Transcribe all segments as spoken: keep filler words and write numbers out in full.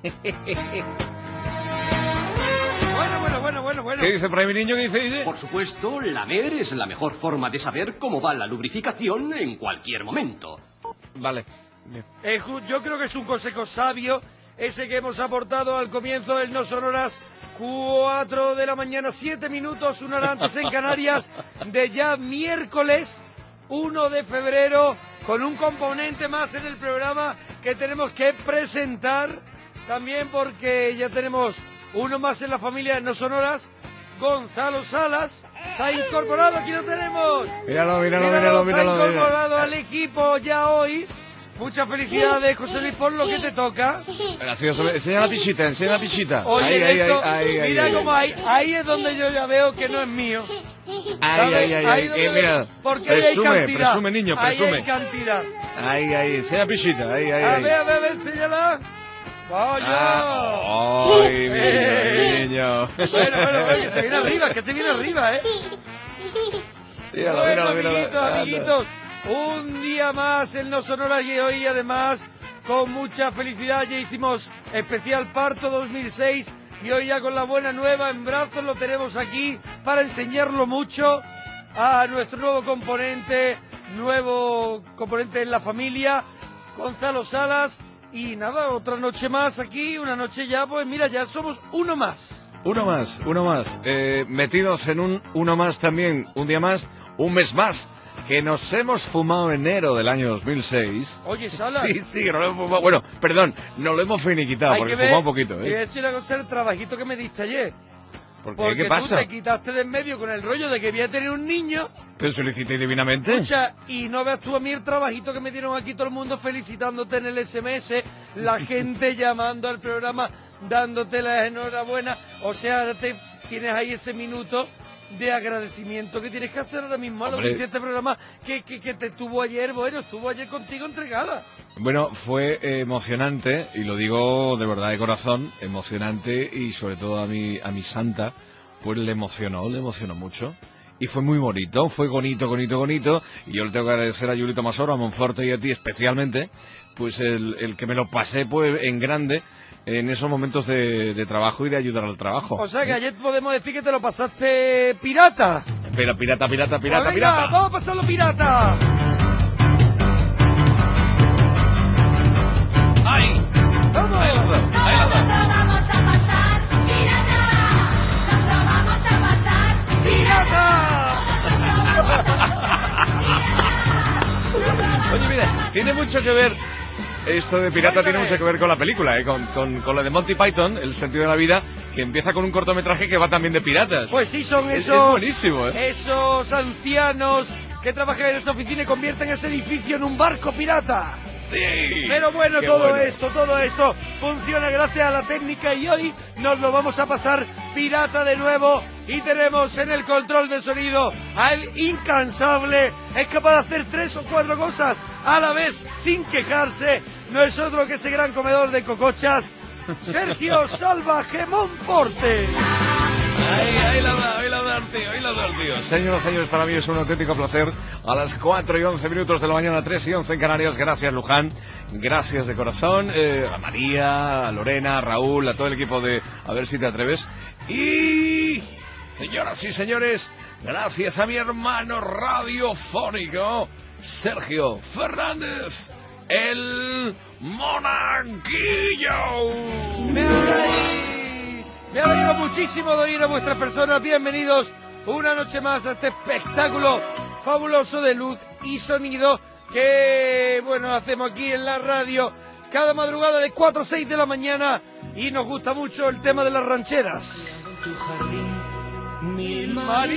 Bueno, bueno, bueno, bueno, bueno. ¿Qué dice por ahí mi niño? ¿Qué dice? dice? Por supuesto, lamer es la mejor forma de saber cómo va la lubrificación en cualquier momento. Vale. Eh, yo creo que es un consejo sabio ese que hemos aportado al comienzo del No Sonoras. Cuatro de la mañana, siete minutos, una hora antes en Canarias, de ya miércoles uno de febrero, con un componente más en el programa que tenemos que presentar, también porque ya tenemos uno más en la familia de No Sonoras. Gonzalo Salas se ha incorporado, aquí lo tenemos. Míralo, míralo, míralo, míralo, se míralo. ha incorporado al equipo ya hoy. Muchas felicidades, José Luis, por lo que te toca. Gracioso. Enseña la pichita, enseña la pichita. Oye, ahí, ahí, eso, ahí, ahí, mira ahí, cómo ahí, ahí es donde yo ya veo que no es mío. Ay, ay, ay, ay, donde eh, mira, veo- porque ahí hay presume, cantidad. presume, niño, Ahí presume. hay cantidad. Ahí, ahí, enseña la pichita, ahí, ahí, A ahí. ver, a ver, a ver, enséñala. ¡Vaya! Ah, ¡ay, mi Eh. niño, mi niño! Bueno, bueno, bueno, que se viene arriba, que se viene arriba, ¿eh? Míralo, Bueno, míralo, míralo. amiguitos, Anda. amiguitos, un día más en No Sonoras y hoy además con mucha felicidad ya hicimos especial Parto dos mil seis y hoy ya con la buena nueva en brazos lo tenemos aquí para enseñarlo mucho a nuestro nuevo componente, nuevo componente en la familia, Gonzalo Salas. Y nada, otra noche más aquí, una noche ya, pues mira, ya somos uno más. Uno más, uno más. Eh, metidos en un uno más también, un día más, un mes más, que nos hemos fumado enero del año dos mil seis. Oye, Salas. Sí, sí, que nos lo hemos fumado. Bueno, perdón, nos lo hemos finiquitado, Hay porque que ver, fumamos un poquito, te voy a ¿eh? decir una cosa, el trabajito que me diste ayer. ¿Por qué? Porque ¿Qué tú pasa? te quitaste de en medio con el rollo de que voy a tener un niño. Pero solicité divinamente. Escucha, y no veas tú a mí el trabajito que me dieron aquí todo el mundo felicitándote en el ese eme ese, la gente llamando al programa, dándote la enhorabuena. O sea, ahora te tienes ahí ese minuto de agradecimiento que tienes que hacer ahora mismo a lo que Hombre. dice este programa que, que, que te estuvo ayer, bueno, estuvo ayer contigo entregada. Bueno, fue eh, emocionante, y lo digo de verdad de corazón, emocionante, y sobre todo a mi, a mi santa, pues le emocionó, le emocionó mucho. Y fue muy bonito, fue bonito, bonito, bonito, y yo le tengo que agradecer a Julito Masoro, a Monforte y a ti especialmente, pues el, el que me lo pasé pues en grande en esos momentos de, de trabajo y de ayudar al trabajo. O sea que ¿eh? ayer podemos decir que te lo pasaste pirata. Pero pirata, pirata, pirata, Pues venga, pirata. vamos a pasarlo pirata. ¡Ay! ¡Vamos! ¡Ahí la da! ¡Ahí la da! Nosotros lo vamos a pasar pirata. Nos lo vamos a pasar ¡Pirata! Oye, mira, tiene mucho que ver, esto de pirata tiene mucho que ver con la película, ¿eh? con, con, con la de Monty Python, El sentido de la vida, que empieza con un cortometraje que va también de piratas. Pues sí, son Es- esos, es buenísimo, ¿eh? esos ancianos que trabajan en esa oficina y convierten ese edificio en un barco pirata. Sí. Pero bueno, Qué todo bueno. esto, todo esto funciona gracias a la técnica y hoy nos lo vamos a pasar pirata de nuevo y tenemos en el control de sonido al incansable, es capaz de hacer tres o cuatro cosas a la vez sin quejarse, no es otro que ese gran comedor de cocochas, Sergio Salvaje Monforte. Ahí, ahí la da, ahí la da el tío, ahí la da el tío. Señoras y señores, para mí es un auténtico placer. A las cuatro y once minutos de la mañana, tres y once en Canarias. Gracias, Luján. Gracias de corazón. Eh, a María, a Lorena, a Raúl, a todo el equipo de A ver si te atreves. Y, señoras y señores, gracias a mi hermano radiofónico, Sergio Fernández, el Monaguillo. Me alegro, me alegro muchísimo de oír a vuestras personas. Bienvenidos una noche más a este espectáculo fabuloso de luz y sonido que, bueno, hacemos aquí en la radio cada madrugada de cuatro a seis de la mañana y nos gusta mucho el tema de las rancheras. Tu jardín, mil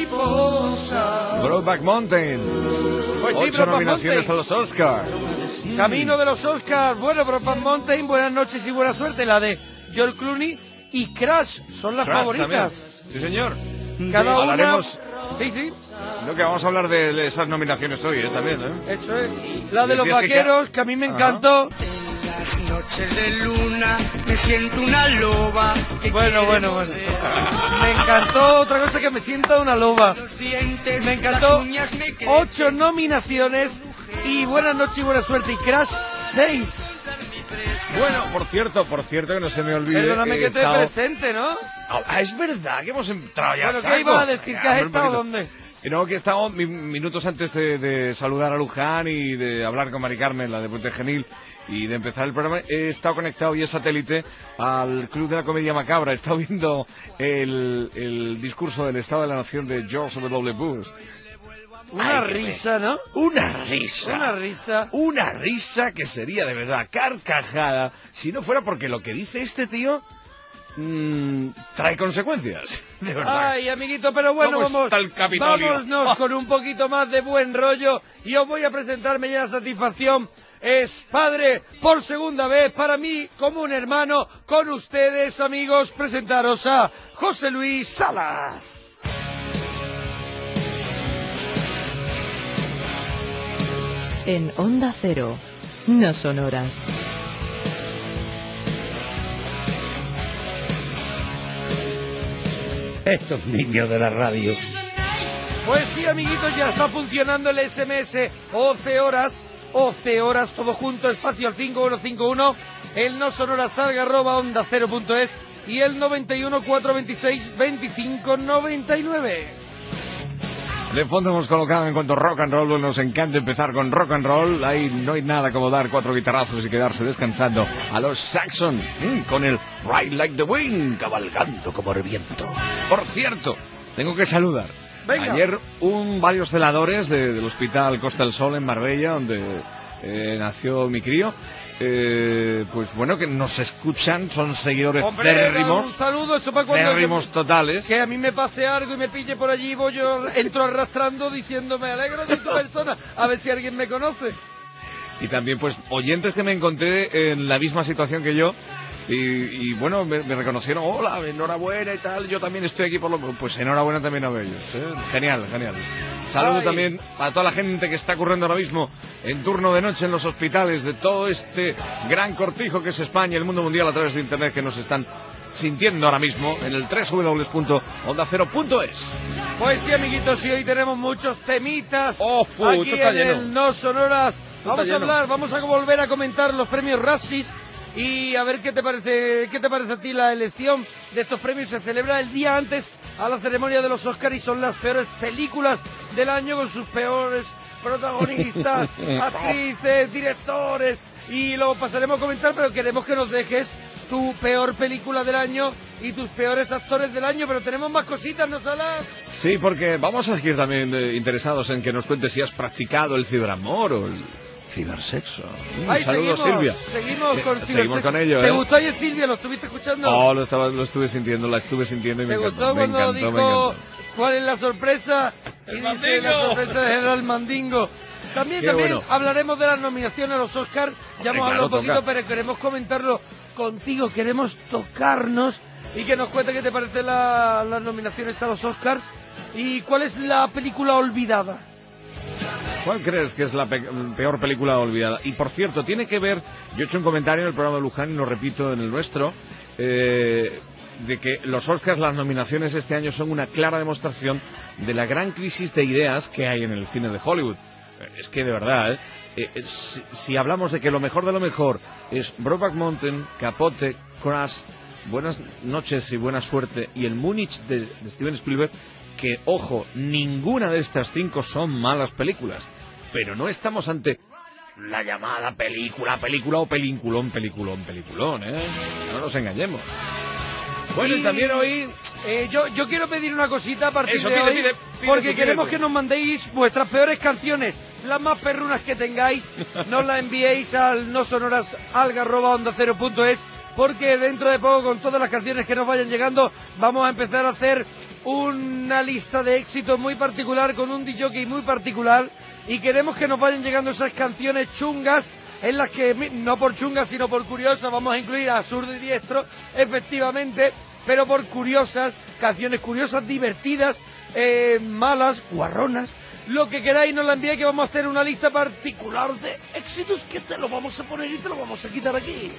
mariposas. Brokeback Mountain. Pues sí, Ocho Brokeback nominaciones Mountain. a los Oscars. Camino de los Oscars. Bueno, Brokeback Mountain, buenas noches y buena suerte. La de George Clooney y Crash son las Crash favoritas. también. Sí, señor. Cada una... Hablaremos- Sí, sí. Lo que vamos a hablar de esas nominaciones hoy, ¿eh? También, ¿eh? Eso es. La de los Decías que vaqueros, que a mí me Ajá. encantó. Las noches de luna me siento una loba. que Bueno, quiere bueno, bueno. morder. Me encantó otra cosa que me sienta una loba. Los dientes, Me encantó. las uñas me Ocho crecen. nominaciones y buenas noches y buena suerte. Y Crash, seis. Bueno, por cierto, por cierto, que no se me olvide. Perdóname he que te estado- presente, ¿no? Ah, es verdad que hemos entrado ya. Bueno, a saco. ¿qué ibas a decir? ¿Que has Hombre, un estado poquito. dónde? Y no, que he estado mi- minutos antes de, de saludar a Luján y de hablar con Mari Carmen, la de Puente Genil, y de empezar el programa. He estado conectado vía satélite al Club de la Comedia Macabra. He estado viendo el, el discurso del Estado de la Nación de George W. Bush. Una Ay, qué risa, ¿no? Una risa. Una risa. Una risa que sería de verdad carcajada si no fuera porque lo que dice este tío mm, trae consecuencias. De verdad. Ay, amiguito, pero bueno, ¿Cómo vamos, está el Capitolio? vámonos con un poquito más de buen rollo y os voy a presentar, me llena satisfacción. Es padre por segunda vez para mí, como un hermano, con ustedes, amigos, presentaros a José Luis Salas. En Onda Cero, no sonoras. Estos niños de la radio. Pues sí, amiguitos, ya está funcionando el S M S once horas, once horas, todo junto, espacio al cinco uno cinco uno, el no sonora salga arroba onda cero punto es y el noventa y uno cuatrocientos veintiséis veinticinco noventa y nueve. De fondo hemos colocado en cuanto rock and roll, nos encanta empezar con rock and roll. Ahí no hay nada como dar cuatro guitarrazos y quedarse descansando a los Saxon mm, con el Ride Like the Wind, cabalgando como el viento. Por cierto, tengo que saludar. Venga. Ayer un varios celadores de- del Hospital Costa del Sol en Marbella, donde eh, nació mi crío, eh, pues bueno, que nos escuchan, son seguidores Hombre, férrimos, un saludo, eso para cuando férrimos yo- totales. que a mí me pase algo y me pille por allí, voy yo entro arrastrando diciendo me alegro de tu persona, a ver si alguien me conoce. Y también pues oyentes que me encontré en la misma situación que yo y, y, bueno, me, me reconocieron, hola, enhorabuena y tal, yo también estoy aquí por lo... Pues enhorabuena también a ellos, ¿eh? Genial, genial. Saludo Ay. también a toda la gente que está ocurriendo ahora mismo en turno de noche en los hospitales de todo este gran cortijo que es España y el mundo mundial a través de internet que nos están sintiendo ahora mismo en el doble u doble u doble u punto onda cero punto es. Pues sí, amiguitos, y hoy tenemos muchos temitas Oh, fu, aquí esto está en lleno. el No Sonoras. Vamos a lleno. hablar, vamos a volver a comentar los premios Razzies y a ver qué te parece, qué te parece a ti la elección de estos premios. Se celebra el día antes a la ceremonia de los Oscars y son las peores películas del año con sus peores protagonistas, actrices, directores, y lo pasaremos a comentar, pero queremos que nos dejes tu peor película del año y tus peores actores del año, pero tenemos más cositas, ¿no, Salas? Sí, porque vamos a seguir también eh, interesados en que nos cuentes si has practicado el ciberamor o el cibersexo. Mm, Ay, saludos, seguimos, Silvia. Seguimos Eh, con seguimos cibersexo. con ello, ¿Te ¿eh? gustó ayer, Silvia? ¿Lo estuviste escuchando? Oh, lo, estaba, lo estuve sintiendo, la estuve sintiendo y me ¿Te encantó. gustó me cuando encantó, me dijo encantó. cuál es la sorpresa? Y ¡El dice la Mandingo! sorpresa de General Mandingo. También, Qué también bueno. hablaremos de las nominaciones a los Oscars. Ya hemos claro, hablado un poquito, toca. pero queremos comentarlo contigo. Queremos tocarnos y que nos cuente qué te parecen la- las nominaciones a los Oscars y cuál es la película olvidada. ¿Cuál crees que es la pe- peor película olvidada? Y por cierto, tiene que ver, yo he hecho un comentario en el programa de Luján y lo repito en el nuestro, eh, de que los Oscars, las nominaciones este año son una clara demostración de la gran crisis de ideas que hay en el cine de Hollywood. Eh, Es que de verdad, ¿eh? Eh, eh, si, si hablamos de que lo mejor de lo mejor es Brokeback Mountain, Capote, Crash, Buenas noches y buena suerte y el Múnich de, de Steven Spielberg, que, ojo, ninguna de estas cinco son malas películas, pero no estamos ante la llamada película, película o peliculón, peliculón, peliculón, ¿eh? No nos engañemos. Bueno, y, Y, también hoy... eh, yo, yo quiero pedir una cosita a partir Eso, de pide, hoy, pide, pide porque tú, pide queremos tú. que nos mandéis vuestras peores canciones, las más perrunas que tengáis, nos las enviéis al no sonoras alga arroba onda cero punto es, porque dentro de poco, con todas las canciones que nos vayan llegando, vamos a empezar a hacer una lista de éxitos muy particular con un D J muy particular, y queremos que nos vayan llegando esas canciones chungas en las que, no por chungas sino por curiosas, vamos a incluir a zurdo y diestro, efectivamente, pero por curiosas, canciones curiosas, divertidas, eh, malas, guarronas, lo que queráis nos la enviáis, que vamos a hacer una lista particular de éxitos que te lo vamos a poner y te lo vamos a quitar aquí.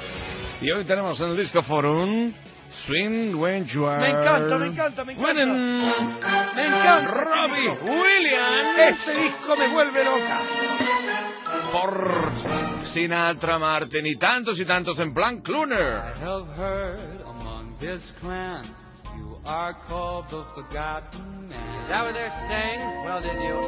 Y hoy tenemos en el Disco Forum Swing When You Are... Me encanta, me encanta, me encanta. Winning. Me encanta. Robbie Williams. Este disco me vuelve loca. por Sinatra, Martin y tantos y tantos en plan Clooner. I have heard among this clan you are called the Forgotten Man. Is that what they're saying? Well, did you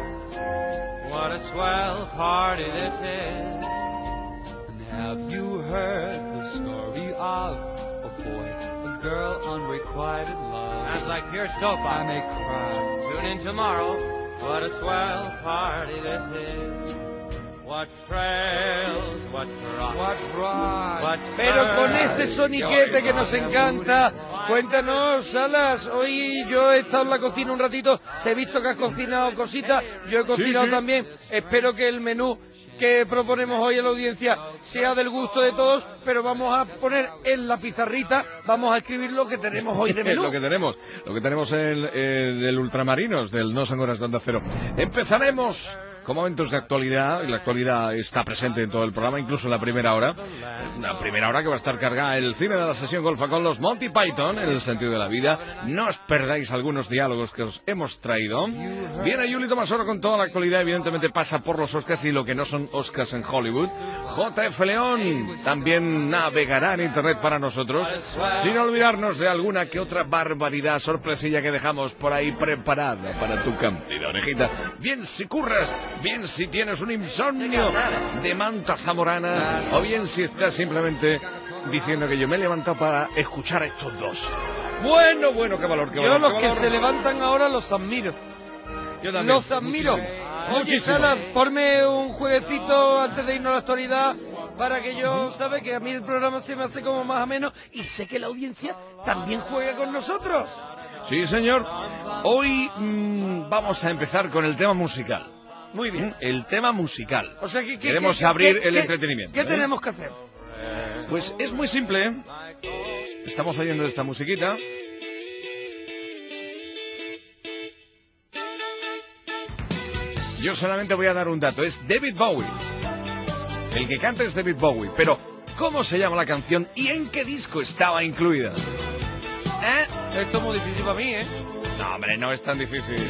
ever? What a swell party this is. And have you heard the story of a boy, a girl, unrequited love? Sounds like pure soap. I may cry. Tune in tomorrow. What a swell party this is. What's trails, what's rock, what's rock, what's Pero con este soniquete que nos encanta, cuéntanos, Salas, hoy yo he estado en la cocina un ratito, te he visto que has cocinado cositas, yo he cocinado Sí, sí. también, espero que el menú que proponemos hoy a la audiencia sea del gusto de todos, pero vamos a poner en la pizarrita, vamos a escribir lo que tenemos hoy de menú. lo que tenemos, lo que tenemos el, el, el Ultramarinos del No Son Horas de Onda Cero. Empezaremos con momentos de actualidad, y la actualidad está presente en todo el programa, incluso en la primera hora. Una primera hora que va a estar cargada el cine de la sesión golfa con los Monty Python, en el sentido de la vida. No os perdáis algunos diálogos que os hemos traído. Viene Yuli Tomasoro con toda la actualidad, evidentemente pasa por los Oscars y lo que no son Oscars en Hollywood. J F León también navegará en internet para nosotros, sin olvidarnos de alguna que otra barbaridad sorpresilla que dejamos por ahí preparada para tu cándida orejita. Bien si curras, bien si tienes un insomnio de manta zamorana, o bien si estás simplemente diciendo que yo me he levantado para escuchar a estos dos. Bueno, bueno, qué valor, qué Yo valor. los qué que valor. se levantan ahora los admiro. Yo también, Los admiro. muchísimo, Oye, muchísimo. Salas, ponme un jueguecito antes de irnos a la actualidad para que yo, ¿sabe? Que a mí el programa se me hace como más ameno y sé que la audiencia también juega con nosotros. Sí, señor. Hoy mmm, vamos a empezar con el tema musical. Muy bien. ¿Mm? El tema musical. O sea, que, que- Queremos que- abrir que- el que- entretenimiento. ¿Qué ¿eh? tenemos que hacer? Pues es muy simple, ¿eh? Estamos oyendo esta musiquita. Yo solamente voy a dar un dato, es David Bowie. El que canta es David Bowie, pero ¿cómo se llama la canción y en qué disco estaba incluida? ¿Eh? Esto es muy difícil para mí, ¿eh? No, hombre, no es tan difícil.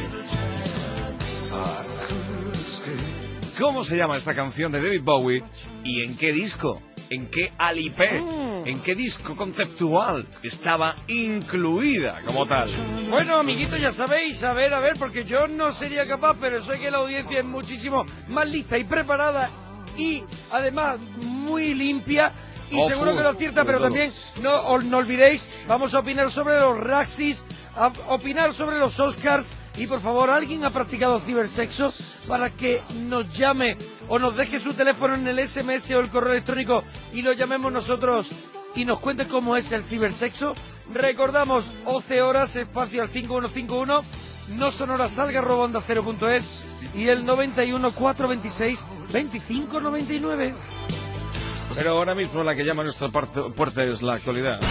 ¿Cómo se llama esta canción de David Bowie y en qué disco? ¿En qué alipé? ¿En qué disco conceptual estaba incluida como tal? Bueno, amiguitos, ya sabéis, a ver, a ver, porque yo no sería capaz, pero sé que la audiencia es muchísimo más lista y preparada y además muy limpia y Ojo, seguro que lo acierta, sobre pero todo. también no, os- no olvidéis, vamos a opinar sobre los Raxis, a opinar sobre los Oscars y por favor, ¿alguien ha practicado cibersexo para que nos llame o nos deje su teléfono en el S M S o el correo electrónico y lo llamemos nosotros y nos cuente cómo es el cibersexo? Recordamos, once horas, espacio al cinco uno cinco uno, no son horas, salga arroba onda cero punto es y el noventa y uno, cuatrocientos veintiséis, veinticinco noventa y nueve. Pero ahora mismo la que llama a nuestra parte- puerta es la actualidad.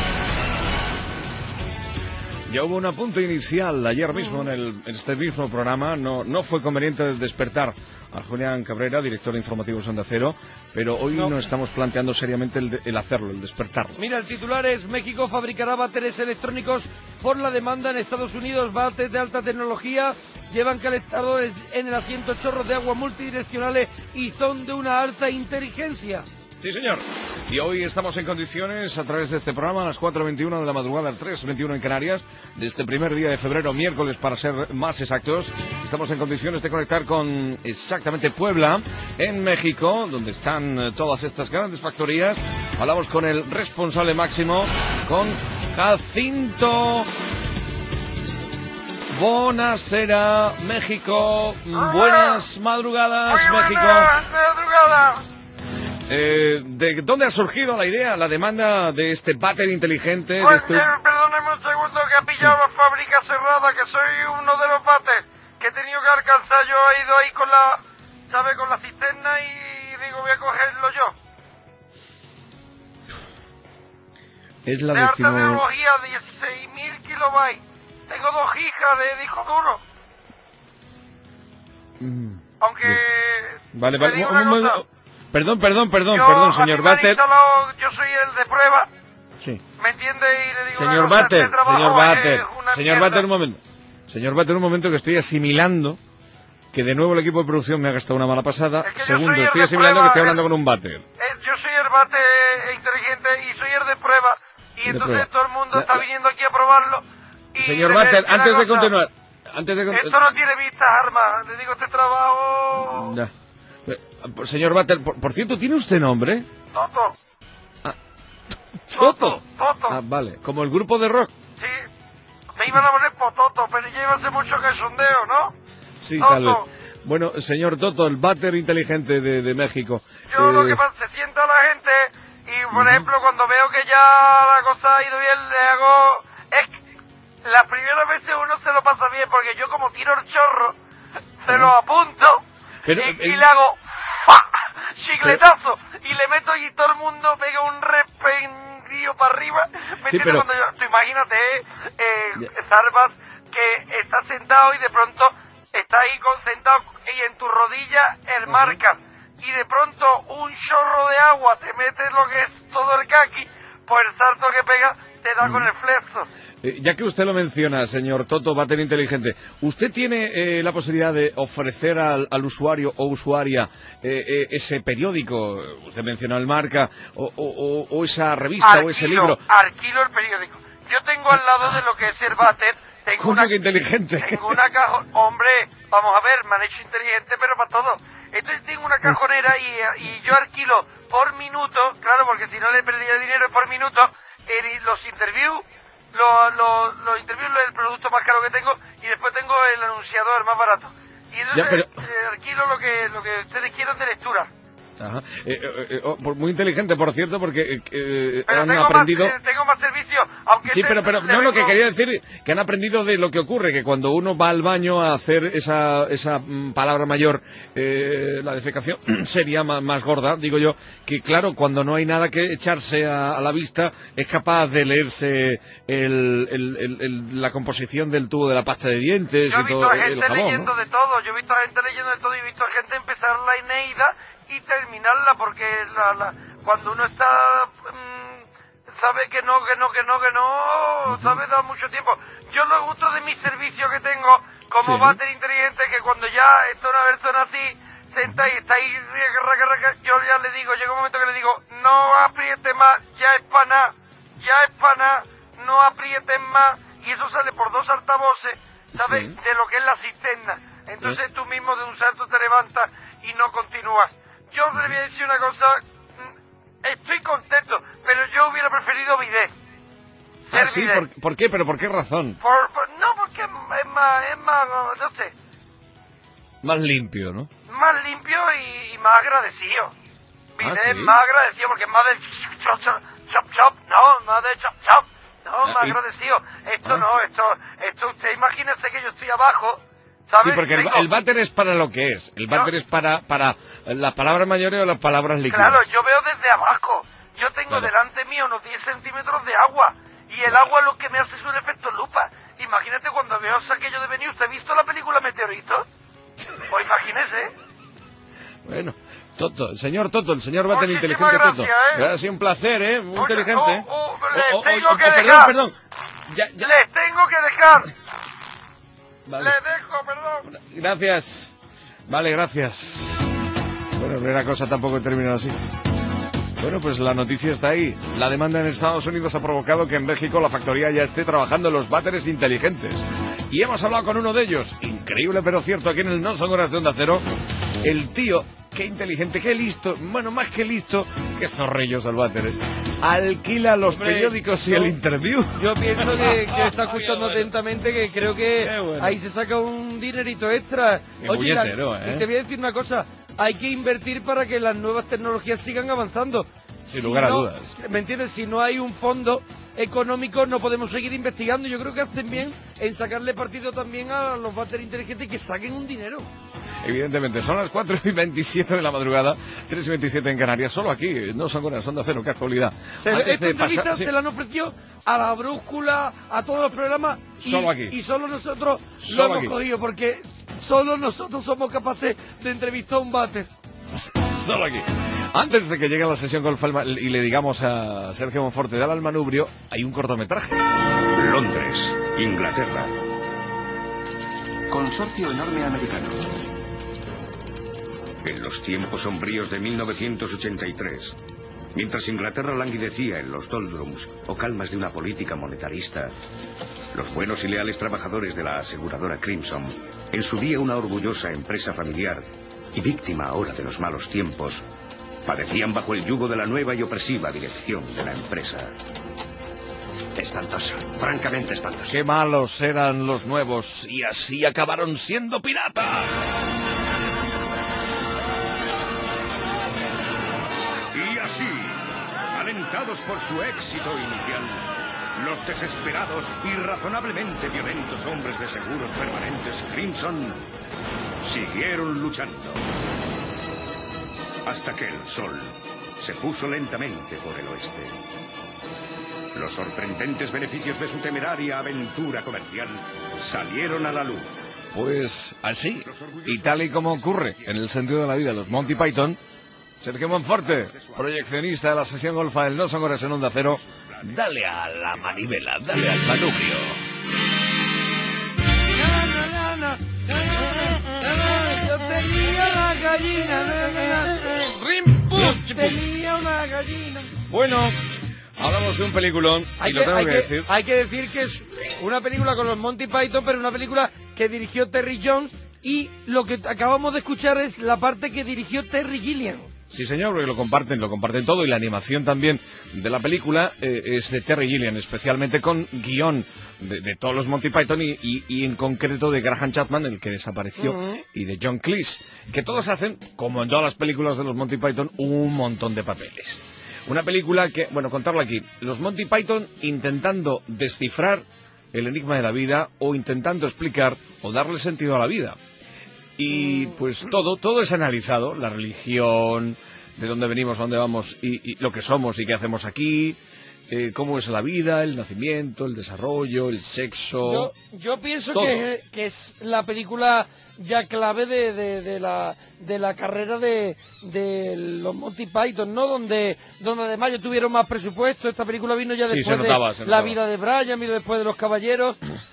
Ya hubo un apunte inicial ayer mismo en, el, en este mismo programa. No, no fue conveniente despertar a Julián Cabrera, director de informativos de Onda Cero, pero hoy no, No. estamos planteando seriamente el, de- el hacerlo, el despertarlo. Mira, el titular es: México fabricará baterías electrónicos por la demanda en Estados Unidos. Bates de alta tecnología llevan calentadores en el asiento, chorros de agua multidireccionales y son de una alta inteligencia. Sí, señor. Y hoy estamos en condiciones, a través de este programa, a las cuatro veintiuno de la madrugada, tres veintiuno en Canarias, de este primer día de febrero, miércoles para ser más exactos, estamos en condiciones de conectar con exactamente Puebla, en México, donde están eh, todas estas grandes factorías. Hablamos con el responsable máximo, con Jacinto. Buenasera, México. Buenas madrugadas, México. madrugada. Eh, ¿De dónde ha surgido la idea, la demanda de este váter inteligente? De Pues, este... eh, perdóneme un segundo que ha pillado la fábrica cerrada, que soy uno de los bates que he tenido que alcanzar. Yo he ido ahí con la, ¿sabe? Con la cisterna y digo, voy a cogerlo yo. Es la De alta decimo... tecnología, dieciséis mil kilobytes. Tengo dos gigas de disco duro. Mm, Aunque... Vale, te vale, digo un una momento. cosa, Perdón, perdón, perdón, yo, perdón, a señor mí me han Váter. instalado- yo soy el de prueba, Sí. ¿me entiende? Y le digo Señor una cosa, Váter, este trabajo señor es Váter, una señor mierda. Váter, un momento. Señor Váter, un momento que estoy asimilando que de nuevo el equipo de producción me ha gastado una mala pasada. Es que yo Segundo, soy el estoy de asimilando prueba, que estoy el- hablando con un váter. Eh, yo soy el bate inteligente y soy el de prueba. Y De entonces prueba. todo el mundo La- está la- viniendo aquí a probarlo. Y Señor le voy a váter, decir una antes de cosa, continuar, antes de con- esto no tiene vistas, armas. Le digo, este trabajo... Ya. Eh, Señor váter, por, por cierto, ¿tiene usted nombre? Toto. Toto. Toto. Ah, vale, como el grupo de rock. Sí. Me iban a poner Pototo, pero ya iba hace mucho que sondeo, ¿no? Sí, Toto. tal vez. Bueno, señor Toto, el váter inteligente de, de México. Yo lo Eh, que pasa, se sienta la gente y, por ejemplo, cuando veo que ya la cosa ha ido bien, le hago... Es que las primeras veces uno se lo pasa bien, porque yo como tiro el chorro, se lo apunto Pero, y, eh, y le hago... ¡pa! Chicletazo, y le meto y todo el mundo pega un rependío para arriba. ¿Me Sí, entiendes? pero- Cuando yo, tú imagínate, eh, Sarvas, que está sentado y de pronto está ahí con- sentado y en tu rodilla el marcas. Y de pronto un chorro de agua te mete lo que es todo el kaki, pues el salto que pega te da con el flexo. Eh, ya que usted lo menciona, señor Toto, váter inteligente, ¿usted tiene eh, la posibilidad de ofrecer al, al usuario o usuaria eh, eh, ese periódico? Usted mencionó el Marca, o, o- o- o esa revista, o ese libro. Alquilo el periódico. Yo tengo al lado de lo que es el váter, tengo ¿Cómo una, que inteligente? tengo una caja, hombre, vamos a ver, me han hecho inteligente, pero para todo. Entonces tengo una cajonera y, y yo alquilo por minuto, claro, porque si no le perdía dinero por minuto, el- los interviews, los, los, los interviews del producto más caro que tengo, y después tengo el anunciador más barato. Y entonces Ya, pero- eh, alquilo lo que, lo que ustedes quieran de lectura. Ajá. Eh, eh, eh, oh, por- muy inteligente, por cierto, porque eh, eh, Pero han tengo aprendido... más, eh, tengo más servicio, aunque Sí, este pero, pero le no, lo que vengo- quería decir, que han aprendido de lo que ocurre, que cuando uno va al baño a hacer esa, esa mm, palabra mayor, eh, la defecación sería más, más gorda, digo yo, que claro, cuando no hay nada que echarse a, a la vista, es capaz de leerse el, el- el- el- la composición del tubo de la pasta de dientes Yo he y visto todo a el gente jabón, leyendo ¿no? de todo, yo he visto a gente leyendo de todo y he visto a gente empezar la Eneida y terminarla, porque la, la, cuando uno está, mm, sabe que no, que no, que no, que no, sabe, da mucho tiempo. Yo lo gusto de mi servicio que tengo como Sí. váter inteligente, que cuando ya está una persona así, senta y está ahí, raca, raca, yo ya le digo, llega un momento que le digo, no apriete más, ya es para nada, ya es para nada, no aprieten más, y eso sale por dos altavoces, ¿sabes? Sí. De lo que es la cisterna. Entonces tú mismo de un salto te levantas y no continúas. Yo le voy a decir una cosa, mm, estoy contento, pero yo hubiera preferido bidet. Ah, Ser sí, bidet. ¿por, ¿por qué? ¿Pero por qué razón? Por- por- no, porque es más, es más, no sé, Más limpio, ¿no? más limpio y, y más agradecido. Bidet Ah, es ¿sí? más agradecido porque es más del chop chop, chop, chop, no, más del chop chop, no, Ah, más y- agradecido. Esto Ah. no, esto, esto usted imagínese que yo estoy abajo, ¿sabes? Sí, porque el, Tengo- el váter es para lo que es. El váter es para, para las palabras mayores o las palabras líquidas. Claro, yo veo desde abajo. Yo tengo Claro. delante mío unos diez centímetros de agua. Y el agua lo que me hace es un efecto lupa. Imagínate cuando veo aquello de venir. ¿Usted ha visto la película Meteorito? Pues imagínese. Bueno, Toto, el señor Toto, el señor váter Muchísimas inteligente Toto. gracias, ¿eh? Ha sido un placer, ¿eh? Muy Oye, inteligente. oh, oh, Oh, les oh, oh, tengo oh, que perdón, dejar. perdón. Ya, ya. Les tengo que dejar. Vale. Les dejo, perdón. Gracias. Vale, gracias. Bueno, no era cosa tampoco terminar así. Bueno, pues la noticia está ahí. La demanda en Estados Unidos ha provocado que en México la factoría ya esté trabajando en los váteres inteligentes. Y hemos hablado con uno de ellos. Increíble pero cierto, aquí en el No Son Horas de Onda Cero. El tío, qué inteligente, qué listo. Bueno, más que listo, qué zorrillos al váter. ¿eh? Alquila los Hombre, periódicos y yo- el interview. Yo pienso que, que está escuchando atentamente, que creo que Qué bueno. ahí se saca un dinerito extra. Qué Oye, la- puñetero, ¿eh? y te voy a decir una cosa, hay que invertir para que las nuevas tecnologías sigan avanzando. Sin lugar a no- dudas. ¿Me entiendes? Si no hay un fondo económico no podemos seguir investigando. Yo creo que hacen bien en sacarle partido también a los váteres inteligentes y que saquen un dinero. Evidentemente, son las cuatro y veintisiete de la madrugada, tres y veintisiete en Canarias, solo aquí, No Son Horas, Onda Cero, qué actualidad. Se, Antes esta de entrevista pasar- sí, se la han ofrecido a la brújula, a todos los programas y, Solo aquí. y solo nosotros Solo lo hemos aquí. cogido porque solo nosotros somos capaces de entrevistar a un váter. solo aquí. Antes de que llegue la sesión con Falma y le digamos a Sergio Monforte del Almanubrio, hay un cortometraje. Londres, Inglaterra. Consorcio enorme americano. En los tiempos sombríos de mil novecientos ochenta y tres, mientras Inglaterra languidecía en los doldrums o calmas de una política monetarista, los buenos y leales trabajadores de la aseguradora Crimson, en su día una orgullosa empresa familiar y víctima ahora de los malos tiempos, padecían bajo el yugo de la nueva y opresiva dirección de la empresa. Espantoso, francamente espantoso. Qué malos eran los nuevos y así acabaron siendo piratas. Y así, alentados por su éxito inicial, los desesperados y razonablemente violentos hombres de seguros permanentes Crimson siguieron luchando. Hasta que el sol se puso lentamente por el oeste. Los sorprendentes beneficios de su temeraria aventura comercial salieron a la luz. Pues así, y tal y como ocurre en el sentido de la vida de los Monty Python, Sergio Monforte, proyeccionista de la sesión golfa del No Son Horas en Onda Cero, dale a la manivela, dale al manubrio. Yo tenía una gallina, yo tenía una gallina. Bueno, hablamos de un peliculón hay y que, lo tengo hay que, que decir. Hay que decir que es una película con los Monty Python, pero una película que dirigió Terry Jones, y lo que acabamos de escuchar es la parte que dirigió Terry Gilliam. Sí, señor, porque lo comparten, lo comparten todo, y la animación también de la película eh, es de Terry Gilliam, especialmente con guión de, de todos los Monty Python y, y, y en concreto de Graham Chapman, el que desapareció, uh-huh. y de John Cleese, que todos hacen, como en todas las películas de los Monty Python, un montón de papeles. Una película que, bueno, contarla aquí, los Monty Python intentando descifrar el enigma de la vida o intentando explicar o darle sentido a la vida. Y pues todo, todo es analizado, la religión, de dónde venimos, a dónde vamos y, y lo que somos y qué hacemos aquí, eh, cómo es la vida, el nacimiento, el desarrollo, el sexo. Yo, yo pienso que, que es la película ya clave de, de, de la de la carrera de, de los Monty Python, ¿no? Donde, donde además ya tuvieron más presupuesto. Esta película vino ya después sí, notaba, de La vida de Brian, vino después de Los Caballeros,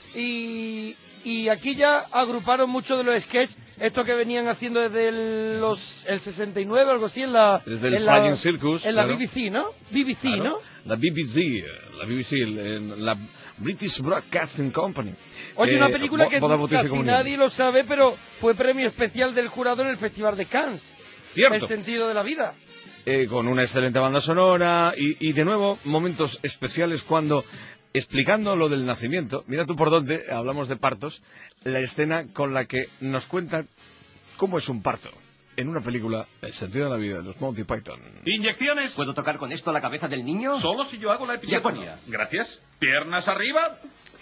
y, y aquí ya agruparon muchos de los sketches, estos que venían haciendo desde el, los, el sesenta y nueve, algo así, en la... Desde el en Flying la, Circus. En la claro. B B C, ¿no? B B C, claro. ¿no? La B B C, la B B C, la British Broadcasting Company. Oye, eh, una película que casi comunión. nadie lo sabe, pero fue premio especial del jurado en el Festival de Cannes. Cierto. El sentido de la vida. Eh, con una excelente banda sonora y, y de nuevo momentos especiales cuando, explicando lo del nacimiento, mira tú por dónde, hablamos de partos, la escena con la que nos cuentan cómo es un parto. En una película, El sentido de la vida, de los Monty Python. ¿Inyecciones? ¿Puedo tocar con esto la cabeza del niño? Solo si yo hago la episiotomía. Gracias. Piernas arriba.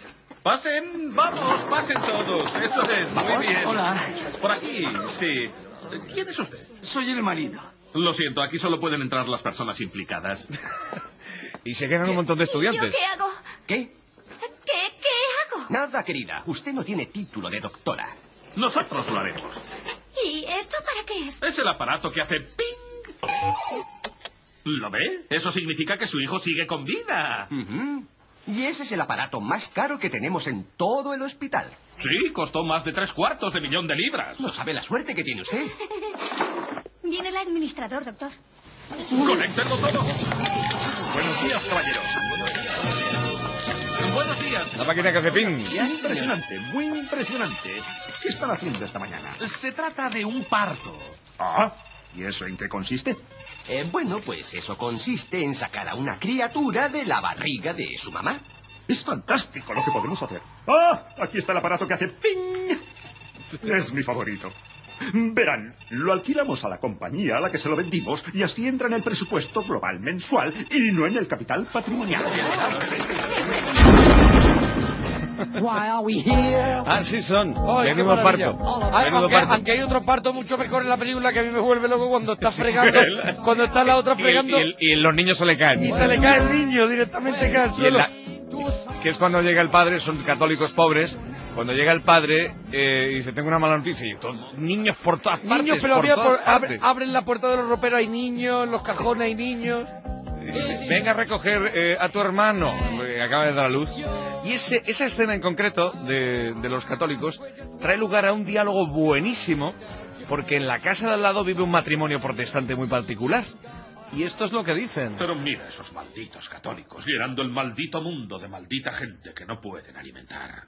Pasen, vamos, pasen todos. Eso es, ¿Vamos? Muy bien. Hola. Por aquí, sí. ¿Quién es usted? Soy el marido. Lo siento, aquí solo pueden entrar las personas implicadas. Y se quedan un montón de estudiantes. ¿Y yo qué hago? ¿Qué? ¿Qué, qué hago? Nada, querida. Usted no tiene título de doctora. Nosotros lo haremos. ¿Y esto para qué es? Es el aparato que hace ping. ¿Lo ve? Eso significa que su hijo sigue con vida. Uh-huh. Y ese es el aparato más caro que tenemos en todo el hospital. Sí, costó más de tres cuartos de millón de libras. No sabe la suerte que tiene usted. Viene el administrador, doctor. ¡Conéctenlo todo! Buenos días, caballero. Buenos días. La máquina que hace ping. Impresionante, muy impresionante. ¿Qué están haciendo esta mañana? Se trata de un parto. Ah, ¿y eso en qué consiste? Eh, bueno, pues eso consiste en sacar a una criatura de la barriga de su mamá. Es fantástico lo que podemos hacer. ¡Ah! Aquí está el aparato que hace ping. Es mi favorito. Verán, lo alquilamos a la compañía a la que se lo vendimos y así entra en el presupuesto global mensual y no en el capital patrimonial. Así son. Ay, Menudo parto. Ay, Menudo aunque, parto. aunque hay otro parto mucho mejor en la película que a mí me vuelve loco cuando está fregando, cuando está la otra fregando. Y, el, y, el, y los niños se le caen. Y se le cae el niño directamente, cae al suelo. La, que es cuando llega el padre, son católicos pobres. Cuando llega el padre eh, y dice, tengo una mala noticia, y todos, niños por todas partes. Niños, pero por había todas por, abre, partes. abren la puerta de los roperos, hay niños, en los cajones hay niños. Dice, venga a recoger eh, a tu hermano, que acaba de dar a luz. Y ese, esa escena en concreto de, de los católicos trae lugar a un diálogo buenísimo, porque en la casa de al lado vive un matrimonio protestante muy particular. Y esto es lo que dicen. Pero mira esos malditos católicos, llenando el maldito mundo de maldita gente que no pueden alimentar.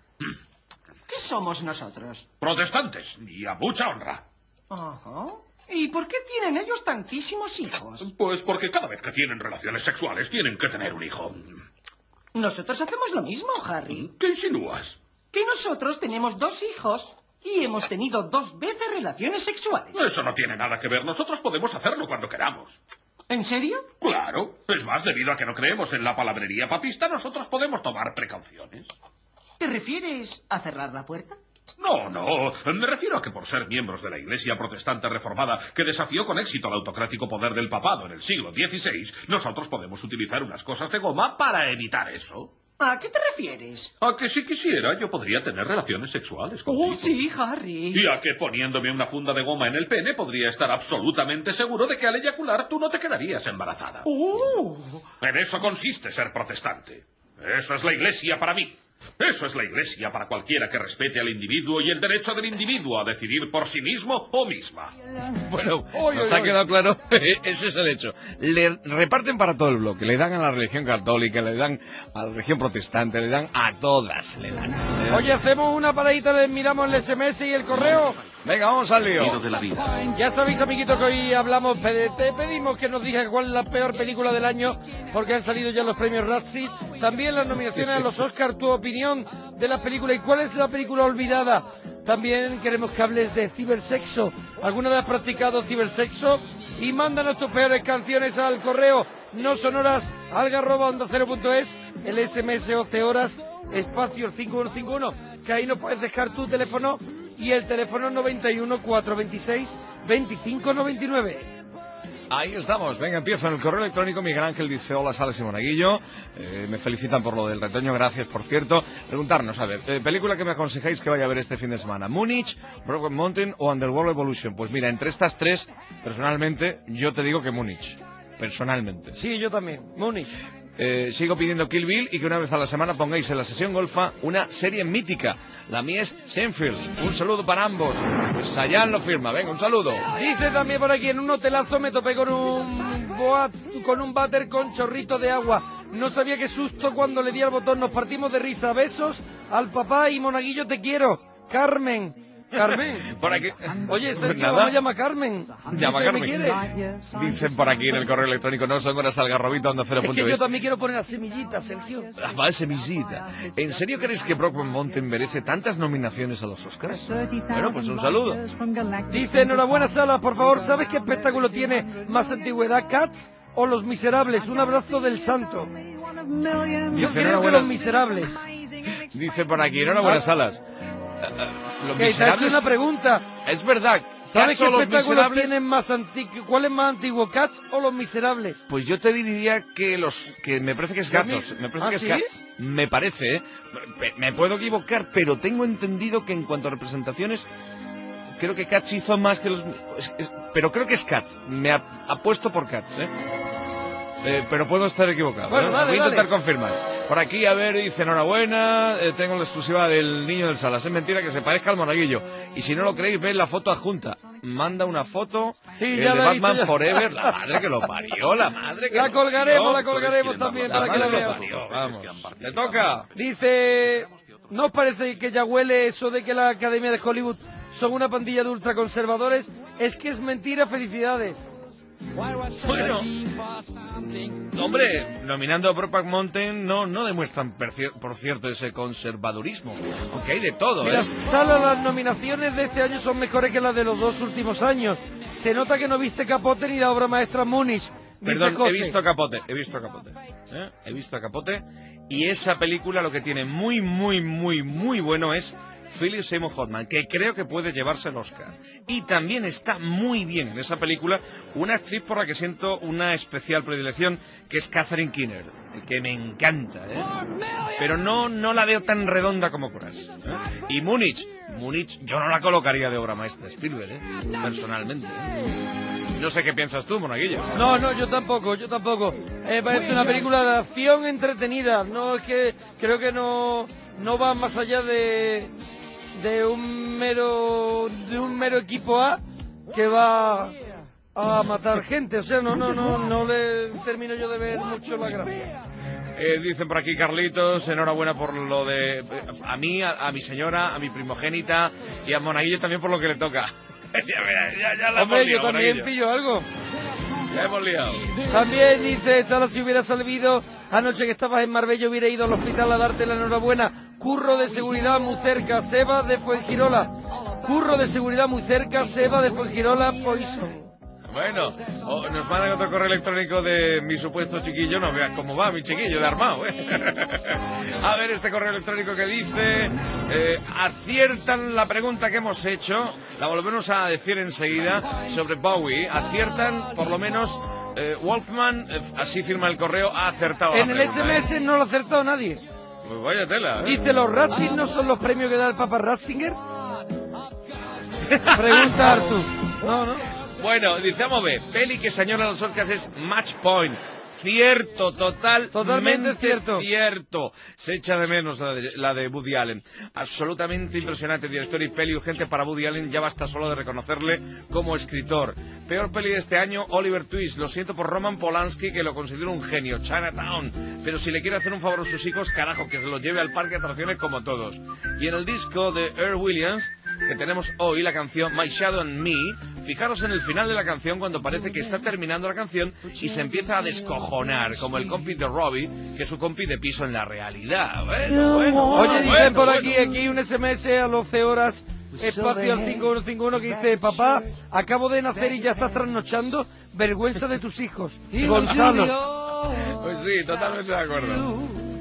¿Qué somos nosotros? Protestantes, y a mucha honra. Ajá. ¿Y por qué tienen ellos tantísimos hijos? Pues porque cada vez que tienen relaciones sexuales tienen que tener un hijo. Nosotros hacemos lo mismo, Harry. ¿Qué insinúas? Que nosotros tenemos dos hijos y hemos tenido dos veces relaciones sexuales. Eso no tiene nada que ver. Nosotros podemos hacerlo cuando queramos. ¿En serio? Claro. Es más, debido a que no creemos en la palabrería papista, nosotros podemos tomar precauciones. ¿Te refieres a cerrar la puerta? No, no. Me refiero a que por ser miembros de la Iglesia Protestante Reformada, que desafió con éxito el autocrático poder del papado en el siglo dieciséis, nosotros podemos utilizar unas cosas de goma para evitar eso. ¿A qué te refieres? A que si quisiera yo podría tener relaciones sexuales contigo. Oh, sí, Harry. Y a que poniéndome una funda de goma en el pene podría estar absolutamente seguro de que al eyacular tú no te quedarías embarazada. Oh. En eso consiste ser protestante. Eso es la Iglesia para mí. Eso es la Iglesia para cualquiera que respete al individuo y el derecho del individuo a decidir por sí mismo o misma. Bueno, Oy, nos oy, ha oy. quedado claro, ese es el hecho. Le reparten para todo el bloque, le dan a la religión católica, le dan a la religión protestante, le dan a todas, le dan. Le dan. Oye, hacemos una paradita, les miramos el S M S y el correo. Venga, vamos al lío. De la vida. Ya sabéis, amiguitos, que hoy hablamos, pe- te pedimos que nos digas cuál es la peor película del año, porque han salido ya los premios Razzie, también las nominaciones a los Oscar, tu opinión de la película y cuál es la película olvidada. También queremos que hables de cibersexo. ¿Alguna vez has practicado cibersexo? Y mándanos tus peores canciones al correo no sonoras alga arroba onda cero punto es, el S M S once horas, espacio cinco uno cinco uno, que ahí nos puedes dejar tu teléfono y el teléfono noventa y uno, cuatrocientos veintiséis, veinticinco noventa y nueve. Ahí estamos, venga, empiezo en el correo electrónico. Miguel Ángel dice, hola, Sales y Monaguillo, eh, me felicitan por lo del retoño, gracias, por cierto. Preguntarnos, a ver, eh, película que me aconsejáis que vaya a ver este fin de semana, Múnich, Brokeback Mountain o Underworld Evolution. Pues mira, entre estas tres, personalmente, yo te digo que Múnich, personalmente. Sí, yo también, Múnich. Eh, sigo pidiendo Kill Bill y que una vez a la semana pongáis en la sesión golfa una serie mítica. La mía es Seinfeld. Un saludo para ambos. Pues Sayan lo firma. Venga, un saludo. Dice también por aquí, en un hotelazo me topé con un boat, con un váter con chorrito de agua. No sabía qué susto cuando le di al botón. Nos partimos de risa. Besos al papá y Monaguillo, te quiero. Carmen. Carmen. Por aquí. Oye, Sergio, Nada. vamos a llamar a Carmen. Llama a Dice, ¿me Carmen. quiere? Dicen por aquí en el correo electrónico, no son horas algarrobito onda cero Es punto que yo es. también quiero poner la semillita, Sergio. Ah, va, semillita. ¿En serio crees que Brokeback Mountain merece tantas nominaciones a los Oscars? Bueno, pues un saludo. Dice, enhorabuena, Sala, por favor, ¿sabes qué espectáculo tiene más antigüedad, Cats o Los Miserables? Un abrazo del santo. Yo Dice, creo que enhorabuena. Los Miserables. Dice por aquí, enhorabuena, Salas. Los Que te ha hecho Miserables- una pregunta. Es verdad. ¿Sabes Cats qué o Los espectáculos Miserables? tienen más antiguo? ¿Cuál es más antiguo, Cats o Los Miserables? Pues yo te diría que los que me parece que es Los Gatos, mis- me parece ¿Ah, que es sí? Cats. Me parece, ¿eh? Me- Me puedo equivocar, pero tengo entendido que en cuanto a representaciones creo que Cats hizo más que los es- es- pero creo que es Cats. Me ap- apuesto por Cats, ¿eh? Eh, pero puedo estar equivocado. Bueno, ¿eh? dale, Voy a intentar dale. confirmar. Por aquí, a ver, dice enhorabuena, eh, tengo la exclusiva del niño del Salas. Es mentira que se parezca al Monaguillo. Y si no lo creéis, veis la foto adjunta. Manda una foto Sí, el ya de la he visto Batman ya. Forever. La madre que lo parió, la madre que La lo colgaremos, parió. la colgaremos también La para que la madre que lo vean. parió, vamos. ¡Te toca! Dice, ¿no os parece que ya huele eso de que la Academia de Hollywood son una pandilla de ultraconservadores? Es que es mentira, felicidades. Bueno, mm, hombre, nominando a Brokeback Mountain no, no demuestran, per cier- por cierto, ese conservadurismo. Aunque hay de todo, Mira, ¿eh? Sala, las nominaciones de este año son mejores que las de los dos últimos años. Se nota que no viste Capote ni la obra maestra Múnich. Dice Perdón, he José. visto Capote, he visto Capote. ¿eh? He visto Capote. Y esa película lo que tiene muy, muy, muy, muy bueno es Philip Seymour Hoffman, que creo que puede llevarse el Oscar. Y también está muy bien en esa película una actriz por la que siento una especial predilección, que es Catherine Keener, que me encanta, ¿eh? Pero no, no la veo tan redonda como Coraz. ¿eh? Y Múnich, Múnich yo no la colocaría de obra maestra Spielberg, ¿eh? Personalmente. ¿eh? No sé qué piensas tú, Monaguillo. No, no, yo tampoco, yo tampoco. Eh, parece una película de acción entretenida. No, es que creo que no, no va más allá de, de un mero, de un mero equipo A que va a matar gente. O sea, no, no, no, no le termino yo de ver mucho la gracia. Eh, dicen por aquí Carlitos, enhorabuena por lo de... A mí, a, a mi señora, a mi primogénita y a Monaguillo también por lo que le toca. ya, ya, ya la Hombre, hemos liado, yo también Monaguillo. pillo algo. Ya hemos liado. También dice, Sala, si hubiera sabido anoche que estabas en Marbella, hubiera ido al hospital a darte la enhorabuena. Curro de seguridad muy cerca, Seba de Fuengirola. Curro de seguridad muy cerca, Seba de Fuengirola, Poison. Bueno, oh, nos mandan otro correo electrónico de mi supuesto chiquillo. No veas cómo va mi chiquillo de armado, ¿eh? A ver este correo electrónico que dice... Eh, aciertan la pregunta que hemos hecho. La volvemos a decir enseguida sobre Bowie. Aciertan, por lo menos... Eh, Wolfman, eh, así firma el correo, ha acertado En la el pregunta, S M S ¿eh? no lo ha acertado nadie. Pues vaya tela, ¿eh? Dice, ¿los Ratzinger no son los premios que da el Papa Ratzinger? Pregunta Artur. No, no. Bueno, dice, vamos a ver, peli que se añora a los Oscars es Match Point. Cierto, total, Totalmente cierto. cierto. Se echa de menos la de, la de Woody Allen. Absolutamente impresionante director y peli urgente para Woody Allen. Ya basta solo de reconocerle como escritor. Peor peli de este año, Oliver Twist. Lo siento por Roman Polanski, que lo considero un genio. Chinatown. Pero si le quiere hacer un favor a sus hijos, carajo, que se los lleve al parque de atracciones como todos. Y en el disco de Earl Williams, que tenemos hoy, la canción My Shadow and Me, fijaros en el final de la canción cuando parece que está terminando la canción y se empieza a descojonar, como el compi de Robbie, que es su compi de piso en la realidad. Bueno, bueno, Oye, bueno, dicen bueno, por bueno. aquí, aquí un S M S a doce horas, espacio al cinco uno cinco uno, que dice, papá, acabo de nacer y ya estás trasnochando, vergüenza de tus hijos. Gonzalo. Pues sí, totalmente de acuerdo.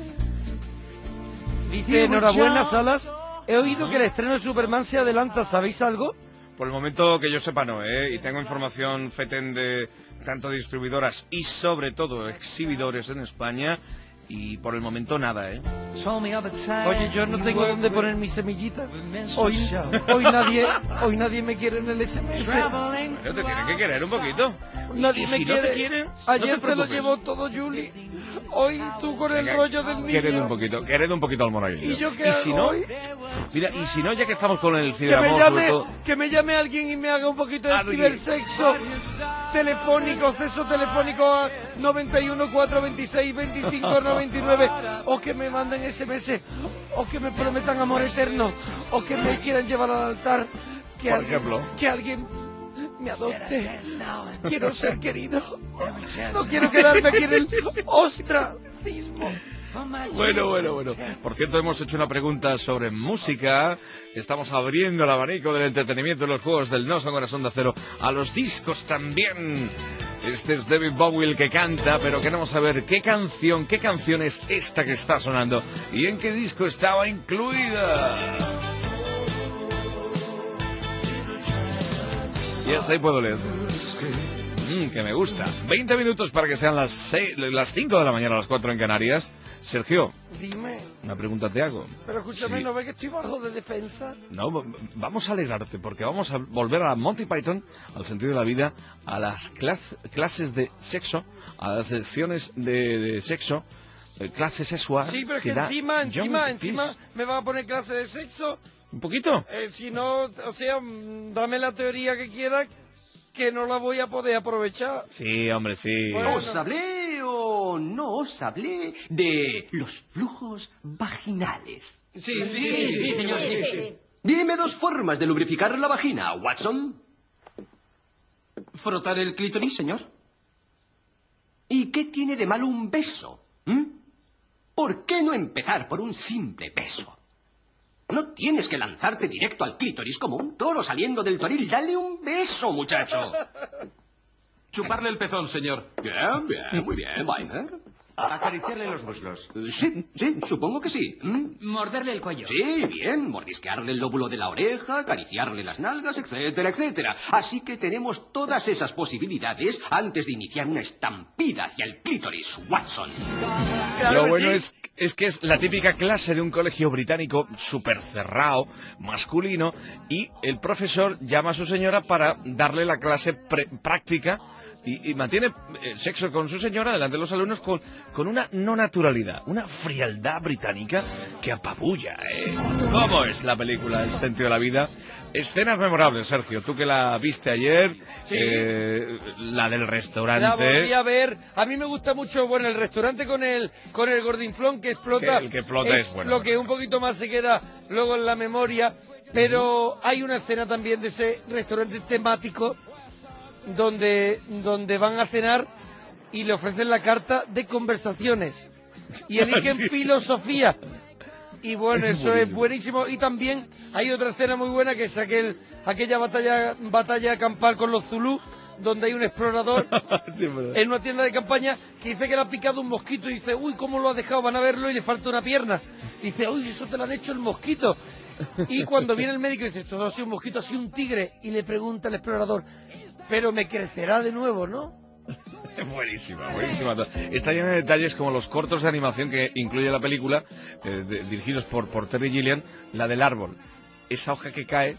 Dice, enhorabuena, Salas. He oído que el estreno de Superman se adelanta, ¿sabéis algo? Por el momento que yo sepa no, ¿eh? Y tengo información feten de tanto distribuidoras y sobre todo exhibidores en España, y por el momento nada, ¿eh? Oye, yo no tengo dónde poner mi semillita. Hoy, hoy nadie, hoy nadie me quiere en el S M S. Pero te tiene que querer un poquito. Nadie Y me si no quiere. te quiere, Ayer no te se lo preocupes. llevó todo Julie. Hoy tú con el Venga, rollo del niño. Quered un poquito, quered un poquito al monaguillo. ¿Y yo qué si hago no, hoy? mira, y si no, ya que estamos con el Que me ciberamor, sobre llame, todo... que me llame alguien y me haga un poquito de Alguien. cibersexo telefónico, acceso telefónico a noventa y uno, cuatrocientos veintiséis, veinticinco noventa y nueve, o que me manden S M S, o que me prometan amor eterno, o que me quieran llevar al altar, que Por alguien, ejemplo. que alguien me adopte. Quiero ser querido. No quiero quedarme aquí en el ostracismo. Bueno, bueno, bueno. Por cierto, hemos hecho una pregunta sobre música. Estamos abriendo el abanico del entretenimiento y los juegos del No Son Corazón de Acero a los discos también. Este es David Bowie el que canta, pero queremos saber qué canción, qué canción es esta que está sonando y en qué disco estaba incluida. Y hasta ahí puedo leer. Mm, que me gusta. veinte minutos para que sean las seis, las cinco de la mañana, a las cuatro en Canarias. Sergio, Dime, una pregunta te hago. pero escúchame, Sí. ¿no ves que estoy bajo de defensa? No, v- vamos a alegrarte porque vamos a volver a Monty Python, al sentido de la vida, a las clas- clases de sexo, a las lecciones de, de sexo, eh, clase sexual. Sí, pero es que da encima, John encima, Cleese. encima me va a poner clase de sexo. ¿Un poquito? Eh, si no, o sea, mm, dame la teoría que quiera, que no la voy a poder aprovechar. Sí, hombre, sí. Bueno. ¿Os hablé o no os hablé de los flujos vaginales? Sí, sí, sí, sí, señor, sí, sí. Dime dos formas de lubrificar la vagina, Watson. ¿Frotar el clítoris, señor? ¿Y qué tiene de malo un beso? ¿Mm? ¿Por qué no empezar por un simple beso? No tienes que lanzarte directo al clítoris como un toro saliendo del toril. Dale un beso, muchacho. Chuparle el pezón, señor. Bien, bien, muy bien, Weiner. Acariciarle los muslos. Sí, sí, supongo que sí. ¿Mm? Morderle el cuello. Sí, bien, mordisquearle el lóbulo de la oreja, acariciarle las nalgas, etcétera, etcétera. Así que tenemos todas esas posibilidades antes de iniciar una estampida hacia el clítoris, Watson. Claro, Lo bueno sí. es, es que es la típica clase de un colegio británico súper cerrado, masculino, y el profesor llama a su señora para darle la clase pre- práctica y, y mantiene eh, sexo con su señora delante de los alumnos con, con una no naturalidad, una frialdad británica que apabulla. ¿eh? ¿Cómo es la película El sentido de la vida? Escenas memorables, Sergio, tú que la viste ayer, sí. eh, la del restaurante. La volví a ver. A mí me gusta mucho, bueno, el restaurante con el con el gordinflón que explota. Que el que explota es, es bueno. Lo bueno. que un poquito más se queda luego en la memoria. Pero hay una escena también de ese restaurante temático donde, donde van a cenar y le ofrecen la carta de conversaciones. Y eligen sí. filosofía. Y bueno, es eso buenísimo. es buenísimo. Y también hay otra escena muy buena que es aquel, aquella batalla, batalla campal con los zulú, donde hay un explorador sí, en una tienda de campaña que dice que le ha picado un mosquito y dice, uy, ¿cómo lo ha dejado? Van a verlo y le falta una pierna. Dice, uy, eso te lo han hecho el mosquito. Y cuando viene el médico y dice, esto no ha sido un mosquito, ha sido un tigre. Y le pregunta al explorador, pero me crecerá de nuevo, ¿no? Buenísima, buenísima. Está llena de detalles como los cortos de animación que incluye la película, eh, de, dirigidos por, por Terry Gilliam, la del árbol. Esa hoja que cae.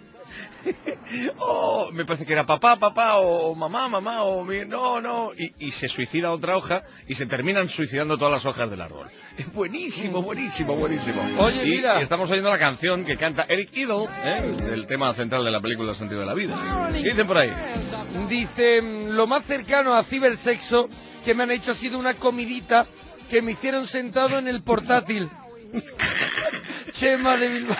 Oh, me parece que era papá, papá, o mamá, mamá, o mi... no, no. Y, y se suicida otra hoja y se terminan suicidando todas las hojas del árbol. Es buenísimo, buenísimo, buenísimo. Oye, y, mira. y estamos oyendo la canción que canta Eric Idle, ¿eh? El tema central de la película El sentido de la vida. ¿Qué dicen por ahí? Dice, lo más cercano a cibersexo que me han hecho ha sido una comidita que me hicieron sentado en el portátil. Chema de Bilbao.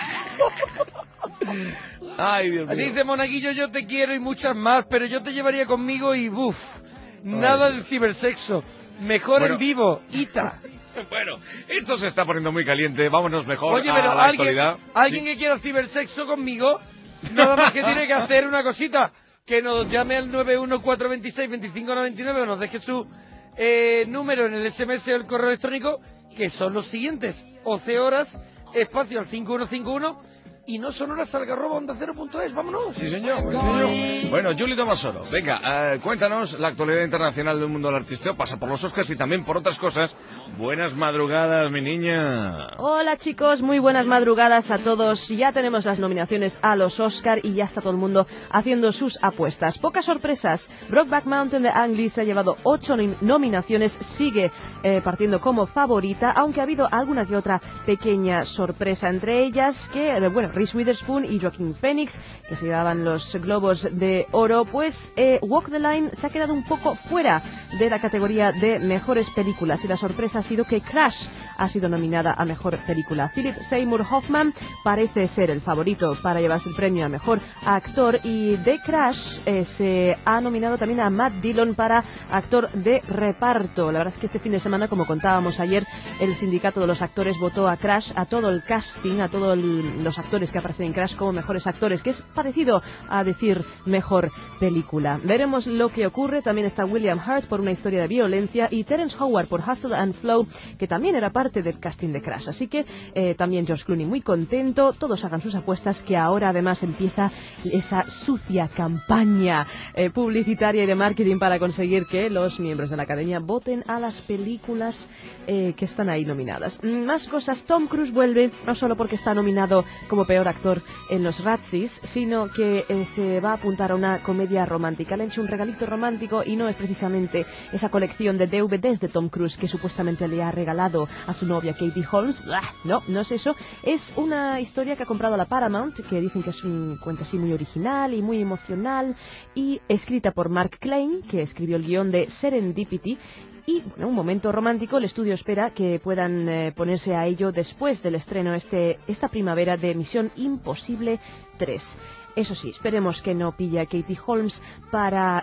Ay, Dios mío. Dice Monaguillo, yo te quiero y muchas más, pero yo te llevaría conmigo y buf, nada Ay, del cibersexo, mejor bueno. en vivo, Ita. Bueno, esto se está poniendo muy caliente, vámonos mejor Oye, pero a la alguien, actualidad. alguien ¿Sí? que quiera cibersexo conmigo, nada más que tiene que hacer una cosita, que nos llame al nueve uno cuatro dos seis, dos cinco nueve nueve o nos deje su eh, número en el S M S o el correo electrónico, que son los siguientes, once horas, espacio al cinco uno cinco uno y no sonoras al arroba onda cero punto es, vámonos. Sí, señor. Sí, señor. Bueno, Juli Tomasoro, venga, eh, cuéntanos la actualidad internacional del mundo del artisteo, pasa por los Oscars y también por otras cosas. Buenas madrugadas, mi niña. Hola chicos, muy buenas madrugadas a todos. Ya tenemos las nominaciones a los Oscar y ya está todo el mundo haciendo sus apuestas. Pocas sorpresas. Brokeback Mountain de Ang Lee se ha llevado ocho nominaciones, sigue eh, partiendo como favorita, aunque ha habido alguna que otra pequeña sorpresa, entre ellas que, eh, bueno, Reese Witherspoon y Joaquin Phoenix, que se llevaban los globos de oro, pues eh, Walk the Line se ha quedado un poco fuera de la categoría de mejores películas, y la sorpresa ha sido que Crash ha sido nominada a mejor película. Philip Seymour Hoffman parece ser el favorito para llevarse el premio a mejor actor, y de Crash eh, se ha nominado también a Matt Dillon para actor de reparto. La verdad es que este fin de semana, como contábamos ayer, el sindicato de los actores votó a Crash, a todo el casting, a todos los actores que aparecen en Crash como mejores actores, que es parecido a decir mejor película. Veremos lo que ocurre. También está William Hurt por Una historia de violencia y Terence Howard por Hustle and Flow, que también era parte del casting de Crash. Así que eh, también George Clooney muy contento. Todos hagan sus apuestas, que ahora además empieza esa sucia campaña eh, publicitaria y de marketing para conseguir que los miembros de la Academia voten a las películas eh, que están ahí nominadas. Más cosas. Tom Cruise vuelve, no solo porque está nominado como peor actor en los Razzies, sino que eh, se va a apuntar a una comedia romántica. Le han hecho un regalito romántico y no es precisamente esa colección de D V Ds de Tom Cruise que supuestamente le ha regalado a su novia Katie Holmes. No, no es eso. Es una historia que ha comprado la Paramount, que dicen que es un cuento así muy original y muy emocional, y escrita por Mark Klein, que escribió el guión de Serendipity. Y, bueno, un momento romántico. El estudio espera que puedan eh, ponerse a ello después del estreno este esta primavera de Misión Imposible tres. Eso sí, esperemos que no pille a Katie Holmes para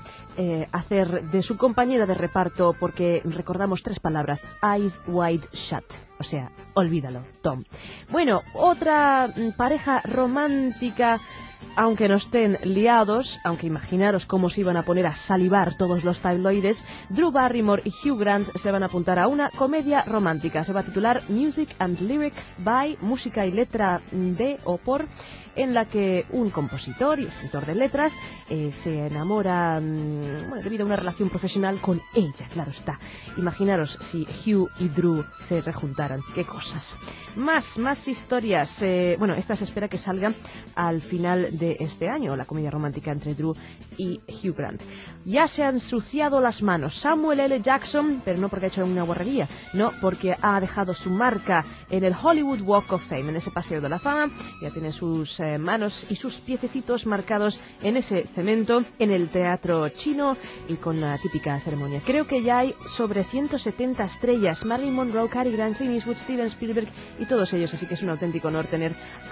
eh, hacer de su compañera de reparto, porque recordamos tres palabras: Eyes Wide Shut. O sea, olvídalo, Tom. Bueno, otra pareja romántica, aunque no estén liados, aunque imaginaros cómo se iban a poner a salivar todos los tabloides, Drew Barrymore y Hugh Grant se van a apuntar a una comedia romántica. Se va a titular Music and Lyrics by, música y letra de o por, en la que un compositor y escritor de letras eh, se enamora, mmm, bueno, debido a una relación profesional con ella, claro está. Imaginaros si Hugh y Drew se rejuntaran, qué cosas. Más, más historias. Eh, bueno, esta se espera que salga al final de este año, la comedia romántica entre Drew y Hugh Grant. Ya se han ensuciado las manos Samuel L. Jackson, pero no porque ha hecho una guarrería, no, porque ha dejado su marca en el Hollywood Walk of Fame, en ese paseo de la fama. Ya tiene sus eh, manos y sus piececitos marcados en ese cemento, en el teatro chino y con la típica ceremonia. Creo que ya hay sobre ciento setenta estrellas, Marilyn Monroe, Cary Grant, Clint Eastwood, Steven Spielberg y todos ellos, así que es un auténtico honor tener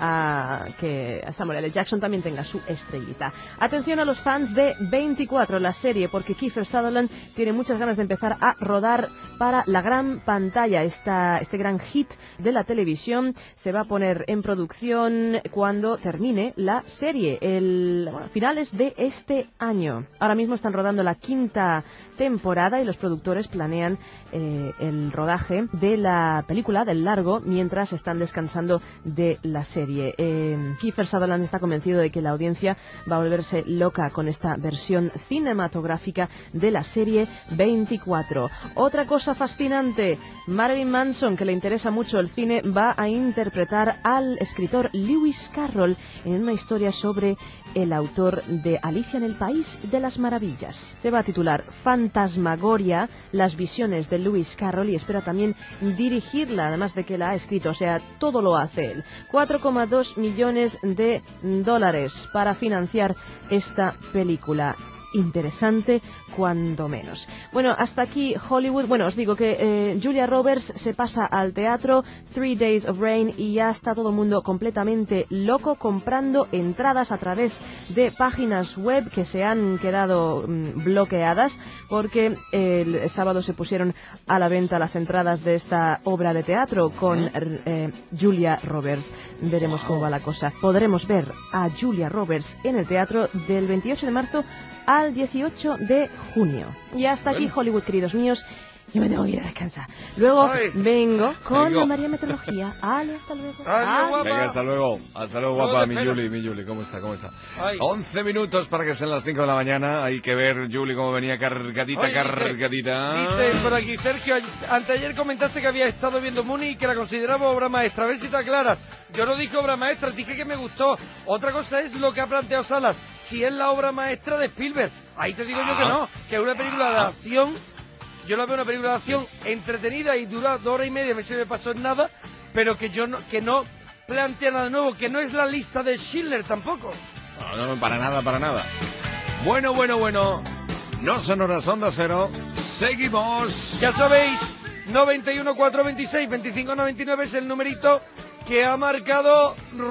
a que a Samuel L. Jackson también tenga su estrellita. Atención a los fans de veinticuatro, la serie, porque Kiefer Sutherland tiene muchas ganas de empezar a rodar para la gran pantalla. Esta, este gran hit de la televisión se va a poner en producción cuando termine la serie, el bueno, finales de este año. Ahora mismo están rodando la quinta temporada y los productores planean eh, el rodaje de la película, del largo, mientras están descansando de la serie. Eh, Kiefer Sutherland está convencido de que la audiencia va a volverse loca con esta versión cinematográfica de la serie veinticuatro. Otra cosa fascinante, Marilyn Manson, que le interesa mucho el cine, va a interpretar al escritor Lewis Carroll en una historia sobre el autor de Alicia en el País de las Maravillas. Se va a titular Fantasmagoria, las visiones de Lewis Carroll, y espera también dirigirla, además de que la ha escrito, o sea, todo lo hace él. cuatro coma dos millones de dólares para financiar esta película. Interesante, cuando menos. Bueno, hasta aquí Hollywood. Bueno, os digo que eh, Julia Roberts se pasa al teatro, Three Days of Rain, y ya está todo el mundo completamente loco comprando entradas a través de páginas web que se han quedado mmm, bloqueadas, porque eh, el sábado se pusieron a la venta las entradas de esta obra de teatro con eh, Julia Roberts. Veremos cómo va la cosa. Podremos ver a Julia Roberts en el teatro del veintiocho de marzo al dieciocho de junio. Y hasta aquí Hollywood, queridos míos. Yo me tengo que ir a descansar. Luego Ay. vengo con vengo. la María Meteorología. Ale, hasta luego. Adiós, Venga, hasta luego. Hasta luego, guapa. No, mi Julie, mi Julie. ¿Cómo está? ¿Cómo está? Ay. once minutos para que sean las cinco de la mañana. Hay que ver, Julie, cómo venía cargadita, Oye, cargadita. Dice, dice por aquí, Sergio, anteayer comentaste que había estado viendo Mooney y que la consideraba obra maestra. A ver si te aclaras. Yo no dije obra maestra, dije que me gustó. Otra cosa es lo que ha planteado Salas. Si es la obra maestra de Spielberg. Ahí te digo ah. yo que no. Que es una película de acción. Yo la veo una película de acción entretenida y dura dos horas y media, me se me pasó en nada, pero que yo no, que no plantea nada nuevo, que no es la lista de Schindler tampoco. No, no, para nada, para nada. Bueno, bueno, bueno. No son horas Onda Cero. Seguimos. Ya sabéis, noventa y uno, cuatrocientos veintiséis, veinticinco noventa y nueve es el numerito que ha marcado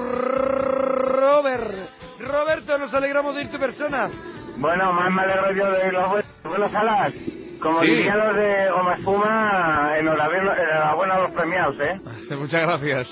Robert. Roberto, nos alegramos de ir tu persona. Bueno, más me alegro yo de los buenos Salas. Como sí. dirían los de Goma Espuma, enhorabuena, enhorabuena a los premiados, ¿eh? Muchas gracias.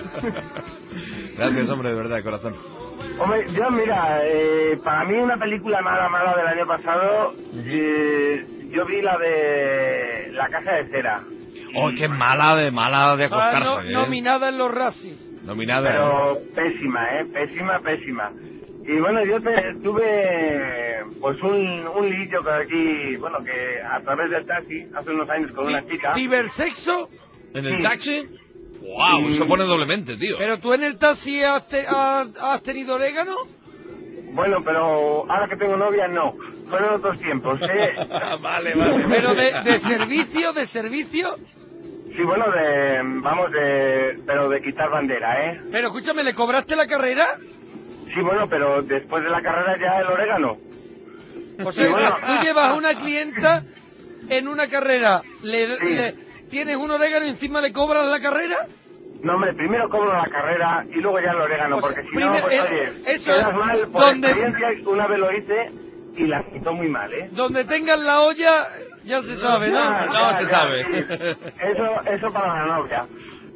Gracias, hombre, de verdad, de corazón. Hombre, yo, mira, eh, para mí una película mala, mala del año pasado, eh, yo vi la de La Casa de Cera. Oh, qué mala de mala de acostarse, ah, no, ¿eh? Nominada en los Razzies. Nominada. Pero pésima, ¿eh? Pésima, pésima. Y bueno, yo te, tuve pues un, un lillo que aquí, bueno, que a través del taxi, hace unos años con una chica. ¿Cibersexo? ¿En el sí. taxi? ¡Wow! Y... Eso pone doblemente, tío. ¿Pero tú en el taxi has, te, has, has tenido orégano? Bueno, pero ahora que tengo novia, no. Fueron otros tiempos, ¿eh? Vale, vale. ¿Pero de, de servicio, de servicio? Sí, bueno, de, vamos, de, pero de quitar bandera, ¿eh? Pero escúchame, ¿le cobraste la carrera? Sí, bueno, pero después de la carrera ya el orégano. O sea, bueno, tú llevas a una clienta en una carrera, le, sí. le tienes un orégano y encima le cobras la carrera. No, hombre, primero cobro la carrera y luego ya el orégano, o sea, porque si no, pues, el, oye, eso quedas es, mal. Por donde, experiencia, una vez lo hice y la quitó muy mal, ¿eh? Donde tengas la olla, ya se sabe, ¿no? Ya, no, ya, se ya, sabe. Sí. Eso, eso para la novia.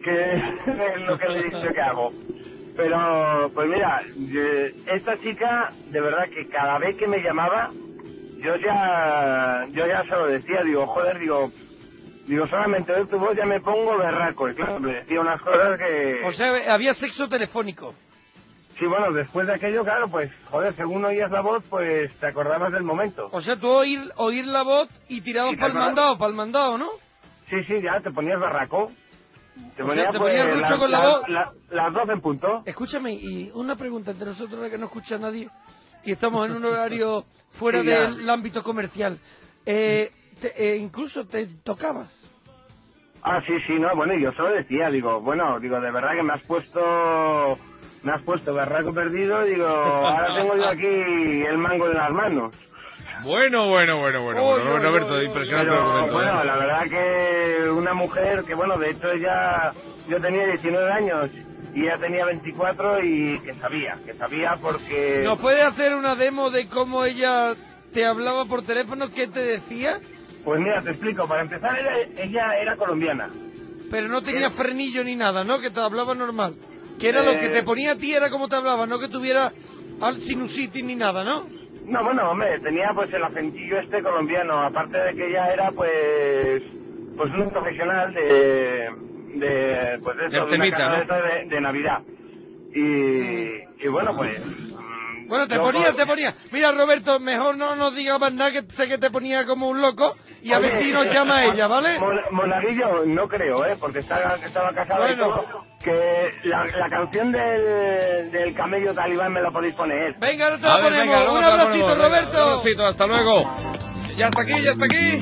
que es lo que le he dicho que hago. Pero, pues mira, eh, esta chica, de verdad que cada vez que me llamaba, yo ya, yo ya se lo decía, digo, joder, digo, digo, solamente de tu voz ya me pongo berraco, y claro, me decía unas cosas que... O sea, había sexo telefónico. Sí, bueno, después de aquello, claro, pues, joder, según oías la voz, pues te acordabas del momento. O sea, tú oír, oír la voz y tirabas Sí, te para el acuerdas. mandado, para el mandado, ¿no? Sí, sí, ya, te ponías berraco. Te O ponía, sea, te pues, ponías rucho las- con la las- voz. la- las doce en punto. Escúchame, y una pregunta entre nosotros, ahora que no escucha nadie, y estamos en un horario fuera Sí, ya. del ámbito comercial. Eh, te- eh, incluso te tocabas. Ah, sí, sí, no, bueno, y yo solo decía, digo, bueno, digo, de verdad que me has puesto, me has puesto berraco perdido, digo, ahora tengo yo aquí el mango en las manos. Bueno, bueno, bueno, bueno, Oy, bueno, oy, Roberto, oy, impresionante Pero, documento, bueno, ¿eh? la verdad que una mujer que, bueno, de hecho ella, yo tenía diecinueve años y ella tenía veinticuatro y que sabía, que sabía porque... ¿Nos puede hacer una demo de cómo ella te hablaba por teléfono? ¿Qué te decía? Pues mira, te explico, para empezar, ella, ella era colombiana. Pero no tenía frenillo ni nada, ¿no? Que te hablaba normal. Que era lo que te Eh, ponía a ti, era como te hablaba, no que tuviera al sinusitis ni nada, ¿no? No, bueno, hombre, tenía pues el acentillo este colombiano, aparte de que ella era pues pues un profesional de, de pues de, eso, Del de una temita, casa ¿no? de, esta de, de Navidad. Y, y bueno, pues... Bueno, te yo ponía, con- te ponía. Mira, Roberto, mejor no nos digas más nada, que sé que te ponía como un loco. Y a ver Oye, si nos llama ella, ¿vale? Mon- Monaguillo, no creo, ¿eh? Porque estaba, estaba casada Bueno. y todo. Que la, la canción del, del camello talibán me la podéis poner. Venga, ahora te A la ver, ponemos. venga, luego Un te la abracito, ponemos, venga, Roberto. Un abracito, hasta luego. Ya está aquí, ya está aquí.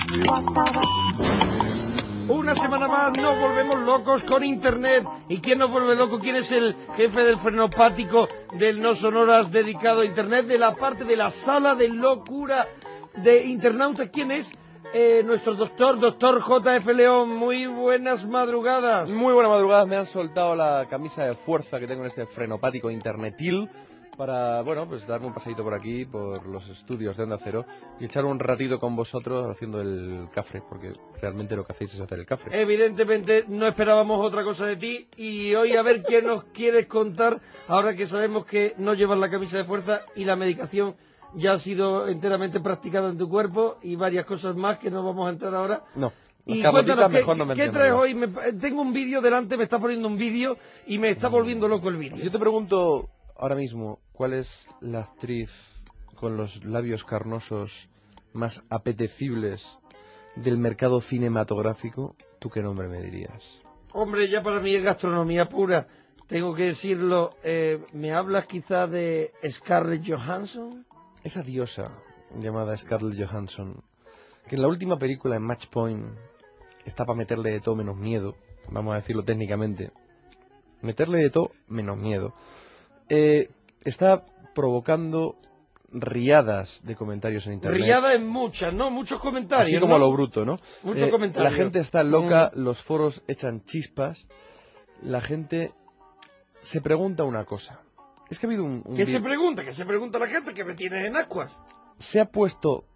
Una semana más nos volvemos locos con Internet. ¿Y quién nos vuelve loco? ¿Quién es el jefe del frenopático del No Sonoras dedicado a Internet? De la parte de la sala de locura de internautas. ¿Quién es? Eh, nuestro doctor, doctor J F León. Muy buenas madrugadas. Muy buenas madrugadas, me han soltado la camisa de fuerza que tengo en este frenopático internetil para, bueno, pues darme un paseíto por aquí, por los estudios de Onda Cero y echar un ratito con vosotros haciendo el cafre, porque realmente lo que hacéis es hacer el cafre. Evidentemente no esperábamos otra cosa de ti y hoy a ver qué nos quieres contar ahora que sabemos que no llevas la camisa de fuerza y la medicación ya ha sido enteramente practicada en tu cuerpo y varias cosas más que no vamos a entrar ahora. No, las Y carlotitas cuéntanos, ¿qué, mejor no qué mencionarlas. traes hoy? Me- tengo un vídeo delante, me está poniendo un vídeo y me está volviendo loco el vídeo. Si yo te pregunto ahora mismo cuál es la actriz con los labios carnosos más apetecibles del mercado cinematográfico, ¿tú qué nombre me dirías? Hombre, ya para mí es gastronomía pura. Tengo que decirlo, eh, ¿me hablas quizá de Scarlett Johansson? Esa diosa llamada Scarlett Johansson, que en la última película en Match Point está para meterle de todo menos miedo, vamos a decirlo técnicamente, meterle de todo menos miedo, eh, está provocando riadas de comentarios en internet. Riada en muchas, ¿no? Muchos comentarios, Así como ¿no? lo bruto, ¿no? Muchos Eh, comentarios. La gente está loca, Mm. los foros echan chispas, la gente se pregunta una cosa. Es que ha habido un... un ¿Qué vi- se pregunta? ¿Qué se pregunta la gente? ¿Que me tienes en ascuas? ¿Se ha puesto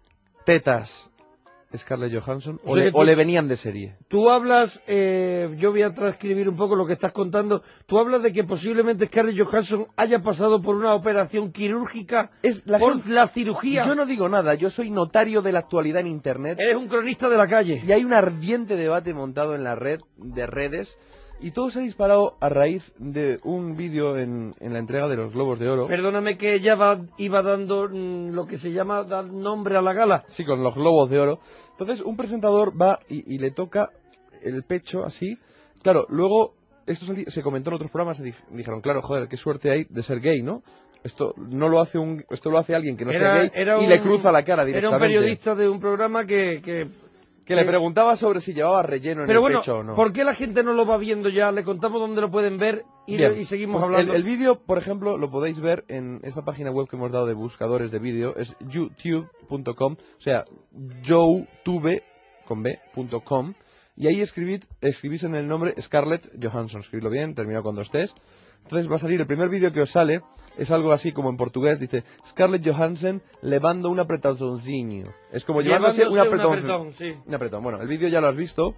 tetas Scarlett Johansson o, O sea le, que o tú- le venían de serie? Tú hablas, eh, yo voy a transcribir un poco lo que estás contando, tú hablas de que posiblemente Scarlett Johansson haya pasado por una operación quirúrgica Es la por gente- la cirugía. Yo no digo nada, yo soy notario de la actualidad en internet. Eres un cronista de la calle. Y hay un ardiente debate montado en la red de redes y todo se ha disparado a raíz de un vídeo en, en la entrega de los Globos de Oro. Perdóname que ella va, iba dando mm, lo que se llama dar nombre a la gala. Sí, con los Globos de Oro. Entonces un presentador va y, y le toca el pecho así. Claro, luego esto sali- se comentó en otros programas y dij- dijeron, claro, joder, qué suerte hay de ser gay, ¿no? Esto no lo hace un, esto lo hace alguien que no Era- sea gay era y un- le cruza la cara Era directamente. un periodista de un programa que... que Que le preguntaba sobre si llevaba relleno en Pero el bueno, pecho o no. ¿por qué la gente no lo va viendo ya? Le contamos dónde lo pueden ver y, Bien, y seguimos pues hablando. El, el vídeo, por ejemplo, lo podéis ver en esta página web que hemos dado de buscadores de vídeo, es youtube punto com, o sea, youtube con b punto com, y ahí escribid, escribís en el nombre Scarlett Johansson, escribidlo bien, terminado cuando estés. Entonces va a salir el primer vídeo que os sale, es algo así como en portugués, dice Scarlett Johansson levando un apretoncillo. Es como llevándose, Llevándose un un apretón. apretón, sí. Un apretón. Bueno, el vídeo ya lo has visto.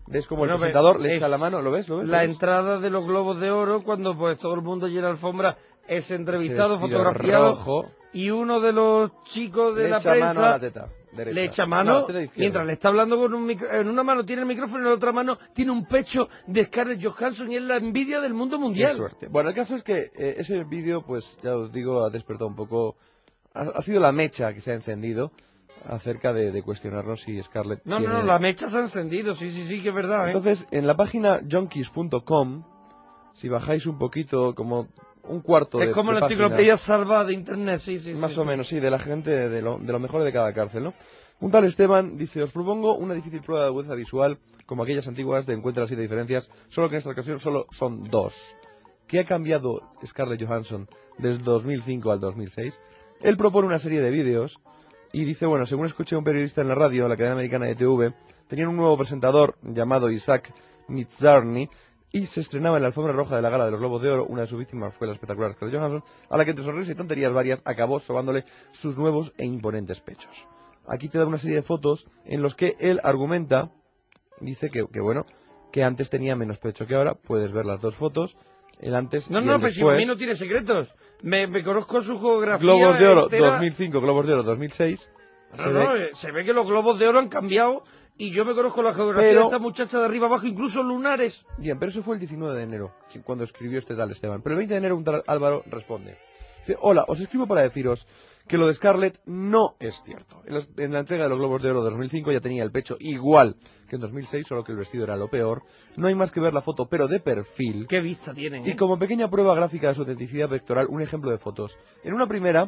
ves como Bueno, el presentador ve- le echa es la mano, ¿lo ves? ¿Lo ves? La ¿Lo ves? entrada de los Globos de Oro, cuando pues todo el mundo llena alfombra, es entrevistado, Ese vestido fotografiado, rojo. y uno de los chicos de Le la echa prensa mano a la teta derecha. le echa No, mano, teta izquierda. mientras le está hablando con un micro, en una mano tiene el micrófono y en la otra mano tiene un pecho de Scarlett Johansson, y es la envidia del mundo mundial. Qué suerte. Bueno, el caso es que eh, ese vídeo, pues ya os digo, ha despertado un poco... Ha, ha sido la mecha que se ha encendido acerca de, de cuestionarnos si Scarlett No, tiene... no, no, la mecha se ha encendido, sí, sí, sí, que es verdad, ¿eh? Entonces, en la página junkies punto com, si bajáis un poquito, como un cuarto de Es como de la página, enciclopedia salvada de internet, sí, sí. más sí, o sí. menos, sí, de la gente, de lo, de lo mejor de cada cárcel, ¿no? Un tal Esteban dice, os propongo una difícil prueba de agudeza visual, como aquellas antiguas de encuentra las siete diferencias, solo que en esta ocasión solo son dos. ¿Qué ha cambiado Scarlett Johansson desde dos mil cinco al dos mil seis? Él propone una serie de vídeos y dice, bueno, según escuché a un periodista en la radio, la cadena americana de T V, tenían un nuevo presentador llamado Isaac Mizrahi, y se estrenaba en la alfombra roja de la gala de los Globos de Oro. Una de sus víctimas fue la espectacular Scarlett Johansson, a la que entre sonrisas y tonterías varias acabó sobándole sus nuevos e imponentes pechos. Aquí te da una serie de fotos en los que él argumenta, dice que, que bueno, que antes tenía menos pecho que ahora. Puedes ver las dos fotos, el antes No, y no, el pero si para mí después. no tiene secretos. Me, me conozco su geografía Globos de Oro entera. dos mil cinco, Globos de Oro dos mil seis. No, Se no, ve- eh, se ve que los Globos de Oro han cambiado y yo me conozco la geografía Pero- de esta muchacha de arriba abajo, incluso lunares. Bien, pero eso fue el diecinueve de enero, que- cuando escribió este tal Esteban. Pero el veinte de enero un tal Álvaro responde. Dice, hola, os escribo para deciros que lo de Scarlett no es cierto. En, las- en la entrega de los Globos de Oro de dos mil cinco ya tenía el pecho igual que en dos mil seis, solo que el vestido era lo peor. No hay más que ver la foto, pero de perfil. Qué vista tienen, Y ¿eh? como pequeña prueba gráfica de su autenticidad vectoral, un ejemplo de fotos. En una primera,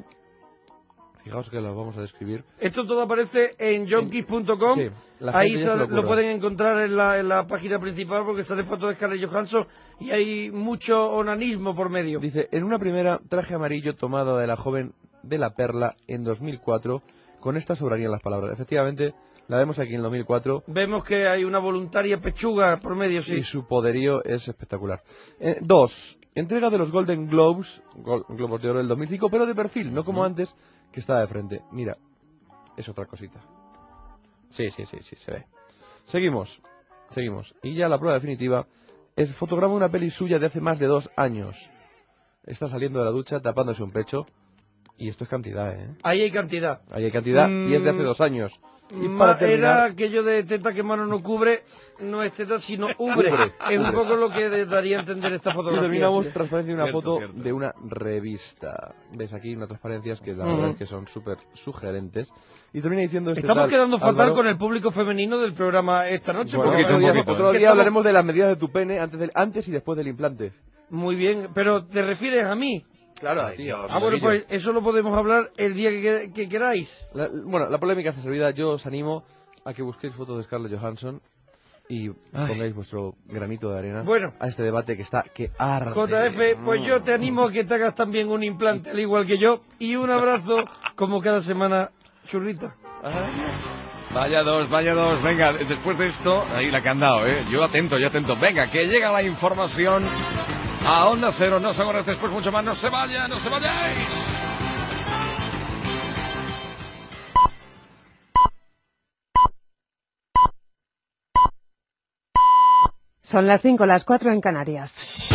fijaos que las vamos a describir. Esto todo aparece en junkies punto com. Sí, la Ahí gente ya se sale- le lo ocurre. pueden encontrar en la, en la página principal, porque sale fotos de Scarlett Johansson y hay mucho onanismo por medio. Dice, en una primera, traje amarillo tomado de la joven de la Perla en dos mil cuatro. Con esta sobrarían las palabras. Efectivamente, la vemos aquí en dos mil cuatro. Vemos que hay una voluntaria pechuga por medio, sí. Y su poderío es espectacular. Eh, dos, entrega de los Golden Globes, Gol- Globos de Oro del dos mil cinco, pero de perfil, no como antes, que estaba de frente. Mira, es otra cosita. Sí, sí, sí, sí, se ve. Seguimos, seguimos. Y ya la prueba definitiva es fotograma de una peli suya de hace más de dos años. Está saliendo de la ducha tapándose un pecho. Y esto es cantidad, ¿eh? Ahí hay cantidad. Ahí hay cantidad y es de hace Mm, dos años. Y Ma- para terminar... Era aquello de teta que mano no cubre, no es teta sino ubre. Ubre, Es un ubre. poco lo que de- daría a entender esta Y fotografía. terminamos sí. transparencia de una Cierto, foto cierto. de una revista. Ves aquí unas transparencias que la Ujú. verdad es que son súper sugerentes. Y termina diciendo este Estamos tal quedando fatal Álvaro- con el público femenino del programa esta noche. Bueno, porque otro día, estamos- otro que día estamos- hablaremos de las medidas de tu pene antes, del, antes y después del implante. Muy bien, pero ¿te refieres a mí? Claro, tío. Ah, bueno, pues eso lo podemos hablar el día que, que queráis. La- bueno, la polémica está servida. Yo os animo a que busquéis fotos de Scarlett Johansson y pongáis vuestro granito de arena Bueno. a este debate que está que arde. J F, pues yo te animo a que te hagas también un implante al igual que yo. Y un abrazo, como cada semana, churrita. Vaya dos, vaya dos. Venga, después de esto, ahí la que han dado, ¿eh? Yo atento, yo atento. Venga, que llega la información a Onda Cero. No se horas después mucho más. No se vaya, no se vayáis. Son las cinco, las cuatro en Canarias.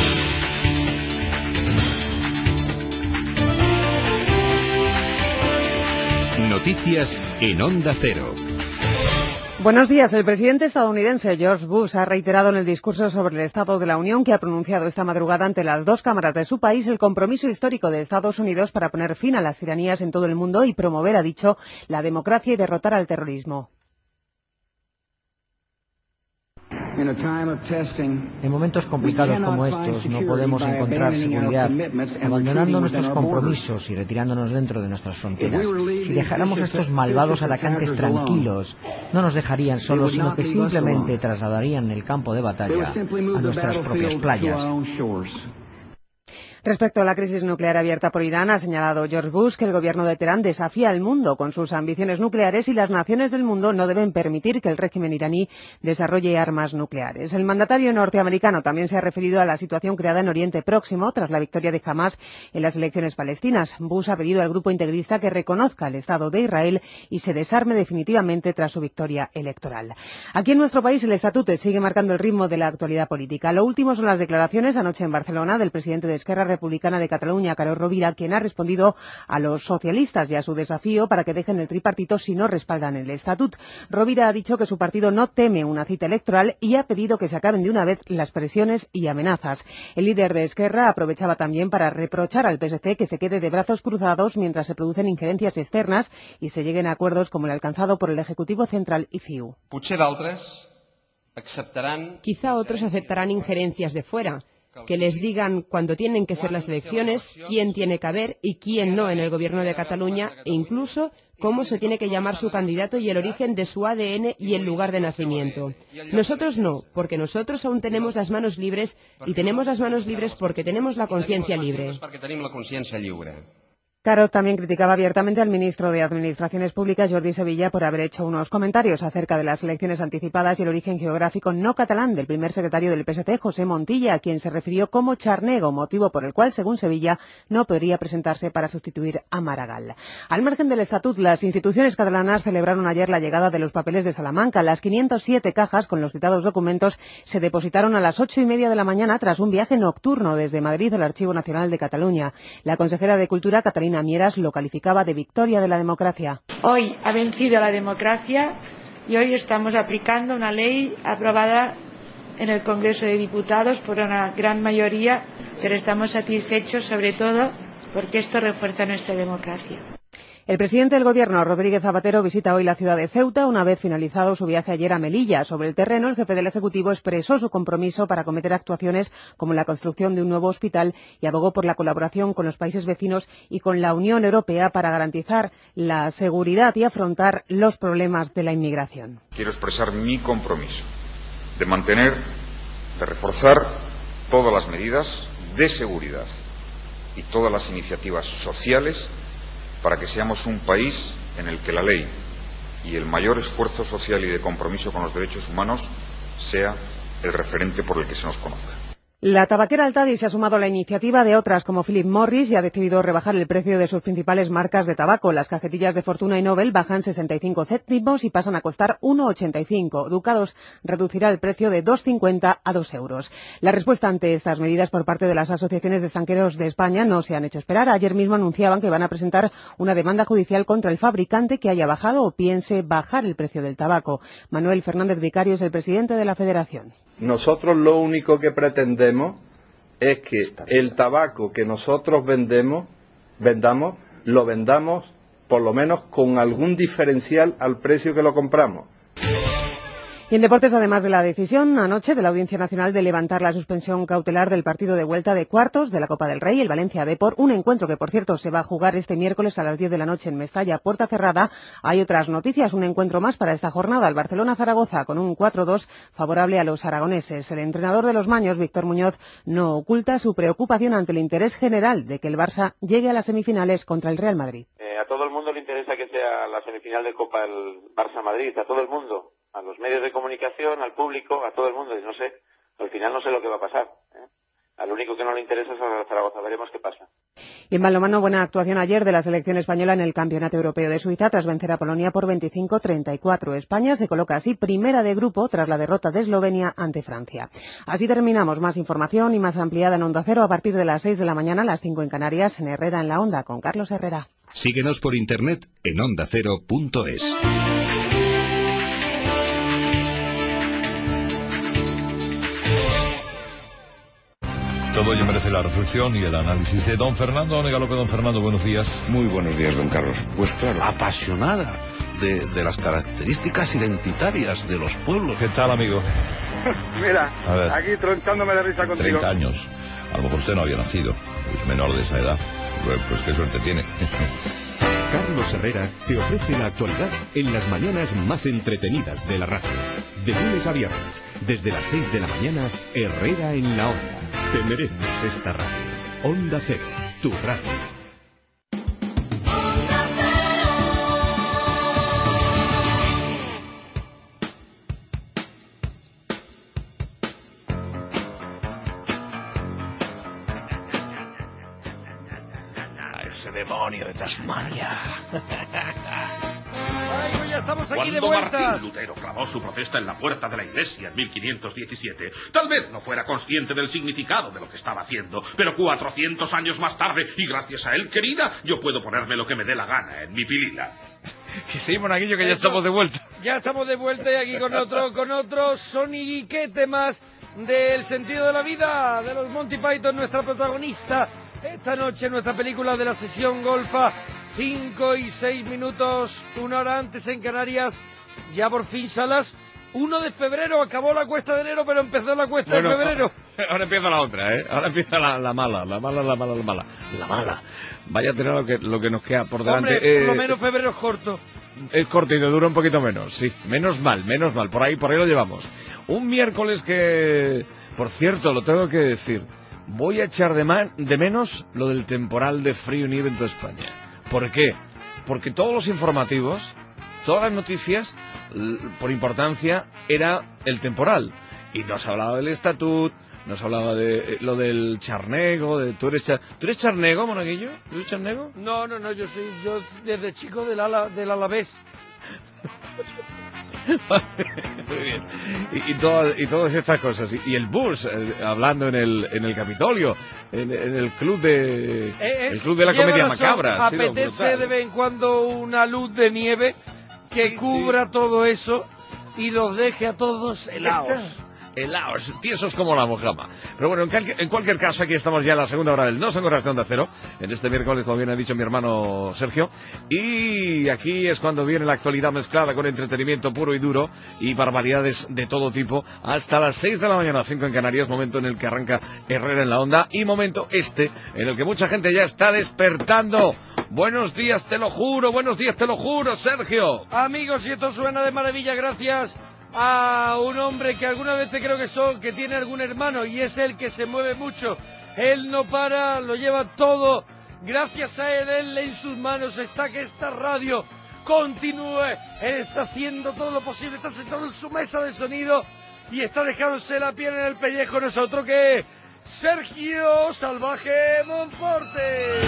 Noticias en Onda Cero. Buenos días. El presidente estadounidense George Bush ha reiterado en el discurso sobre el Estado de la Unión que ha pronunciado esta madrugada ante las dos cámaras de su país el compromiso histórico de Estados Unidos para poner fin a las tiranías en todo el mundo y promover, ha dicho, la democracia y derrotar al terrorismo. En momentos complicados como estos no podemos encontrar seguridad abandonando nuestros compromisos y retirándonos dentro de nuestras fronteras. Si dejáramos a estos malvados atacantes tranquilos, no nos dejarían solos, sino que simplemente trasladarían el campo de batalla a nuestras propias playas. Respecto a la crisis nuclear abierta por Irán, ha señalado George Bush que el gobierno de Teherán desafía al mundo con sus ambiciones nucleares y las naciones del mundo no deben permitir que el régimen iraní desarrolle armas nucleares. El mandatario norteamericano también se ha referido a la situación creada en Oriente Próximo tras la victoria de Hamás en las elecciones palestinas. Bush ha pedido al grupo integrista que reconozca el Estado de Israel y se desarme definitivamente tras su victoria electoral. Aquí en nuestro país el estatut sigue marcando el ritmo de la actualidad política. Lo último son las declaraciones anoche en Barcelona del presidente de Esquerra Republicana de Cataluña, Carod Rovira, quien ha respondido a los socialistas y a su desafío para que dejen el tripartito si no respaldan el Estatut. Rovira ha dicho que su partido no teme una cita electoral y ha pedido que se acaben de una vez las presiones y amenazas. El líder de Esquerra aprovechaba también para reprochar al P S C que se quede de brazos cruzados mientras se producen injerencias externas y se lleguen a acuerdos como el alcanzado por el Ejecutivo Central y C I U. Quizá otros aceptarán injerencias de fuera, que les digan cuándo tienen que ser las elecciones, quién tiene que haber y quién no en el gobierno de Cataluña e incluso cómo se tiene que llamar su candidato y el origen de su A D N y el lugar de nacimiento. Nosotros no, porque nosotros aún tenemos las manos libres y tenemos las manos libres porque tenemos la conciencia libre. Carod también criticaba abiertamente al ministro de Administraciones Públicas, Jordi Sevilla, por haber hecho unos comentarios acerca de las elecciones anticipadas y el origen geográfico no catalán del primer secretario del P S C, José Montilla, a quien se refirió como charnego, motivo por el cual, según Sevilla, no podría presentarse para sustituir a Maragall. Al margen del Estatut, las instituciones catalanas celebraron ayer la llegada de los papeles de Salamanca. Las quinientas siete cajas con los citados documentos se depositaron a las ocho y media de la mañana tras un viaje nocturno desde Madrid al Archivo Nacional de Cataluña. La consejera de Cultura, Catalina Mieras, lo calificaba de victoria de la democracia. Hoy ha vencido la democracia y hoy estamos aplicando una ley aprobada en el Congreso de Diputados por una gran mayoría, pero estamos satisfechos sobre todo porque esto refuerza nuestra democracia. El presidente del Gobierno, Rodríguez Zapatero, visita hoy la ciudad de Ceuta una vez finalizado su viaje ayer a Melilla. Sobre el terreno, el jefe del Ejecutivo expresó su compromiso para acometer actuaciones como la construcción de un nuevo hospital y abogó por la colaboración con los países vecinos y con la Unión Europea para garantizar la seguridad y afrontar los problemas de la inmigración. Quiero expresar mi compromiso de mantener, de reforzar todas las medidas de seguridad y todas las iniciativas sociales para que seamos un país en el que la ley y el mayor esfuerzo social y de compromiso con los derechos humanos sea el referente por el que se nos conozca. La tabaquera Altadis se ha sumado a la iniciativa de otras como Philip Morris y ha decidido rebajar el precio de sus principales marcas de tabaco. Las cajetillas de Fortuna y Nobel bajan sesenta y cinco céntimos y pasan a costar uno ochenta y cinco. Ducados reducirá el precio de dos cincuenta a dos euros. La respuesta ante estas medidas por parte de las asociaciones de estanqueros de España no se han hecho esperar. Ayer mismo anunciaban que van a presentar una demanda judicial contra el fabricante que haya bajado o piense bajar el precio del tabaco. Manuel Fernández Vicario es el presidente de la Federación. Nosotros lo único que pretendemos es que el tabaco que nosotros vendemos, vendamos, lo vendamos por lo menos con algún diferencial al precio que lo compramos. Y en deportes, además de la decisión anoche de la Audiencia Nacional de levantar la suspensión cautelar del partido de vuelta de cuartos de la Copa del Rey, el Valencia Depor, un encuentro que, por cierto, se va a jugar este miércoles a las diez de la noche en Mestalla, puerta cerrada. Hay otras noticias, un encuentro más para esta jornada, el Barcelona-Zaragoza, con un cuatro dos favorable a los aragoneses. El entrenador de los Maños, Víctor Muñoz, no oculta su preocupación ante el interés general de que el Barça llegue a las semifinales contra el Real Madrid. Eh, a todo el mundo le interesa que sea la semifinal de Copa el Barça-Madrid, a todo el mundo. A los medios de comunicación, al público, a todo el mundo, y no sé, al final no sé lo que va a pasar, ¿eh? Al único que no le interesa es a Zaragoza, veremos qué pasa. Y en balonmano, buena actuación ayer de la selección española en el Campeonato Europeo de Suiza tras vencer a Polonia por veinticinco a treinta y cuatro. España se coloca así primera de grupo tras la derrota de Eslovenia ante Francia. Así terminamos. Más información y más ampliada en Onda Cero a partir de las seis de la mañana, a las cinco en Canarias, en Herrera en la Onda, con Carlos Herrera. Síguenos por internet en onda cero punto es. Todo ello merece la reflexión y el análisis de don Fernando Onega López. Don Fernando, buenos días. Muy buenos días, don Carlos. Pues claro. Apasionada de, de las características identitarias de los pueblos. ¿Qué tal, amigo? Mira, aquí tronchándome de risa contigo. treinta años. A lo mejor usted no había nacido. Es menor de esa edad. Pues, pues qué suerte tiene. Carlos Herrera te ofrece la actualidad en las mañanas más entretenidas de la radio. De lunes a viernes, desde las seis de la mañana, Herrera en la Onda. Te mereces esta radio. Onda Cero, tu radio. Ese demonio de Tasmania. Ay, pues ya estamos aquí de Cuando vuelta. Martín Lutero clavó su protesta en la puerta de la iglesia en mil quinientos diecisiete, tal vez no fuera consciente del significado de lo que estaba haciendo, pero cuatrocientos años más tarde, y gracias a él, querida, yo puedo ponerme lo que me dé la gana en mi pilila. Que sí, Monaguillo, que ya estamos de vuelta. Ya estamos de vuelta y aquí con otro, con otro soniquete más del sentido de la vida de los Monty Python, nuestra protagonista esta noche, nuestra película de la sesión golfa. Cinco y seis minutos, una hora antes en Canarias. Ya por fin, Salas. uno de febrero, acabó la cuesta de enero, pero empezó la cuesta Bueno, de febrero. Ahora empieza la otra, ¿eh? Ahora empieza la, la mala, la mala, la mala, la mala. La mala. Vaya a tener lo que, lo que nos queda por delante. Hombre, por eh, lo menos febrero es corto. Es cortito, dura un poquito menos, sí. Menos mal, menos mal. Por ahí, por ahí lo llevamos. Un miércoles que, por cierto, lo tengo que decir, voy a echar de, man, de menos lo del temporal de frío y nieve en toda España. ¿Por qué? Porque todos los informativos, todas las noticias, por importancia, era el temporal. Y nos hablaba del estatut, nos hablaba de eh, lo del charnego, de tú eres char... ¿Tú eres charnego, Monaguillo? ¿Tú eres charnego? No, no, no, yo soy yo desde chico del ala, del Alavés. Muy bien. Y, y, todas, y todas estas cosas. Y, y el Bush, eh, hablando en el en el Capitolio, en, en el club de Eh, el club de la comedia razón, macabra. Ha sido apetece brutal. de vez en cuando una luz de nieve que Sí, cubra sí. todo eso y los deje a todos helados. Está. Helados, tiesos como la mojama. Pero bueno, en, cal- en cualquier caso, aquí estamos ya en la segunda hora del No Son Corazón de Acero, en este miércoles, como bien ha dicho mi hermano Sergio. Y aquí es cuando viene la actualidad mezclada con entretenimiento puro y duro y barbaridades de todo tipo, hasta las seis de la mañana, cinco en Canarias, momento en el que arranca Herrera en la Onda, y momento este, en el que mucha gente ya está despertando. Buenos días, te lo juro, buenos días, te lo juro, Sergio. Amigos, y esto suena de maravilla gracias a un hombre que alguna vez creo que son, que tiene algún hermano y es el que se mueve mucho. Él no para, lo lleva todo. Gracias a él, él en sus manos está que esta radio continúe. Él está haciendo todo lo posible, está sentado en su mesa de sonido y está dejándose la piel en el pellejo. Nosotros que Sergio Salvaje Monforte.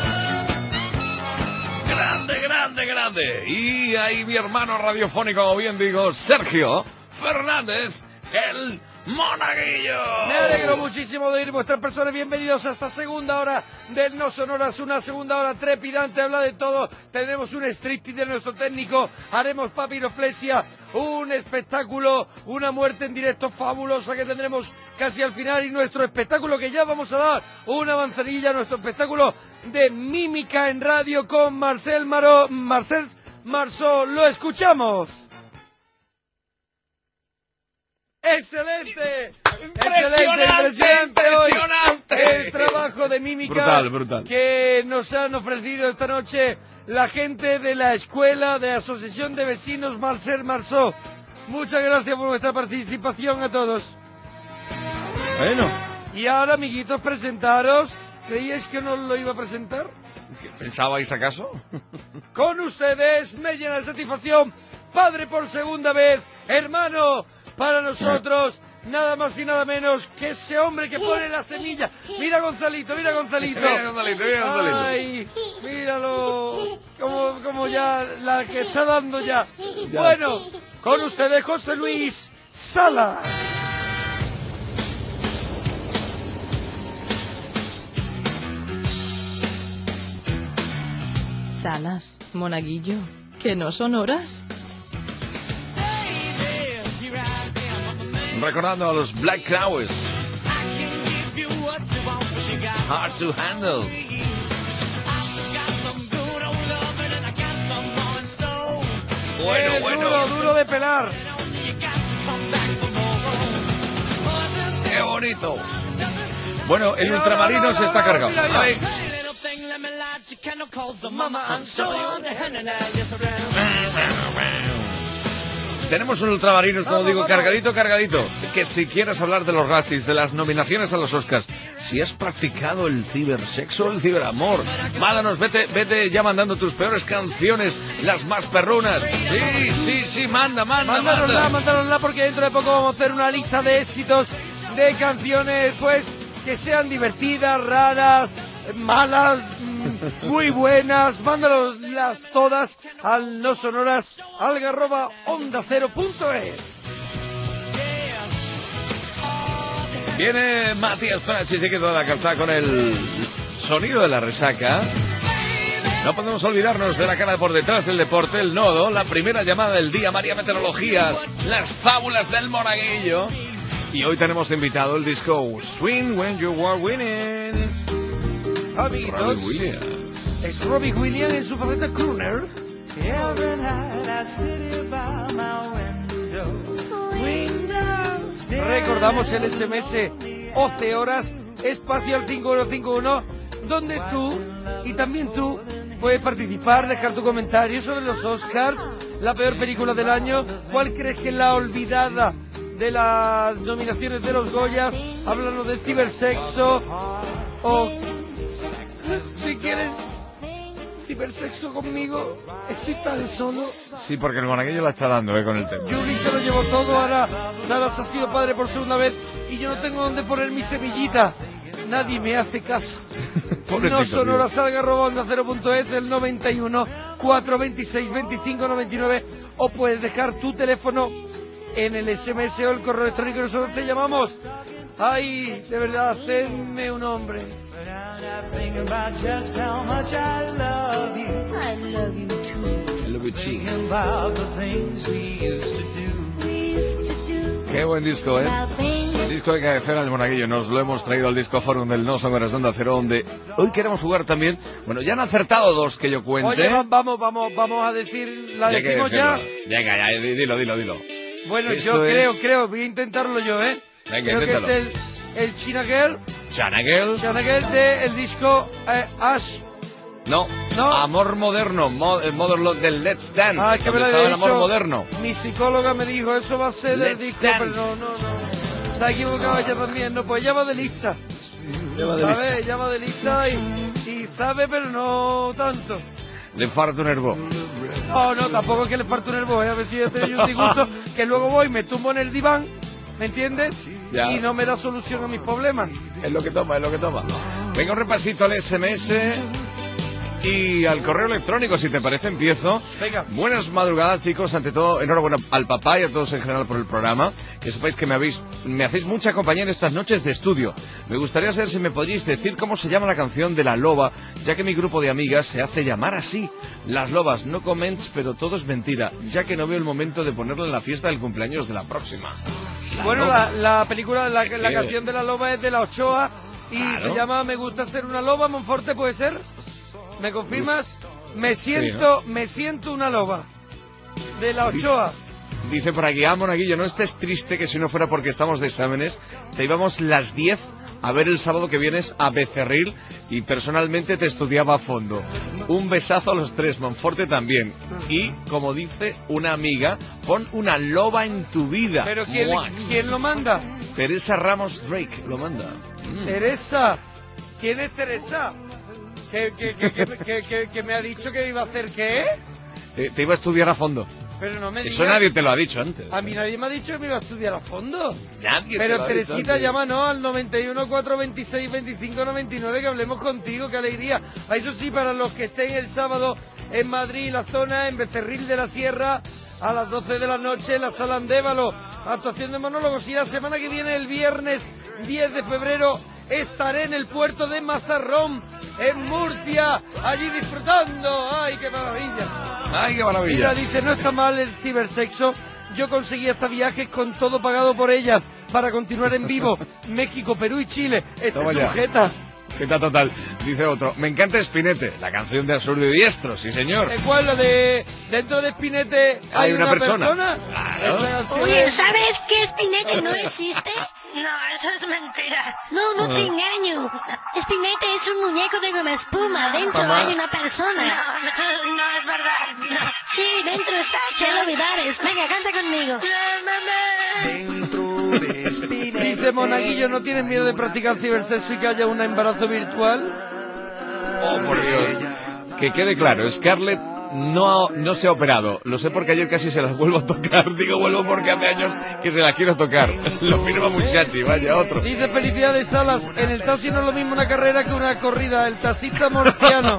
Grande, grande, grande. Y ahí mi hermano radiofónico, como bien digo, Sergio Fernández, el Monaguillo. Me alegro muchísimo de ir vuestras personas. Bienvenidos a esta segunda hora del No Sonoras, una segunda hora trepidante, habla de todo. Tenemos un striptease de nuestro técnico, haremos papiroflexia, un espectáculo, una muerte en directo fabulosa que tendremos casi al final y nuestro espectáculo que ya vamos a dar una manzanilla, nuestro espectáculo de mímica en radio con Marcel Maró, Marcel Marceau. Lo escuchamos. ¡Excelente! ¡Impresionante, ¡Excelente, impresionante! Hoy el trabajo de mímica Brutal, brutal. que nos han ofrecido esta noche la gente de la Escuela de Asociación de Vecinos Marcel Marceau. Muchas gracias por vuestra participación a todos. Bueno. Y ahora, amiguitos, presentaros. ¿Creíais que no lo iba a presentar? ¿Pensabais acaso? Con ustedes me llena de satisfacción, padre por segunda vez, hermano para nosotros, nada más y nada menos que ese hombre que pone la semilla. Mira Gonzalito, mira Gonzalito. Mira Gonzalito, mira Gonzalito. Ay, míralo, como, como ya la que está dando ya. Ya. Bueno, con ustedes José Luis Sala. Salas, Monaguillo, ¿que no son horas? Recordando a los Black Crowes. Hard to handle. Bueno, Eh, bueno. Duro, duro de pelar. Qué bonito. Bueno, el Mira, ultramarino ahora, se está ahora, cargando. mira, mira. Ay. Tenemos un ultramarinos, como Vamos, digo, vamos. cargadito, cargadito. Que si quieres hablar de los Razzies, de las nominaciones a los Oscars, si has practicado el cibersexo o el ciberamor, mándanos, vete, vete ya mandando tus peores canciones, las más perrunas. Sí, sí, sí, manda, manda, Mándanosla, manda. mándanosla, porque dentro de poco vamos a hacer una lista de éxitos de canciones, pues, que sean divertidas, raras, malas, mm, muy buenas. Mándanoslas todas al no sonoras algarroba onda cero punto es. Viene Matías Prats y sigue toda la calzada con el sonido de la resaca. No podemos olvidarnos de la cara por detrás del deporte, el nodo, la primera llamada del día, María Meteorologías, las fábulas del monaguillo. Y hoy tenemos invitado el disco Swing When You Were Winning. Amiguitos, Robbie Williams. es Robbie Williams en su faceta crooner. Recordamos el S M S once horas espacial cinco uno cinco uno, donde tú y también tú puedes participar, dejar tu comentario sobre los Oscars, la peor película del año, cuál crees que es la olvidada de las nominaciones de los Goyas, háblanos del cibersexo, o si quieres cibersexo conmigo, estoy tan solo. Sí, porque el monaguillo la está dando, eh, con el tema. Yuri se lo llevó todo, ahora Saras ha sido padre por segunda vez y yo no tengo dónde poner mi semillita. Nadie me hace caso. No sonoras algarroba onda cero punto es, el noventa y uno, cuatrocientos veintiséis, veinticinco noventa y nueve, o puedes dejar tu teléfono en el S M S o el correo electrónico. Nosotros te llamamos. Ay, de verdad, hacedme un hombre. Qué buen disco, ¿eh? El disco de cabecera del monaguillo. Nos lo hemos traído al disco forum del No Sonoras de Onda Cero, donde hoy queremos jugar también. Bueno, ya han acertado dos que yo cuente. Oye, va- vamos, vamos, vamos a decir, la Ya hay que decimos ya. decirlo. Venga, ya, di- dilo, dilo, dilo. Bueno, Esto yo es- creo, creo, voy a intentarlo yo, ¿eh? Venga, creo inténtalo. que es el, el China Girl, China Girl. China Girl de el disco eh, Ash. No, Amor Moderno, mo- eh, Modern Love del Let's Dance. Ah, que me donde lo estaba había el amor dicho. moderno. Mi psicóloga me dijo, eso va a ser del Let's disco, Dance. pero no, no, no. Se ha equivocado ella también, no, pues ella va de lista. Ya va de ¿Sabes? lista. Ella va de lista y, y sabe, pero no tanto. Le farto nervo. No, no, tampoco es que le parte un nervo, ¿eh? A ver si yo tengo yo un disgusto, que luego voy, me tumbo en el diván, ¿me entiendes? Ya. Y no me da solución a mis problemas. Es lo que toma, es lo que toma. Venga, un repasito al S M S y al correo electrónico, si te parece, empiezo. Venga. Buenas madrugadas, chicos. Ante todo, enhorabuena al papá y a todos en general por el programa. Que sepáis que me habéis, me hacéis mucha compañía en estas noches de estudio. Me gustaría saber si me podéis decir cómo se llama la canción de La Loba, ya que mi grupo de amigas se hace llamar así. Las Lobas, no comments, pero todo es mentira, ya que no veo el momento de ponerla en la fiesta del cumpleaños de la próxima. La Bueno, Loba. la, la película, la, la ¿Qué? canción de la loba es de la Ochoa y Claro. se llama Me gusta ser una loba, Monforte, ¿puede ser? ¿Me confirmas? Me siento, me siento una loba. De la Ochoa. Dice por aquí, ah, monaguillo, no estés triste, que si no fuera porque estamos de exámenes, te íbamos las diez a ver el sábado que vienes a Becerril y personalmente te estudiaba a fondo. Un besazo a los tres, Monforte también. Y, como dice una amiga, pon una loba en tu vida. Pero ¿quién, Muax. ¿quién lo manda? Teresa Ramos Drake lo manda. Mm. Teresa. ¿Quién es Teresa? ¿Que, que, que, que, que, que- que me ha dicho que iba a hacer qué? Te, te iba a estudiar a fondo. Pero no me Eso digas. nadie te lo ha dicho antes. A mí nadie me ha dicho que me iba a estudiar a fondo. Nadie te Pero lo ha dicho Teresita, antes. llámanos al noventa y uno, cuatrocientos veintiséis, veinticinco noventa y nueve que hablemos contigo, qué alegría. A Eso sí, para los que estén el sábado en Madrid, la zona, en Becerril de la Sierra, a las doce de la noche, en la Sala Andévalo, actuación de monólogos. Y la semana que viene, el viernes diez de febrero, estaré en el puerto de Mazarrón, en Murcia, allí disfrutando. ¡Ay, qué maravilla! ¡Ay, qué maravilla! Mira, dice, no está mal el cibersexo. Yo conseguí hasta viajes con todo pagado por ellas para continuar en vivo. México, Perú y Chile. Este Toma ya. sujeta. Jeta total. Dice otro, me encanta Spinete, la canción de Absurdo y Diestro, sí señor. ¿De cuál? La de... Dentro de Spinete hay, Hay una persona. Claro. Esa canción Oye, es- ¿sabes que Spinete no existe? No, eso es mentira. No, no te engaño. Spinete es un muñeco de goma espuma. Dentro Mamá. hay una persona. No, eso no es verdad. No. Sí, dentro está Chelo Vidares. Venga, canta conmigo. Dice Monaguillo, ¿no tienes miedo de practicar cibersexo y que haya un embarazo virtual? Oh, por Dios. Que quede claro, Scarlett no, no se ha operado. Lo sé porque ayer casi se las vuelvo a tocar. Digo vuelvo porque hace años que se las quiero tocar. Lo firma Muchachi, vaya otro. Dice felicidades Salas, en el taxi no es lo mismo una carrera que una corrida, el taxista murciano.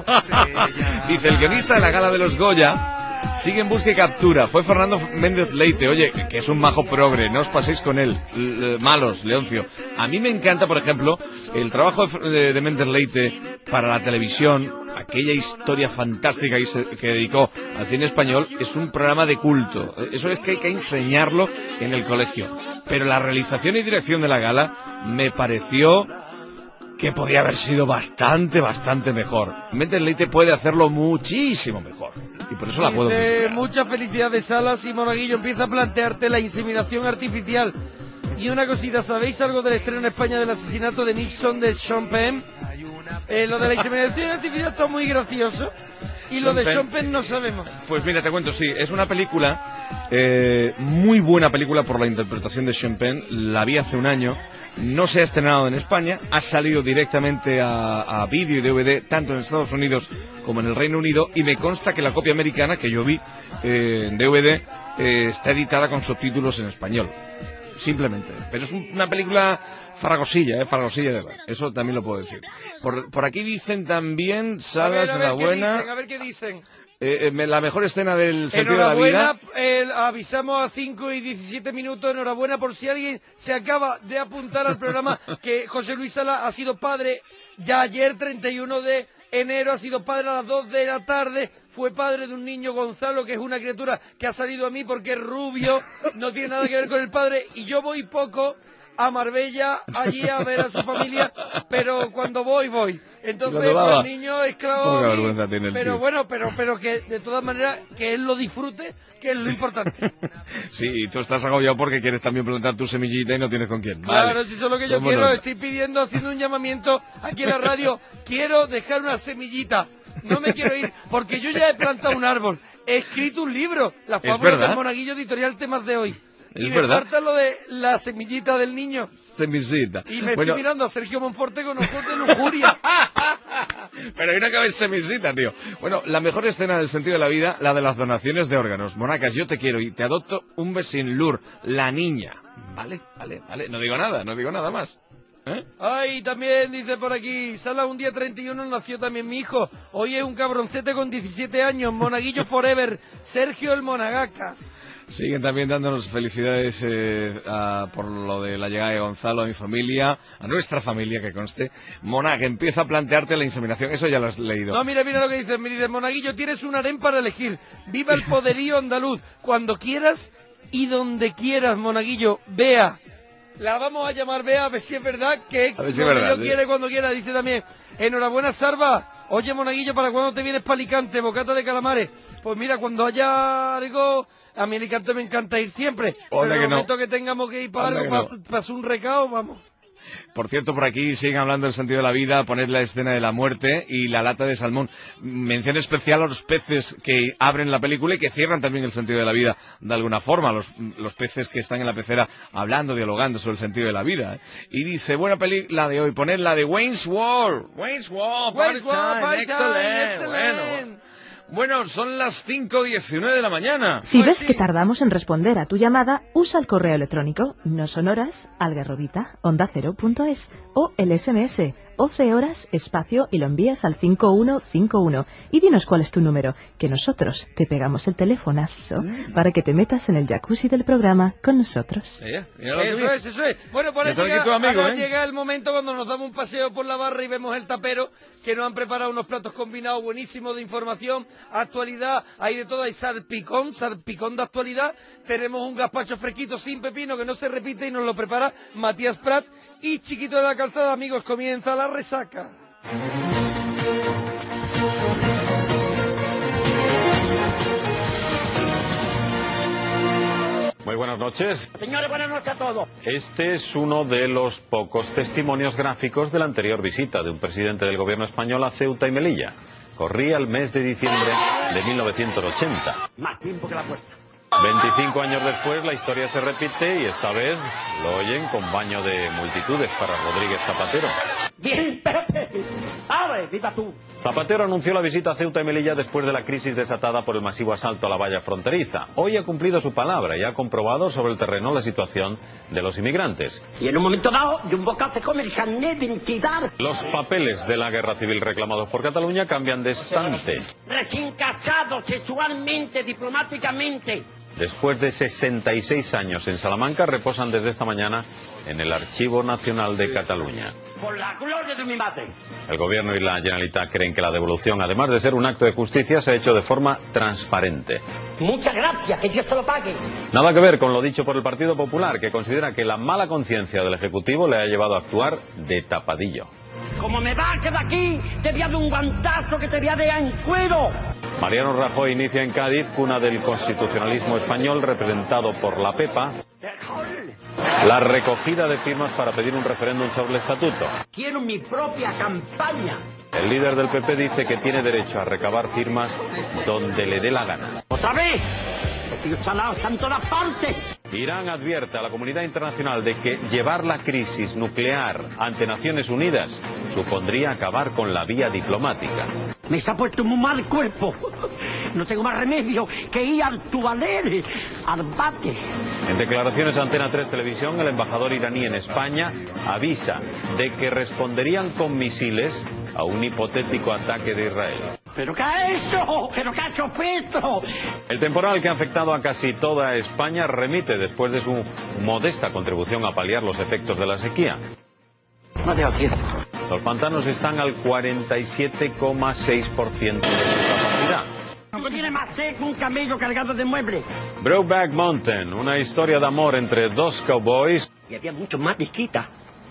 Dice el guionista de la gala de los Goya sigue en busca y captura. Fue Fernando Méndez Leite. Oye, que es un majo progre, no os paséis con él. L malos, Leoncio. A mí me encanta, por ejemplo, el trabajo de, de Méndez Leite para la televisión. Aquella historia fantástica que dedicó al cine español es un programa de culto. Eso es que hay que enseñarlo en el colegio. Pero la realización y dirección de la gala me pareció que podía haber sido bastante, bastante mejor. Méndez Leite puede hacerlo muchísimo mejor. Y por eso la puedo Dice, criticar. muchas felicidades Salas, y Monaguillo empieza a plantearte la inseminación artificial. Y una cosita, ¿sabéis algo del estreno en España del asesinato de Nixon de Sean Penn? Eh, lo de la inseminación artificial está muy gracioso. Y lo Sean de Penn. Sean Penn no sabemos. Pues mira, te cuento, sí, es una película, eh, muy buena película por la interpretación de Sean Penn. La vi hace un año, no se ha estrenado en España, ha salido directamente a, a vídeo y D V D, tanto en Estados Unidos como en el Reino Unido, y me consta que la copia americana que yo vi eh, en D V D eh, está editada con subtítulos en español. Simplemente. Pero es un, una película farragosilla, eh, farragosilla de ver. Eso también lo puedo decir. Por, por aquí dicen también, Salas, a ver, a ver qué enhorabuena. dicen, a ver qué dicen. Eh, eh, me- la mejor escena del sentido de la Enhorabuena, vida. eh, avisamos a cinco y diecisiete minutos, enhorabuena por si alguien se acaba de apuntar al programa, que José Luis Sala ha sido padre ya ayer, treinta y uno de enero, ha sido padre a las dos de la tarde, fue padre de un niño, Gonzalo, que es una criatura que ha salido a mí porque es rubio, no tiene nada que ver con el padre, y yo voy poco a Marbella, allí a ver a su familia, pero cuando voy, voy. Entonces, Cuando pues va, el va. niño es clavo Poca a mí, vergüenza tiene el pero tío. bueno, pero pero que de todas maneras que él lo disfrute, que es lo importante. Sí, y tú estás agobiado porque quieres también plantar tu semillita y no tienes con quién. Vale. Claro, si eso es lo que yo Somos quiero, nota. estoy pidiendo, haciendo un llamamiento aquí en la radio, quiero dejar una semillita, no me quiero ir, porque yo ya he plantado un árbol, he escrito un libro, Las Es fábulas verdad. del Monaguillo, editorial Temas de Hoy. Es y me verdad. falta lo de la semillita del niño. Semillita. Y me Bueno, estoy mirando a Sergio Monforte con ojos de lujuria. pero hay una que ver semillita, tío. Bueno, la mejor escena del sentido de la vida, la de las donaciones de órganos. Monacas, yo te quiero y te adopto un besin Lur, la niña. Vale, vale, vale. No digo nada, no digo nada más. ¿Eh? Ay, también dice por aquí, Sala, un día treinta y uno nació también mi hijo. Hoy es un cabroncete con diecisiete años, Monaguillo forever, Sergio el Monagaca. Siguen también dándonos felicidades eh, a- por lo de la llegada de Gonzalo a mi familia, a nuestra familia, que conste. Mona, que empieza a plantearte la inseminación. Eso ya lo has leído. No, mira, mira lo que dice, me dice, Monaguillo, tienes un harén para elegir. Viva el poderío andaluz, cuando quieras y donde quieras, Monaguillo. Bea. La vamos a llamar Bea, a ver si es verdad que A ver si es donde verdad, yo sí. quiere, cuando quiera. Dice también, enhorabuena, Sarva. Oye, Monaguillo, ¿para cuándo te vienes para Alicante, bocata de calamares? Pues mira, cuando haya algo, a mí Alicante me encanta ir siempre. Pero Anda en que el no. momento que tengamos que ir para Anda algo, que no. para, para hacer un recao, vamos. Por cierto, por aquí siguen hablando del sentido de la vida, poner la escena de la muerte y la lata de salmón. Mención especial a los peces que abren la película y que cierran también el sentido de la vida de alguna forma. Los, los peces que están en la pecera hablando, dialogando sobre el sentido de la vida. ¿eh? Y dice, buena película de hoy, poner la de Wayne's World. Wayne's World, Wayne's party World, time, party time, excelente, excelente. Bueno, bueno, son las cinco diecinueve de la mañana. Si ves que tardamos en responder a tu llamada, usa el correo electrónico no son horas algarrobita onda cero punto es o el S M S once horas espacio y lo envías al cinco uno cinco uno y dinos cuál es tu número, que nosotros te pegamos el telefonazo para que te metas en el jacuzzi del programa con nosotros. Eh, mira lo que Eso viene. es, eso es. Bueno, por Ya ahí está aquí llega, tu amigo, ahora ¿eh? llega el momento cuando nos damos un paseo por la barra y vemos el tapero, que nos han preparado unos platos combinados buenísimos de información, actualidad, hay de todo, hay salpicón, salpicón de actualidad, tenemos un gazpacho fresquito sin pepino que no se repite y nos lo prepara Matías Prat, y Chiquito de la Calzada, amigos, comienza la resaca. Muy buenas noches. Señores, buenas noches a todos. Este es uno de los pocos testimonios gráficos de la anterior visita de un presidente del gobierno español a Ceuta y Melilla. Corría el mes de diciembre de mil novecientos ochenta. Más tiempo que la puerta. veinticinco años después la historia se repite y esta vez lo oyen con baño de multitudes para Rodríguez Zapatero. Bien, Pepe. A ver, viva tú. Zapatero anunció la visita a Ceuta y Melilla después de la crisis desatada por el masivo asalto a la valla fronteriza. Hoy ha cumplido su palabra y ha comprobado sobre el terreno la situación de los inmigrantes. Y en un momento dado, de un bocado se come el carnet de identidad. Los papeles de la guerra civil reclamados por Cataluña cambian de estante. Recién casados sexualmente, diplomáticamente. Después de sesenta y seis años en Salamanca, reposan desde esta mañana en el Archivo Nacional de Cataluña. Por la gloria de mi madre. El Gobierno y la Generalitat creen que la devolución, además de ser un acto de justicia, se ha hecho de forma transparente. Muchas gracias, que Dios se lo pague. Nada que ver con lo dicho por el Partido Popular, que considera que la mala conciencia del Ejecutivo le ha llevado a actuar de tapadillo. Como me bajes de aquí, te voy a dar un guantazo que te voy a dejar en cuero. Mariano Rajoy inicia en Cádiz, cuna del constitucionalismo español, representado por la Pepa, la recogida de firmas para pedir un referéndum sobre el estatuto. Quiero mi propia campaña. El líder del P P dice que tiene derecho a recabar firmas donde le dé la gana. ¡Otra vez! Estoy salado, está en todas partes. Irán advierte a la comunidad internacional de que llevar la crisis nuclear ante Naciones Unidas supondría acabar con la vía diplomática. Me se ha puesto muy mal el cuerpo. No tengo más remedio que ir al tuvaler, al bate. En declaraciones a Antena tres Televisión, el embajador iraní en España avisa de que responderían con misiles a un hipotético ataque de Israel. ¿Pero qué ha hecho? ¿Pero qué ha hecho Petro? El temporal que ha afectado a casi toda España remite después de su modesta contribución a paliar los efectos de la sequía. No te entiendo. Los pantanos están al cuarenta y siete coma seis por ciento de su capacidad. No tiene más seco un camello cargado de muebles. Brokeback Mountain, una historia de amor entre dos cowboys. Y había mucho más disquita.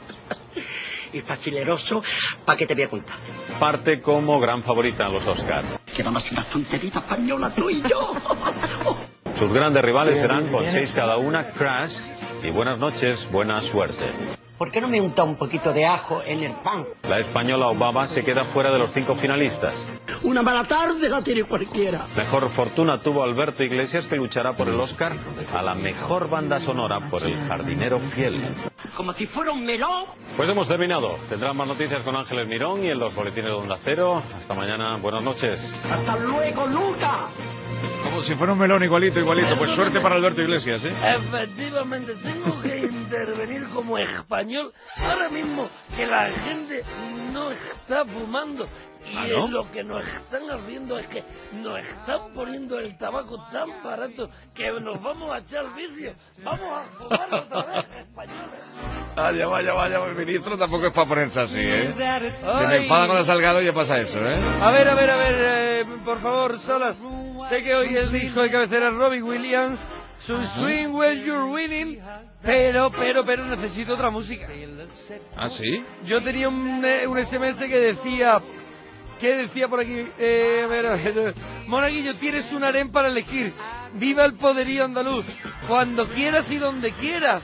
Y facileroso, ¿para qué te voy a contar? Parte como gran favorita en los Oscars. Que vamos a hacer una fronterita española, tú y yo. Sus grandes rivales serán, con seis cada una, Crash y Buenas noches, buena suerte. ¿Por qué no me unta un poquito de ajo en el pan? La española Obama se queda fuera de los cinco finalistas. Una mala tarde la tiene cualquiera. Mejor fortuna tuvo Alberto Iglesias, que luchará por el Oscar a la mejor banda sonora por El jardinero fiel. Como si fuera un melón. Pues hemos terminado. Tendrán más noticias con Ángeles Mirón y en los boletines de Onda Cero. Hasta mañana. Buenas noches. Hasta luego, Luca. Como si fuera un melón igualito, igualito. Pues suerte para Alberto Iglesias, ¿eh? Efectivamente, tengo que intervenir como español ahora mismo que la gente no está fumando. Y ¿Ah, no? lo que nos están haciendo es que nos están poniendo el tabaco tan barato que nos vamos a echar vicio. Vamos a fumar otra vez, españoles. Vaya, vaya, vaya, el ministro tampoco es para ponerse así, ¿eh? Se me enfada con la Salgado y ya pasa eso, ¿eh? A ver, a ver, a ver, eh, por favor, Salas. Sé que hoy el disco de cabecera es Robbie Williams, su Swing When You're Winning, pero, pero, pero necesito otra música. ¿Ah, sí? Yo tenía un, eh, un S M S que decía... ¿Qué decía por aquí? Eh, a ver, a ver. Monaguillo, tienes un harén para elegir. ¡Viva el poderío andaluz! Cuando quieras y donde quieras.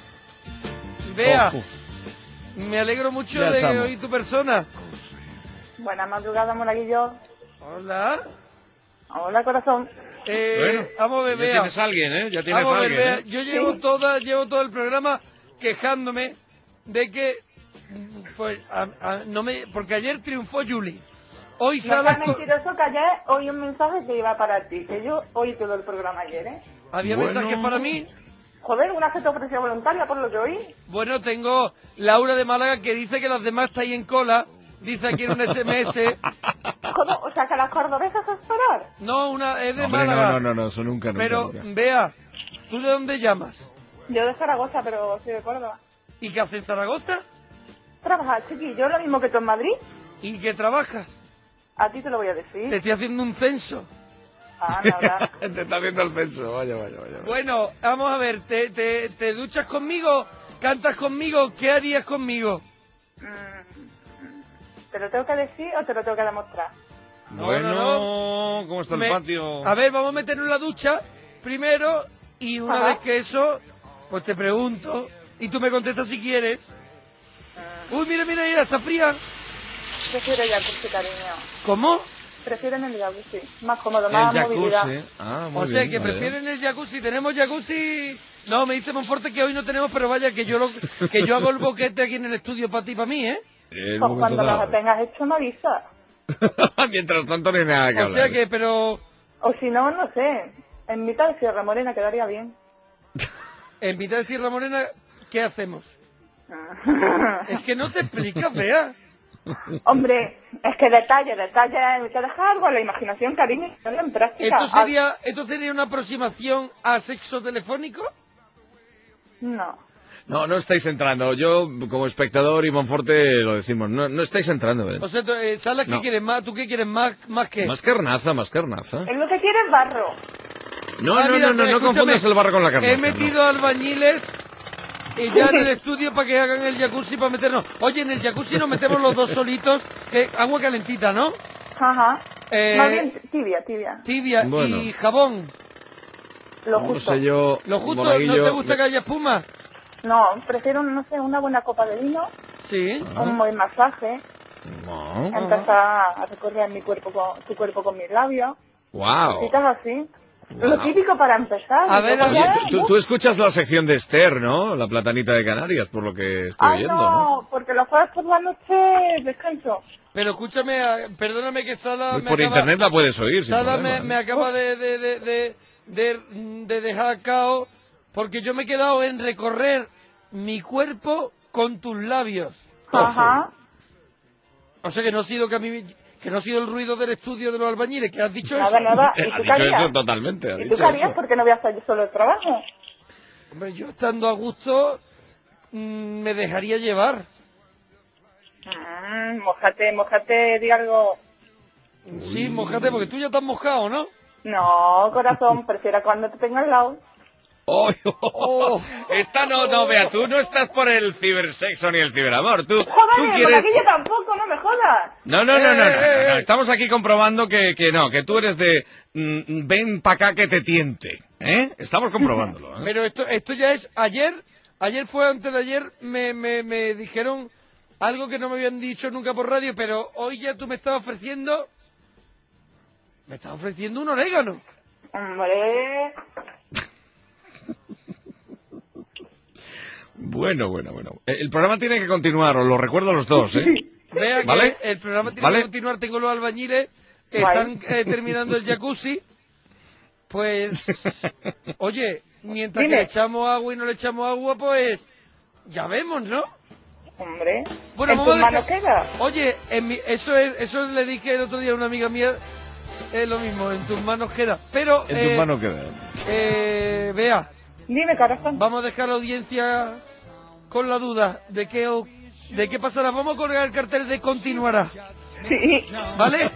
Vea, Ojo. me alegro mucho Ya de estamos. oír tu persona. Buenas madrugadas, Monaguillo. Hola. Hola, corazón. Eh, Bueno, vamos a ver, ya Bea. tienes a alguien, ¿eh? Ya tienes Vamos a a ver, alguien, Bea. ¿eh? Yo llevo, Sí. toda, llevo todo el programa quejándome de que... Pues, a- a- no me... Porque ayer triunfó Julie. Hoy No Salas... seas mentiroso, que ayer oí un mensaje que iba para ti, que yo oí todo el programa ayer, ¿eh? ¿Había Bueno. mensajes para mí? Joder, una que te ofreció voluntaria por lo que oí. Bueno, tengo Laura de Málaga que dice que las demás está ahí en cola. Dice aquí en un S M S. ¿Cómo? O sea, que las cordobesas a esperar. No, una es de Hombre, Málaga. no, no, no, no, eso nunca, nunca, Pero, nunca. Bea, ¿tú de dónde llamas? Yo de Zaragoza, pero soy de Córdoba. ¿Y qué haces en Zaragoza? Trabajar, chiquillo, lo mismo que tú en Madrid. ¿Y qué trabajas? A ti te lo voy a decir. Te estoy haciendo un censo. Ah, nada. Te está haciendo el censo, vaya, vaya, vaya. Bueno, vamos a ver, ¿te, te, te duchas conmigo? ¿Cantas conmigo? ¿Qué harías conmigo? ¿Te lo tengo que decir o te lo tengo que demostrar? No, Bueno, no, ¿cómo está el Me- patio? A ver, vamos a meternos en la ducha. Primero, y una Ajá. vez que eso, pues te pregunto, y tú me contestas si quieres. Uy, mira, mira, mira, está fría. Prefiero el jacuzzi, cariño. ¿Cómo? Prefieren el jacuzzi. Más cómodo, más El movilidad. jacuzzi. Ah, muy O sea, bien, que vale. prefieren el jacuzzi. ¿Tenemos jacuzzi? No, me dice Monforte que hoy no tenemos, pero vaya, que yo lo, que yo hago el boquete aquí en el estudio para ti y para mí, ¿eh? En un Pues momento cuando dado. lo tengas hecho me avisas. Mientras tanto no hay nada que O hablar. sea que, pero... O si no, no sé. En mitad de Sierra Morena quedaría bien. En mitad de Sierra Morena, ¿qué hacemos? Es que no te explicas, vea. Hombre, es que detalle, detalle, hay que dejar algo a la imaginación, cariño, y ponerlo en práctica. ¿Esto sería, ¿Esto sería una aproximación a sexo telefónico? No. No, no estáis entrando. Yo, como espectador y Monforte, lo decimos. No, no estáis entrando, Belén. O sea, tú, eh, Salas, ¿qué No. quieres más? ¿Tú qué quieres más, más que? Más carnaza, más carnaza. Es lo que quiere es barro. No, Ah, no, mira, no, no, no escúchame, confundas el barro con la carnaza. He metido albañiles y ya en el estudio para que hagan el jacuzzi para meternos. Oye, en el jacuzzi nos metemos los dos solitos, que agua calentita, ¿no? Ajá. Eh, Más bien tibia, tibia. Tibia Bueno. y jabón. Lo No justo. sé yo, Lo justo, ¿no Monaguillo, te gusta me- que haya espuma? No, prefiero, no sé, una buena copa de vino, Sí. un buen masaje, No. empezar a recorrer mi cuerpo con, tu cuerpo con mis labios, Wow. cositas así. Lo típico para empezar. A y ver, luego Oye, ya, tú, uf. tú escuchas la sección de Esther, ¿no? La platanita de Canarias, por lo que estoy Ay, oyendo, no, ¿no? porque los jueves por la noche descanso. Pero escúchame, ah, perdóname que Sala Y me por acaba... internet la puedes oír, sin Sala problema, me, ¿eh? me acaba de, de, de, de, de, de dejar cao porque yo me he quedado en recorrer mi cuerpo con tus labios. Ajá. O sea que no ha sido que a mí, que no ha sido el ruido del estudio de los albañiles, que has dicho Nada, eso. nada. ¿Y Ha tú qué dicho harías? eso totalmente, ha ¿Y tú dicho qué harías? eso. Porque no voy a hacer yo solo el trabajo. Hombre, yo estando a gusto mm, me dejaría llevar. Mm, mójate, mójate, di algo. Sí, mojate, porque tú ya estás mojado, ¿no? No, corazón, prefiero cuando te tengo al lado. Oh, oh, esta no, no, vea, tú no estás por el cibersexo ni el ciberamor. Tú, tú Joder, quieres... Monaguillo tampoco, no me jodas. No, no, no, no, no, no, no, Eh, eh. estamos aquí comprobando que, que no, que tú eres de mm, ven pa' acá que te tiente, ¿eh? Estamos comprobándolo, ¿eh? Pero esto, esto ya es ayer, ayer fue antes de ayer, me, me, me dijeron algo que no me habían dicho nunca por radio, pero hoy ya tú me estás ofreciendo, me estás ofreciendo un orégano. Hombre. Bueno, bueno, bueno. Eh, El programa tiene que continuar, os lo recuerdo a los dos, ¿eh? Vea que ¿Vale? el programa tiene ¿Vale? que continuar, tengo los albañiles, están eh, terminando el jacuzzi, pues, oye, mientras Dime. que le echamos agua y no le echamos agua, pues, ya vemos, ¿no? Hombre. Bueno, ¿En vamos tus a manos dejar- queda? Oye, en mi- eso es, eso le dije el otro día a una amiga mía, es lo mismo, en tus manos queda. Pero, En eh, tus manos queda. eh, Bea, Dime, corazón. vamos a dejar a la audiencia con la duda de qué, o- de qué pasará. Vamos a colgar el cartel de continuará, Sí. ¿vale?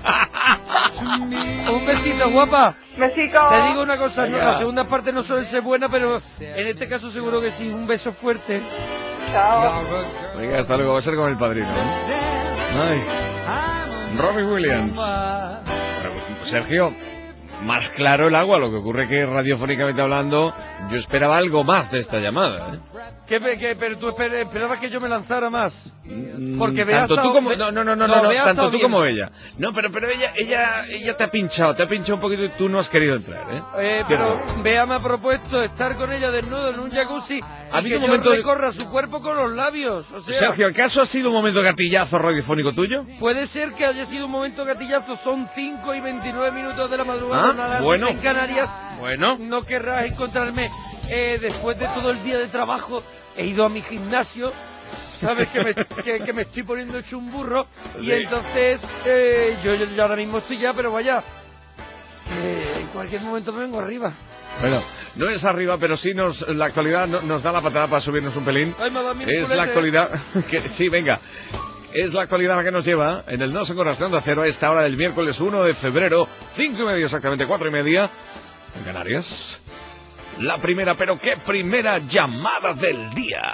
Un besito, guapa. Besito. Te digo una cosa, no, Venga. la segunda parte no suele ser buena, pero en este caso seguro que sí. Un beso fuerte. Chao. Venga, hasta luego, va a ser con el padrino, ¿eh? Ay. Robbie Williams. Pero, Sergio, más claro el agua, lo que ocurre que radiofónicamente hablando, yo esperaba algo más de esta llamada, ¿eh? ¿Qué, pe- qué- pero tú esper- esperabas que yo me lanzara más. Mm, Porque Bea tanto ha tú estado- como Be- no no no no, no, no, no, Bea ha tanto estado tú bien. como ella. No, pero pero ella ella ella te ha pinchado, te ha pinchado un poquito y tú no has querido entrar, ¿eh? Eh, pero Bea me ha propuesto estar con ella desnudo en un jacuzzi Ha y habido que un yo momento de- recorra su cuerpo con los labios. O sea, Sergio, ¿acaso ha sido un momento gatillazo radiofónico tuyo? puede ser que haya sido un momento gatillazo. Son cinco y veintinueve minutos de la madrugada. Ah, una alarma bueno. en Canarias. Bueno. No querrás encontrarme eh, después de todo el día de trabajo. He ido a mi gimnasio. Sabes que me, que, que me estoy poniendo hecho un burro. Y Sí. entonces eh, yo, yo, yo ahora mismo estoy ya, pero vaya, que en cualquier momento me vengo arriba. Bueno, no es arriba, pero sí nos la actualidad no- nos da la patada para subirnos un pelín. Ay, me ha dado mil Es la culetes. actualidad que sí, venga. Es la actualidad la que nos lleva en el No Son Corazón de Acero a esta hora del miércoles uno de febrero, cinco y media exactamente, cuatro y media, en Canarias. La primera, pero qué primera llamada del día.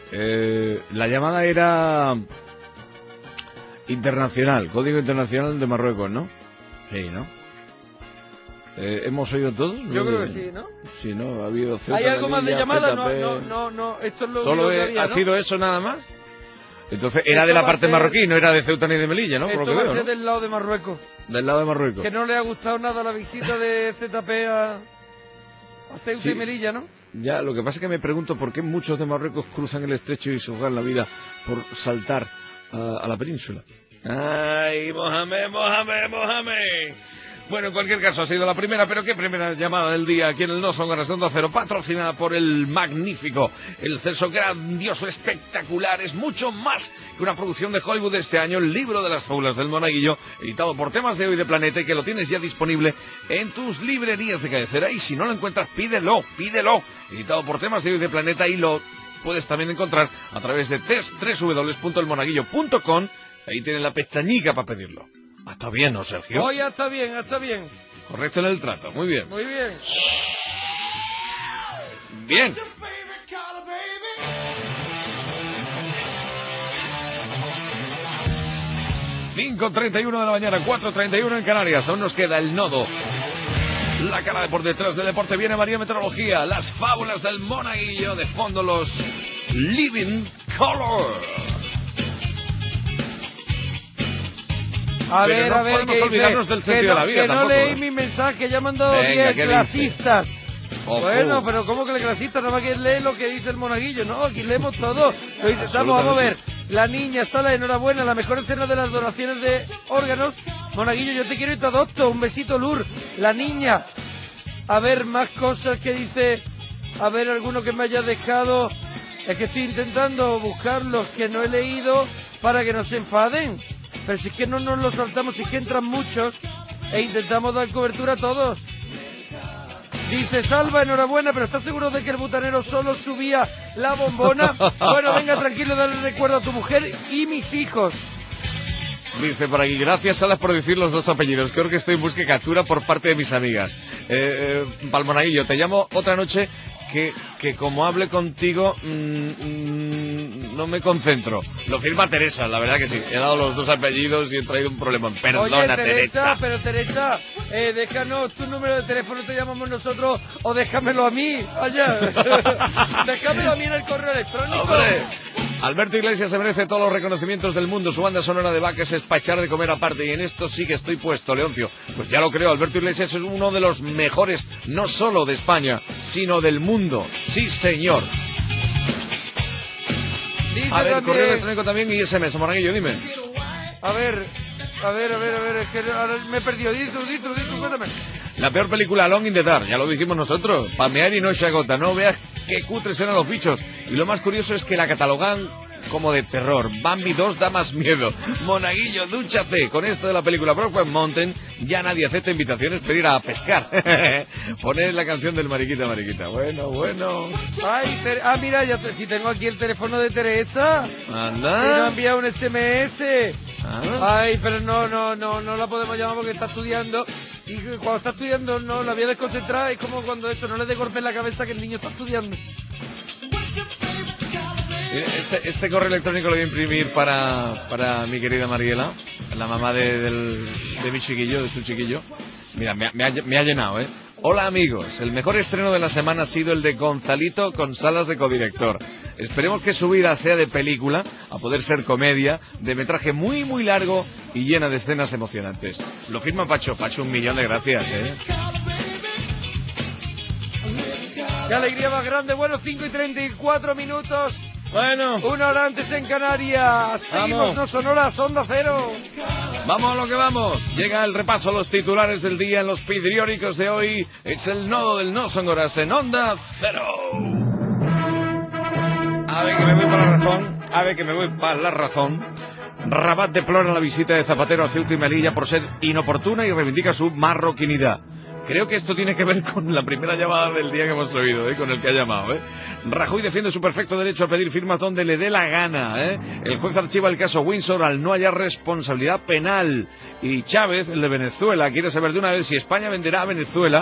Eh, la llamada era internacional, código internacional de Marruecos, ¿no? Sí, ¿no? Eh, ¿Hemos oído todos? Yo creo que sí, ¿no? Sí, ¿no? Ha habido Ceuta, ¿Hay algo más de Melilla, llamada? No, Z P. no, no, no, esto es lo ¿Solo único que he- había, ha ¿no? sido eso nada más? Entonces era Esto de la va a parte ser- marroquí, no era de Ceuta ni de Melilla, ¿no? Por lo Esto que va veo, a ser ¿no? del lado de Marruecos. Del lado de Marruecos. Que no le ha gustado nada la visita de Z P a, a Ceuta Sí. y Melilla, ¿no? Ya, lo que pasa es que me pregunto por qué muchos de Marruecos cruzan el estrecho y se juegan la vida por saltar a, a la península. ¡Ay, Mohamed, Mohamed, Mohamed! Bueno, en cualquier caso, ha sido la primera, pero qué primera llamada del día aquí en el No Son Horas de Onda Cero, patrocinada por el magnífico, el Celso grandioso, espectacular, es mucho más que una producción de Hollywood de este año, el libro de las fábulas del Monaguillo, editado por Temas de Hoy de Planeta, y que lo tienes ya disponible en tus librerías de cabecera, y si no lo encuentras, pídelo, pídelo, editado por Temas de Hoy de Planeta, y lo puedes también encontrar a través de doble u doble u doble u punto el monaguillo punto com, ahí tienen la pestañica para pedirlo. Ah, está bien, ¿no, Sergio? Hoy ya está bien, ya está bien. Correcto en el trato, muy bien. Muy bien. Bien. cinco treinta y uno de la mañana, cuatro treinta y uno en Canarias. Aún nos queda el nodo. La cara de por detrás del deporte. Viene María Meteorología. Las fábulas del Monaguillo. De fondo los Living Color. A Pero ver, no a ver, podemos que olvidarnos dice, del que sentido no, de la vida que no tampoco, leí ¿eh? mi mensaje, ya me han dado Venga, diez ¿qué dice? clasistas. Ojo. Bueno, pero ¿cómo que le clasistas? Nada más que lee lo que dice el monaguillo, ¿no? Aquí leemos todo. Lo intentamos, vamos a ver. La niña Sala, enhorabuena, la mejor escena de las donaciones de órganos. Monaguillo, yo te quiero y te adopto. Un besito, Lur. La niña. A ver, más cosas que dice. A ver, alguno que me haya dejado. Es que estoy intentando buscarlos que no he leído para que no se enfaden. Pero si es que no nos los saltamos, si es que entran muchos e intentamos dar cobertura a todos. Dice Salva, enhorabuena, pero ¿estás seguro de que el butanero solo subía la bombona? Bueno, venga, tranquilo, dale recuerdo a tu mujer y mis hijos. Dice por aquí, gracias Salas por decir los dos apellidos. Creo que estoy en busca de captura por parte de mis amigas. Eh, eh, Palmonaguillo, te llamo otra noche que, que como hable contigo mmm, mmm, no me concentro. Lo firma Teresa, la verdad que sí. He dado los dos apellidos y he traído un problema. Perdona, Oye, Teresa, Teresa. pero Teresa, eh, déjanos tu número de teléfono, te llamamos nosotros, o déjamelo a mí, allá. Déjamelo a mí en el correo electrónico. ¡Hombre! Alberto Iglesias se merece todos los reconocimientos del mundo. Su banda sonora de vacas es para echar de comer aparte. Y en esto sí que estoy puesto, Leoncio. Pues ya lo creo, Alberto Iglesias es uno de los mejores, no solo de España, sino del mundo. Sí, señor. Dice A ver, también- correo electrónico también y S M S, Monaguillo, dime. A ver, a ver, a ver, a ver, es que ahora me he perdido. Di tú, di tú, di tú, cuéntame. La peor película, Alone in the Dark, ya lo dijimos nosotros. Pamear y no se agota, no veas qué cutres eran los bichos. Y lo más curioso es que la catalogan como de terror. Bambi dos da más miedo. Monaguillo, dúchate. Con esto de la película Brokeback Mountain, ya nadie acepta invitaciones para ir a pescar. Poner la canción del Mariquita Mariquita. Bueno, bueno. Ay, Ter- ah, mira, ya te- si tengo aquí el teléfono de Teresa. Anda. Y nos ha enviado un S M S. Ah. Ay, pero no, no, no, no la podemos llamar porque está estudiando. Y cuando está estudiando, no, la voy a desconcentrar. Es como cuando eso, no le dé golpe en la cabeza que el niño está estudiando. Mire, Este, este correo electrónico lo voy a imprimir para, para mi querida Mariela, la mamá de, del, de mi chiquillo, de su chiquillo. Mira, me, ha- me ha, me ha llenado, ¿eh? Hola amigos, el mejor estreno de la semana ha sido el de Gonzalito con Salas de codirector. Esperemos que su vida sea de película, a poder ser comedia, de metraje muy muy largo y llena de escenas emocionantes. Lo firma Pacho, Pacho, un millón de gracias, ¿eh? ¡Qué alegría más grande! Bueno, cinco y treinta y cuatro minutos. Bueno. Una hora antes en Canarias. Seguimos, Vamos. no son horas, Onda Cero. Vamos a lo que vamos. Llega el repaso a los titulares del día en los periódicos de hoy. Es el nodo del No Son Horas en Onda Cero. A ver que me voy para la razón. A ver que me voy para la razón. Rabat deplora la visita de Zapatero a Ceuta y Melilla por ser inoportuna y reivindica su marroquinidad. Creo que esto tiene que ver con la primera llamada del día que hemos oído, ¿eh? Con el que ha llamado, ¿eh? Rajoy defiende su perfecto derecho a pedir firmas donde le dé la gana, ¿eh? El juez archiva el caso Windsor al no hallar responsabilidad penal. Y Chávez, el de Venezuela, quiere saber de una vez si España venderá a Venezuela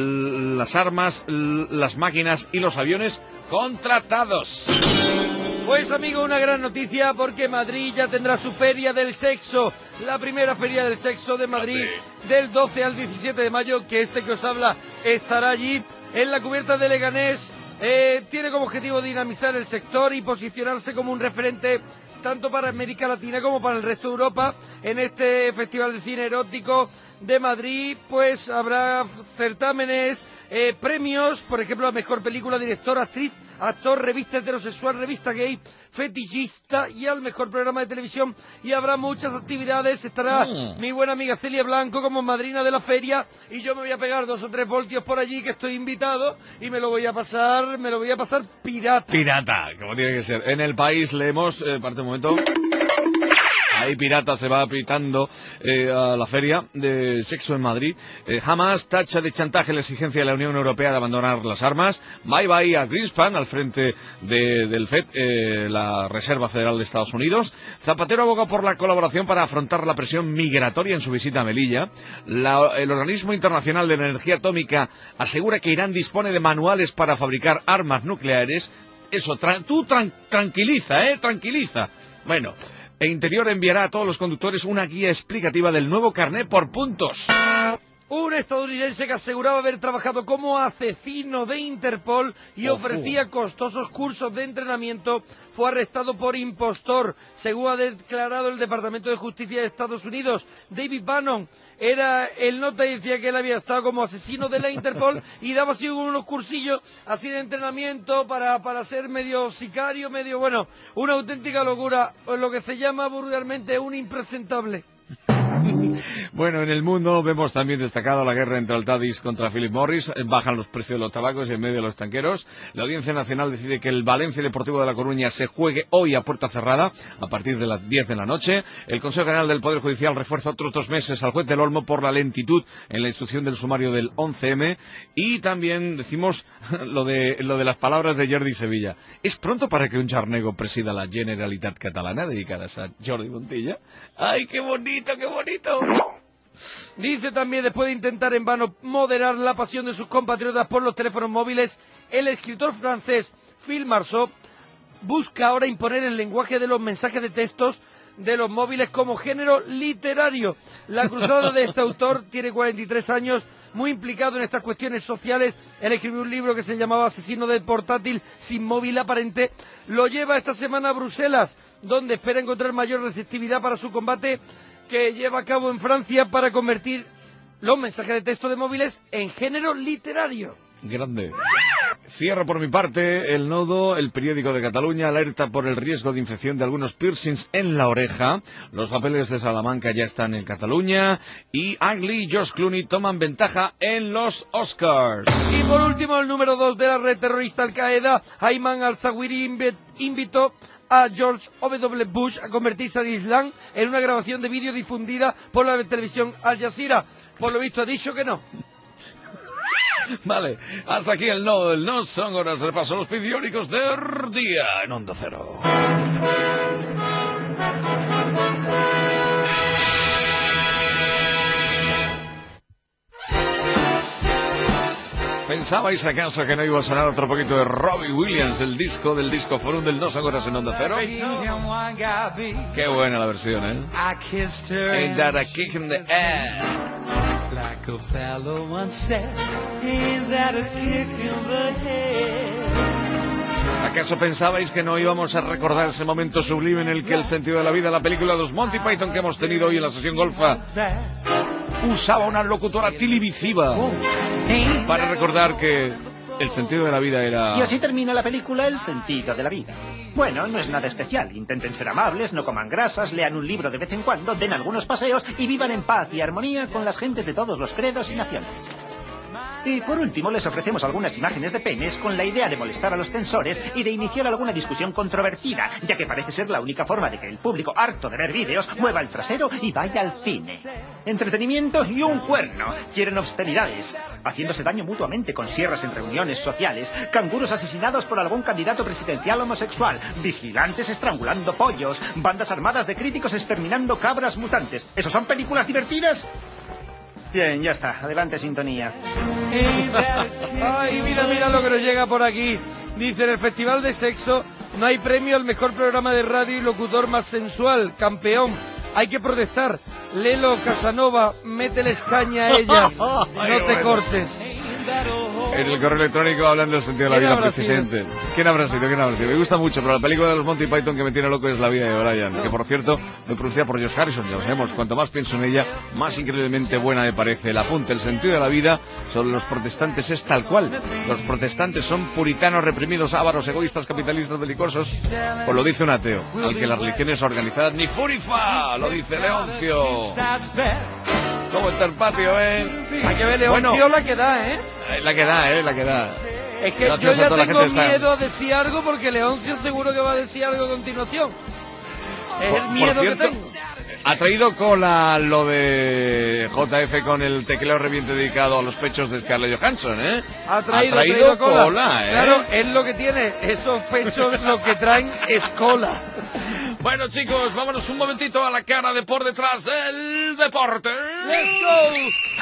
las armas, las máquinas y los aviones contratados. Bueno, Pues amigo, una gran noticia porque Madrid ya tendrá su Feria del Sexo, la primera Feria del Sexo de Madrid del doce al diecisiete de mayo, que este que os habla estará allí en la cubierta de Leganés. Eh, tiene como objetivo dinamizar el sector y posicionarse como un referente tanto para América Latina como para el resto de Europa. En este Festival de Cine Erótico de Madrid pues habrá certámenes, eh, premios, por ejemplo, la mejor película, director, actriz, actor, revista heterosexual, revista gay, fetichista y al mejor programa de televisión. Y habrá muchas actividades. Estará mm. mi buena amiga Celia Blanco como madrina de la feria, y yo me voy a pegar dos o tres voltios por allí, que estoy invitado, y me lo voy a pasar, me lo voy a pasar pirata. Pirata, como tiene que ser. En El País leemos, eh, parte un momento... Ahí Pirata se va apitando eh, a la feria de sexo en Madrid. Eh, Hamas tacha de chantaje la exigencia de la Unión Europea de abandonar las armas. Bye bye a Greenspan al frente de, del F E D, eh, la Reserva Federal de Estados Unidos. Zapatero aboga por la colaboración para afrontar la presión migratoria en su visita a Melilla. La, el Organismo Internacional de la Energía Atómica asegura que Irán dispone de manuales para fabricar armas nucleares. Eso, tra tú tran tranquiliza, ¿eh? Tranquiliza. Bueno... E Interior enviará a todos los conductores una guía explicativa del nuevo carné por puntos. Un estadounidense que aseguraba haber trabajado como asesino de Interpol y Ojo. ofrecía costosos cursos de entrenamiento fue arrestado por impostor, según ha declarado el Departamento de Justicia de Estados Unidos. David Bannon era el nota y decía que él había estado como asesino de la Interpol y daba así unos cursillos así de entrenamiento para, para ser medio sicario, medio, bueno, una auténtica locura, lo que se llama vulgarmente un impresentable. Bueno, en el mundo vemos también destacado la guerra entre Altadis contra Philip Morris. Bajan los precios de los tabacos y en medio de los tanqueros. La Audiencia Nacional decide que el Valencia Deportivo de La Coruña se juegue hoy a puerta cerrada a partir de las diez de la noche. El Consejo General del Poder Judicial refuerza otros dos meses al juez del Olmo por la lentitud en la instrucción del sumario del once eme. Y también decimos lo de, lo de las palabras de Jordi Sevilla. ¿Es pronto para que un charnego presida la Generalitat Catalana dedicadas a Jordi Montilla? ¡Ay, qué bonito, qué bonito! Dice también, después de intentar en vano moderar la pasión de sus compatriotas por los teléfonos móviles, el escritor francés Phil Marceau busca ahora imponer el lenguaje de los mensajes de textos de los móviles como género literario. La cruzada de este autor tiene cuarenta y tres años, muy implicado en estas cuestiones sociales. Él escribió un libro que se llamaba Asesino del portátil sin móvil aparente. Lo lleva esta semana a Bruselas, donde espera encontrar mayor receptividad para su combate que lleva a cabo en Francia para convertir los mensajes de texto de móviles en género literario. Grande. Cierro por mi parte el Nodo. El periódico de Cataluña alerta por el riesgo de infección de algunos piercings en la oreja. Los papeles de Salamanca ya están en Cataluña. Y Ang Lee y George Clooney toman ventaja en los Oscars. Y por último, el número dos de la red terrorista Al Qaeda, Ayman al-Zawahiri, invitó a George W. Bush a convertirse al Islam en una grabación de vídeo difundida por la televisión Al Jazeera. Por lo visto ha dicho que no. Vale, hasta aquí el no, el no son horas. Repaso los periódicos del día en Onda Cero. ¿Pensabais acaso que no iba a sonar otro poquito de Robbie Williams, el disco del disco Forum del No Son Horas en Onda Cero? Qué buena la versión, ¿eh? Ain't that a kick in the ass? Like a fellow once said, ain't that a kick in the head? ¿Acaso pensabais que no íbamos a recordar ese momento sublime en el que el sentido de la vida, la película de los Monty Python que hemos tenido hoy en la sesión golfa, usaba una locutora televisiva para recordar que el sentido de la vida era... Y así termina la película El sentido de la vida. Bueno, no es nada especial. Intenten ser amables, no coman grasas, lean un libro de vez en cuando, den algunos paseos y vivan en paz y armonía con las gentes de todos los credos y naciones. Y por último les ofrecemos algunas imágenes de penes con la idea de molestar a los censores y de iniciar alguna discusión controvertida, ya que parece ser la única forma de que el público, harto de ver vídeos, mueva el trasero y vaya al cine. Entretenimiento y un cuerno. Quieren obscenidades, haciéndose daño mutuamente con sierras en reuniones sociales, canguros asesinados por algún candidato presidencial homosexual, vigilantes estrangulando pollos, bandas armadas de críticos exterminando cabras mutantes. ¿Eso son películas divertidas? Bien, ya está. Adelante, sintonía. Ay, mira, mira lo que nos llega por aquí. Dice, en el Festival de Sexo No hay premio al mejor programa de radio y locutor más sensual. Campeón. Hay que protestar. Lelo Casanova, mételes caña a ellas. No te cortes. En el correo electrónico hablan del sentido de la vida precisamente. ¿Quién habrá sido? ¿Quién habrá sido? Me gusta mucho, pero la película de los Monty Python que me tiene loco es La vida de Brian, que por cierto me producida por Josh Harrison, ya lo sabemos. Cuanto más pienso en ella, más increíblemente buena me parece. El apunte, el sentido de la vida sobre los protestantes es tal cual. Los protestantes son puritanos, reprimidos, ávaros, egoístas, capitalistas, belicosos. Pues lo dice un ateo, al que las religiones organizadas ni furifa, lo dice Leoncio. ¿Cómo está el patio, eh? Hay que ver, Leoncio, bueno, la que da, ¿eh? La que da, eh, la que da. Es que Gracias yo ya tengo miedo a decir algo porque Leoncio seguro que va a decir algo a continuación. Es por, el miedo cierto, que tengo. Ha traído cola lo de J F con el tecleo reviente dedicado a los pechos de Scarlett Johansson, ¿eh? Ha traído, ha traído, ha traído cola. cola, ¿eh? Claro, es lo que tiene. Esos pechos lo que traen es cola. Bueno, chicos, vámonos un momentito a la cara de por detrás del deporte. Let's go.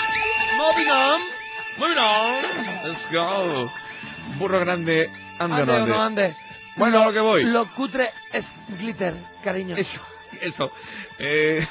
Moving on. Moving on. Let's go. Burro grande, ande, ande o no ande. No ande. Bueno, lo, a lo que voy. Lo cutre es glitter, cariño. Eso, eso. Eh,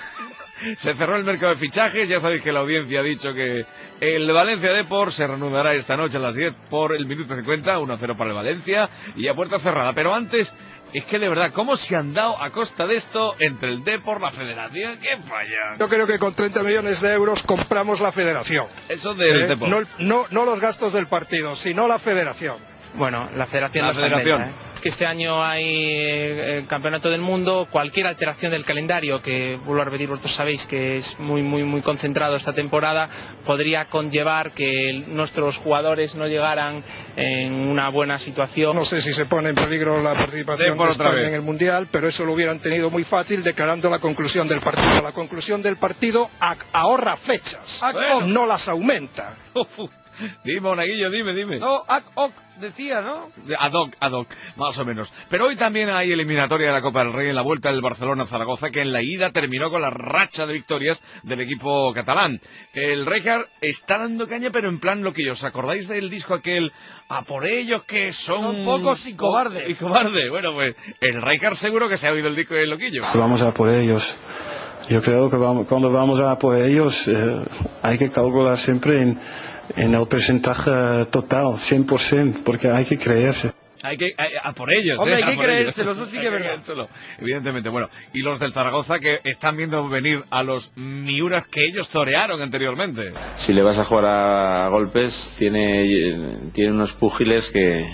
se cerró el mercado de fichajes. Ya sabéis que la audiencia ha dicho que el Valencia Depor se reanudará esta noche a las diez por el minuto cincuenta, uno a cero para el Valencia y a puerta cerrada. Pero antes... Es que de verdad, ¿cómo se han dado a costa de esto entre el Depor, la Federación? ¡Qué falla! Yo creo que con treinta millones de euros compramos la Federación. Eso del ¿Eh? Depor. No, no, no los gastos del partido, sino la Federación. Bueno, la Federación. La Federación. Inventa, ¿eh? Es que este año hay eh, el Campeonato del Mundo, cualquier alteración del calendario, que vuelvo a repetir, vosotros sabéis que es muy, muy, muy concentrado esta temporada, podría conllevar que el, nuestros jugadores no llegaran en una buena situación. No sé si se pone en peligro la participación de España en el Mundial, pero eso lo hubieran tenido muy fácil declarando la conclusión del partido. La conclusión del partido ahorra fechas, bueno. no las aumenta. Dime, Monaguillo, dime, dime. No, ad hoc, decía, ¿no? Ad hoc, ad hoc, más o menos. Pero hoy también hay eliminatoria de la Copa del Rey en la vuelta del Barcelona-Zaragoza, que en la ida terminó con la racha de victorias del equipo catalán. El Rijkaard está dando caña, pero en plan loquillo. ¿Os acordáis del disco aquel A por ellos que son... Son pocos y cobardes? Y cobarde. Bueno, pues el Rijkaard seguro que se ha oído el disco del loquillo. Vamos a por ellos. Yo creo que vamos, cuando vamos a por ellos eh, hay que calcular siempre en... en el porcentaje total, cien por ciento, porque hay que creerse. Hay que, a, a por ellos, Hombre, ¿eh? hay que creérselo, eso sí que es verdad. Evidentemente, bueno. Y los del Zaragoza que están viendo venir a los Miuras que ellos torearon anteriormente. Si le vas a jugar a golpes, tiene, tiene unos púgiles que,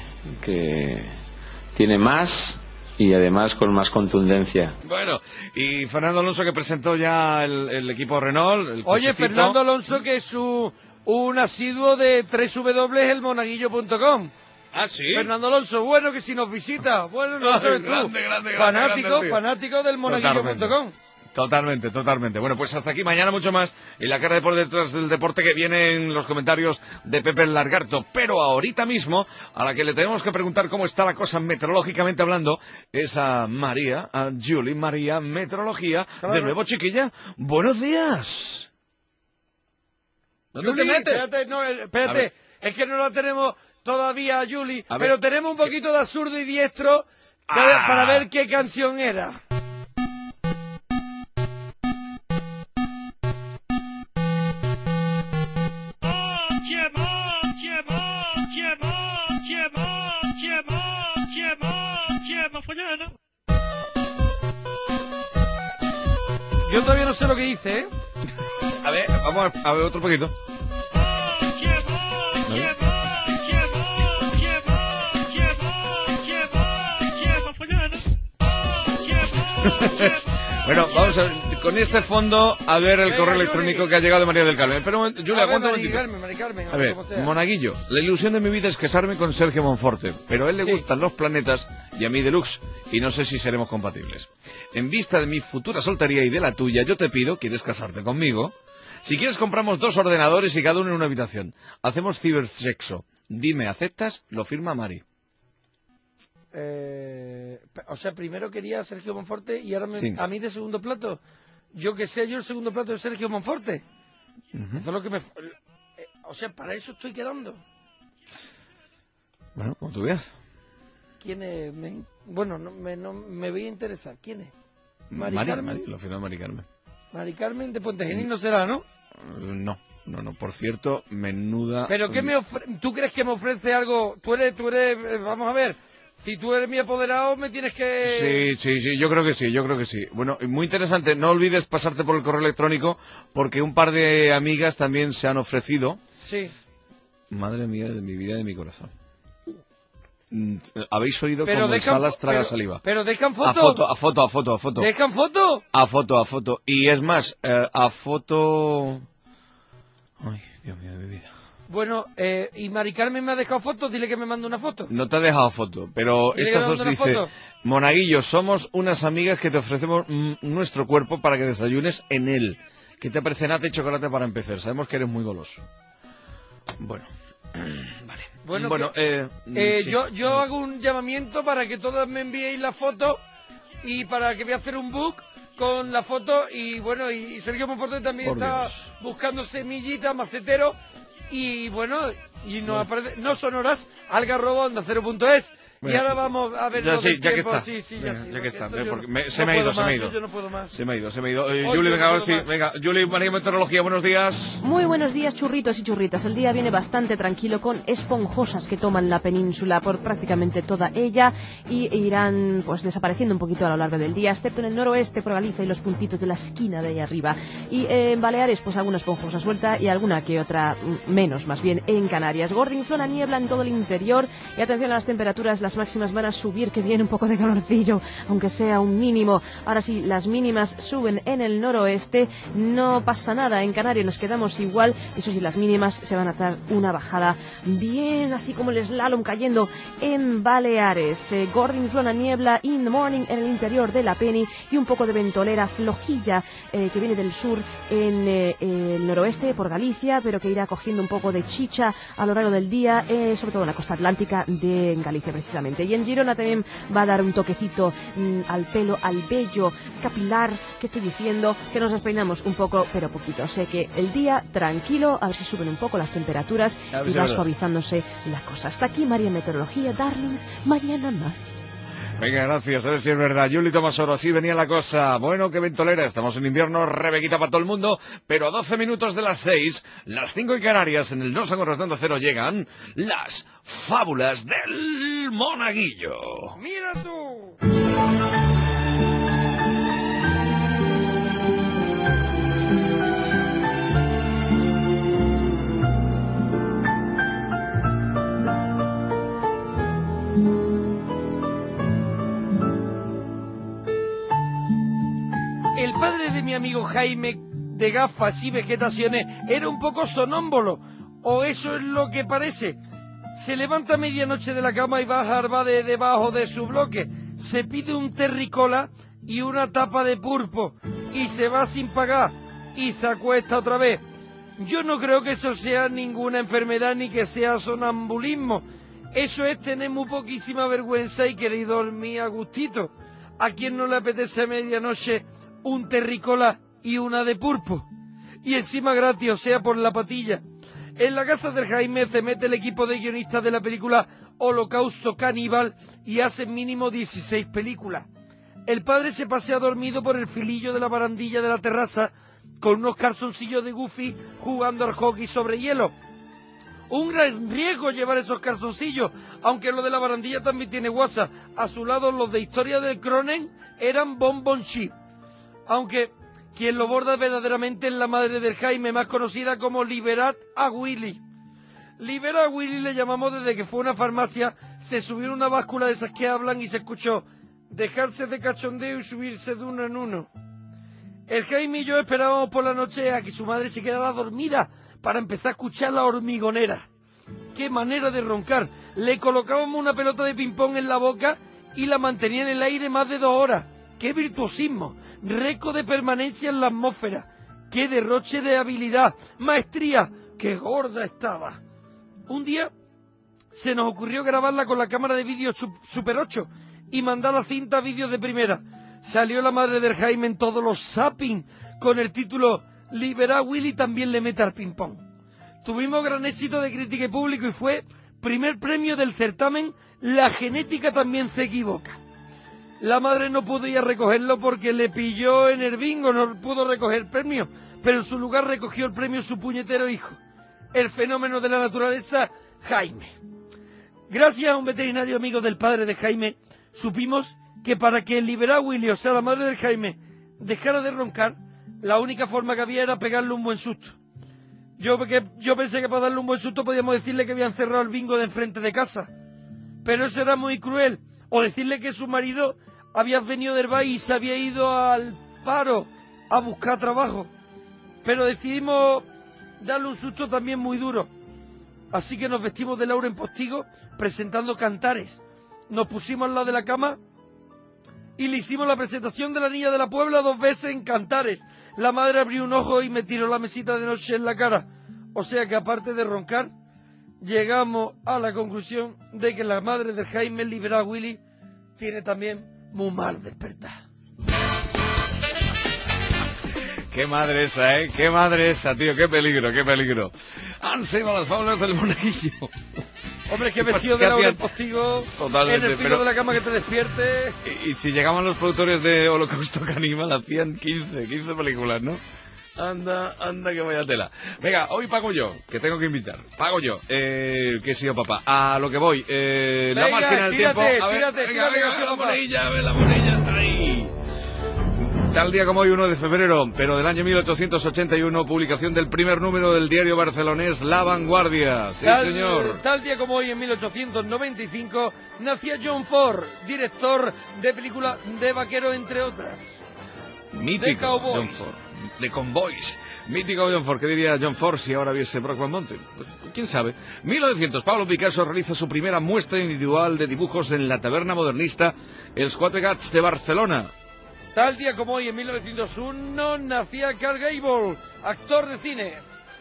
que tiene más y además con más contundencia. Bueno, y Fernando Alonso que presentó ya el, el equipo Renault. El Oye, Fernando Alonso que es su... un asiduo de doble u doble u doble u punto el monaguillo punto com. Ah, sí. Fernando Alonso, bueno que si nos visita, bueno, no sabes tú. Grande, grande, fanático, grande, grande, fanático del monaguillo punto com. Totalmente, totalmente. Bueno, pues hasta aquí, mañana mucho más en la cara de por detrás del deporte, que vienen los comentarios de Pepe Largarto. Pero ahorita mismo, a la que le tenemos que preguntar cómo está la cosa meteorológicamente hablando, es a María, a Julie María, meteorología. Claro. De nuevo, chiquilla, buenos días. ¿Dónde Julie, te metes? Espérate, no, espérate, es que no la tenemos todavía, Julie, pero tenemos un poquito de zurdo y diestro ah. para ver qué canción era. Yo todavía no sé lo que dice, ¿eh? A ver, vamos a ver otro poquito. ¿Vale? Bueno, vamos a ver, con este fondo a ver el Venga, correo electrónico Yuri. Que ha llegado de María del Carmen. Pero, Julia, aguanta un momentito. A ver, Monaguillo, la ilusión de mi vida es casarme con Sergio Monforte, pero a él le sí. gustan los planetas y a mí deluxe, y no sé si seremos compatibles. En vista de mi futura soltería y de la tuya, yo te pido, ¿quieres casarte conmigo? Si quieres compramos dos ordenadores y cada uno en una habitación. Hacemos cibersexo. Dime, ¿aceptas? Lo firma Mari. Eh, o sea, primero quería a Sergio Monforte y ahora me, sí. a mí de segundo plato. Yo que sé, yo el segundo plato de Sergio Monforte. Uh-huh. Eso es lo que me... Eh, o sea, para eso estoy quedando. Bueno, como tú veas. ¿Quién es? Me- bueno, no me, no, me voy a interesar. ¿Quién es? Mari Mari, Carmen. Mari, lo firmó Mari Carmen. Mari Carmen de Puente Genil no será, ¿no? No, no, no. Por cierto, menuda... ¿Pero qué me ofre- tú crees que me ofrece algo? Tú eres, tú eres, eh, vamos a ver, si tú eres mi apoderado me tienes que... Sí, sí, sí, yo creo que sí, yo creo que sí. Bueno, y muy interesante, no olvides pasarte por el correo electrónico, porque un par de amigas también se han ofrecido. Sí. Madre mía, de mi vida y de mi corazón. Mm, ¿Habéis oído Pero como el dejan Salas fo- traga pero- saliva? pero dejan A foto. foto, a foto, a foto, a foto. ¿Dejan foto? A foto, a foto. Y es más, eh, a foto... Ay, Dios mío de mi vida. Bueno, eh, y Mari Carmen me ha dejado fotos, dile que me mande una foto. No te ha dejado foto, pero Dile que estas me dos mande una dice, foto. Monaguillo, somos unas amigas que te ofrecemos mm, nuestro cuerpo para que desayunes en él. ¿Qué te parece nata y chocolate para empezar? Sabemos que eres muy goloso. Bueno, vale. Bueno, bueno que- eh, Eh, sí. yo, yo hago un llamamiento para que todas me enviéis la foto y para que voy a hacer un book con la foto y bueno, y Sergio Monforte también Por está Dios. buscando semillitas, macetero y bueno, y nos aparece, no sonoras, algarrobo onda cero punto es. Y Bueno, ahora vamos a ver ya lo sí, del ya que tiempo. está. Sí, sí, ya, Venga, sí, ya lo que está, siento, yo porque no- me- se no me ha ido, puedo se me ha más, ido. yo- yo no puedo más. Se me ha ido, se me ha ido. Eh, Hoy Julie, yo no venga, ahora puedo sí. más. Venga, Julie, María Meteorología, buenos días. Muy buenos días, churritos y churritas. El día viene bastante tranquilo con esponjosas que toman la península por prácticamente toda ella y irán pues desapareciendo un poquito a lo largo del día, excepto en el noroeste, por Galicia y los puntitos de la esquina de ahí arriba. Y eh, en Baleares, pues alguna esponjosa suelta y alguna que otra mm, menos, más bien, en Canarias. Gordinflona, niebla en todo el interior y atención a las temperaturas, las máximas van a subir, que viene un poco de calorcillo, aunque sea un mínimo. Ahora sí, las mínimas suben en el noroeste, no pasa nada, en Canarias nos quedamos igual, eso sí, las mínimas se van a dar una bajada bien, así como el slalom cayendo en Baleares. Eh, Gordinflona, niebla in the morning en el interior de la Peni y un poco de ventolera flojilla eh, que viene del sur en eh, el noroeste por Galicia, pero que irá cogiendo un poco de chicha a lo largo del día, eh, sobre todo en la costa atlántica de Galicia precisamente. Y en Girona también va a dar un toquecito mm, al pelo, al vello capilar, que estoy diciendo, que nos despeinamos un poco, pero poquito. Sé que el día tranquilo, a ver si suben un poco las temperaturas A ver y si va es verdad. suavizándose la cosa. Hasta aquí María Meteorología, darlings, mañana más. Venga, gracias, a ver si es verdad. Yuli Tomasoro, así venía la cosa. Bueno, qué ventolera, estamos en invierno, rebequita para todo el mundo, pero a doce minutos de las seis, las cinco en Canarias, en el No Son Horas de Onda Cero llegan las fábulas del Monaguillo. ¡Mira tú! El padre de mi amigo Jaime, de gafas y vegetaciones, era un poco sonómbolo, o eso es lo que parece. Se levanta a medianoche de la cama y baja al bar de debajo de su bloque. Se pide un terricola y una tapa de pulpo y se va sin pagar y se acuesta otra vez. Yo no creo que eso sea ninguna enfermedad ni que sea sonambulismo. Eso es tener muy poquísima vergüenza y querer dormir a gustito. ¿A quién no le apetece a medianoche un terricola y una de pulpo? Y encima gratis, o sea, por la patilla. En la casa del Jaime se mete el equipo de guionistas de la película Holocausto Caníbal y hacen mínimo dieciséis películas. El padre se pasea dormido por el filillo de la barandilla de la terraza con unos calzoncillos de Goofy jugando al hockey sobre hielo. Un gran riesgo llevar esos calzoncillos, aunque lo de la barandilla también tiene guasa. A su lado los de Historia del Cronen eran Bon Bon Chip. Aunque quien lo borda verdaderamente es la madre del Jaime, más conocida como Liberad a Willy. Liberad a Willy le llamamos desde que fue a una farmacia, se subió en una báscula de esas que hablan y se escuchó dejarse de cachondeo y subirse de uno en uno. El Jaime y yo esperábamos por la noche a que su madre se quedara dormida para empezar a escuchar la hormigonera. ¡Qué manera de roncar! Le colocábamos una pelota de ping-pong en la boca y la mantenía en el aire más de dos horas. ¡Qué virtuosismo! Récord de permanencia en la atmósfera. ¡Qué derroche de habilidad! ¡Maestría! ¡Qué gorda estaba! Un día se nos ocurrió grabarla con la cámara de vídeo Super ocho y mandar la cinta a vídeos de primera. Salió la madre del Jaime en todos los zapping con el título Libera Willy también le mete al ping-pong. Tuvimos gran éxito de crítica y público y fue primer premio del certamen la genética también se equivoca. La madre no pudo ir a recogerlo porque le pilló en el bingo, no pudo recoger premio, pero en su lugar recogió el premio su puñetero hijo, el fenómeno de la naturaleza, Jaime. Gracias a un veterinario amigo del padre de Jaime, supimos que para que el Liberal Willy, o sea, la madre de Jaime, dejara de roncar, la única forma que había era pegarle un buen susto. Yo, que, yo pensé que para darle un buen susto podíamos decirle que habían cerrado el bingo de enfrente de casa, pero eso era muy cruel. O decirle que su marido había venido del valle y se había ido al paro a buscar trabajo. Pero decidimos darle un susto también muy duro. Así que nos vestimos de Laura en Postigo presentando cantares. Nos pusimos al lado de la cama y le hicimos la presentación de la Niña de la Puebla dos veces en cantares. La madre abrió un ojo y me tiró la mesita de noche en la cara. O sea que aparte de roncar, llegamos a la conclusión de que la madre de Jaime, el Liberal Willy, tiene también muy mal despertar. Qué madre esa, ¿eh? Qué madre esa, tío. Qué peligro, qué peligro. Han sido las fábulas del monaguillo. Hombre, qué vestido de Laura en Postigo. Totalmente. En el filo pero... de la cama que te despierte. Y, y si llegaban los productores de Holocausto Caníbal, hacían quince, quince películas, ¿no? Anda, anda que vaya tela. Venga, hoy pago yo, que tengo que invitar. Pago yo. Eh, ¿qué he sido, papá? A lo que voy. Eh, venga, la máquina del tírate, tiempo. A ver, tírate, venga, tírate, venga, la monedilla, a ver la monedilla. Ahí. Tal día como hoy, uno de febrero, pero del año mil ochocientos ochenta y uno, publicación del primer número del diario barcelonés La Vanguardia. Sí, tal, señor. Tal día como hoy, en mil ochocientos noventa y cinco, nacía John Ford, director de películas de vaquero, entre otras. Mítico John Ford, de Convoys. Mítico John Ford, ¿qué diría John Ford si ahora viese Brokeback Mountain? Pues, quién sabe. mil novecientos, Pablo Picasso realiza su primera muestra individual de dibujos en la taberna modernista Els Quatre Gats de Barcelona. Tal día como hoy, en mil novecientos uno, nacía Clark Gable, actor de cine.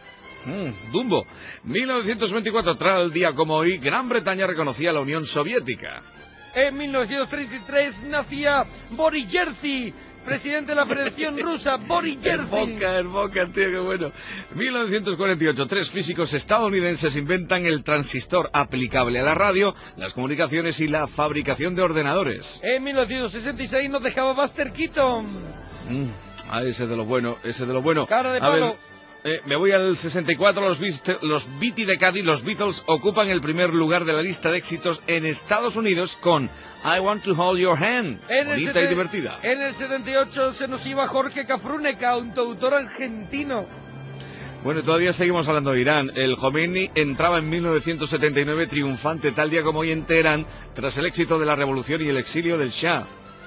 Mm, Dumbo. mil novecientos veinticuatro, tal día como hoy, Gran Bretaña reconocía la Unión Soviética. En mil novecientos treinta y tres nacía Boris Yeltsin, presidente de la Federación Rusa, Boris Yeltsin. El Boca, el Boca, tío, qué bueno. mil novecientos cuarenta y ocho, tres físicos estadounidenses inventan el transistor aplicable a la radio, las comunicaciones y la fabricación de ordenadores. En mil novecientos sesenta y seis nos dejaba Buster Keaton. Mm, ah, ese de lo bueno, ese de lo bueno. Cara de a palo. Ver, eh, me voy al sesenta y cuatro, los, los Beatty de Cádiz, los Beatles, ocupan el primer lugar de la lista de éxitos en Estados Unidos con I Want to Hold Your Hand, en bonita y divertida. En el setenta y ocho se nos iba Jorge Cafrune, cantautor argentino. Bueno, todavía seguimos hablando de Irán. El Khomeini entraba en mil novecientos setenta y nueve triunfante, tal día como hoy en Teherán, tras el éxito de la revolución y el exilio del Shah.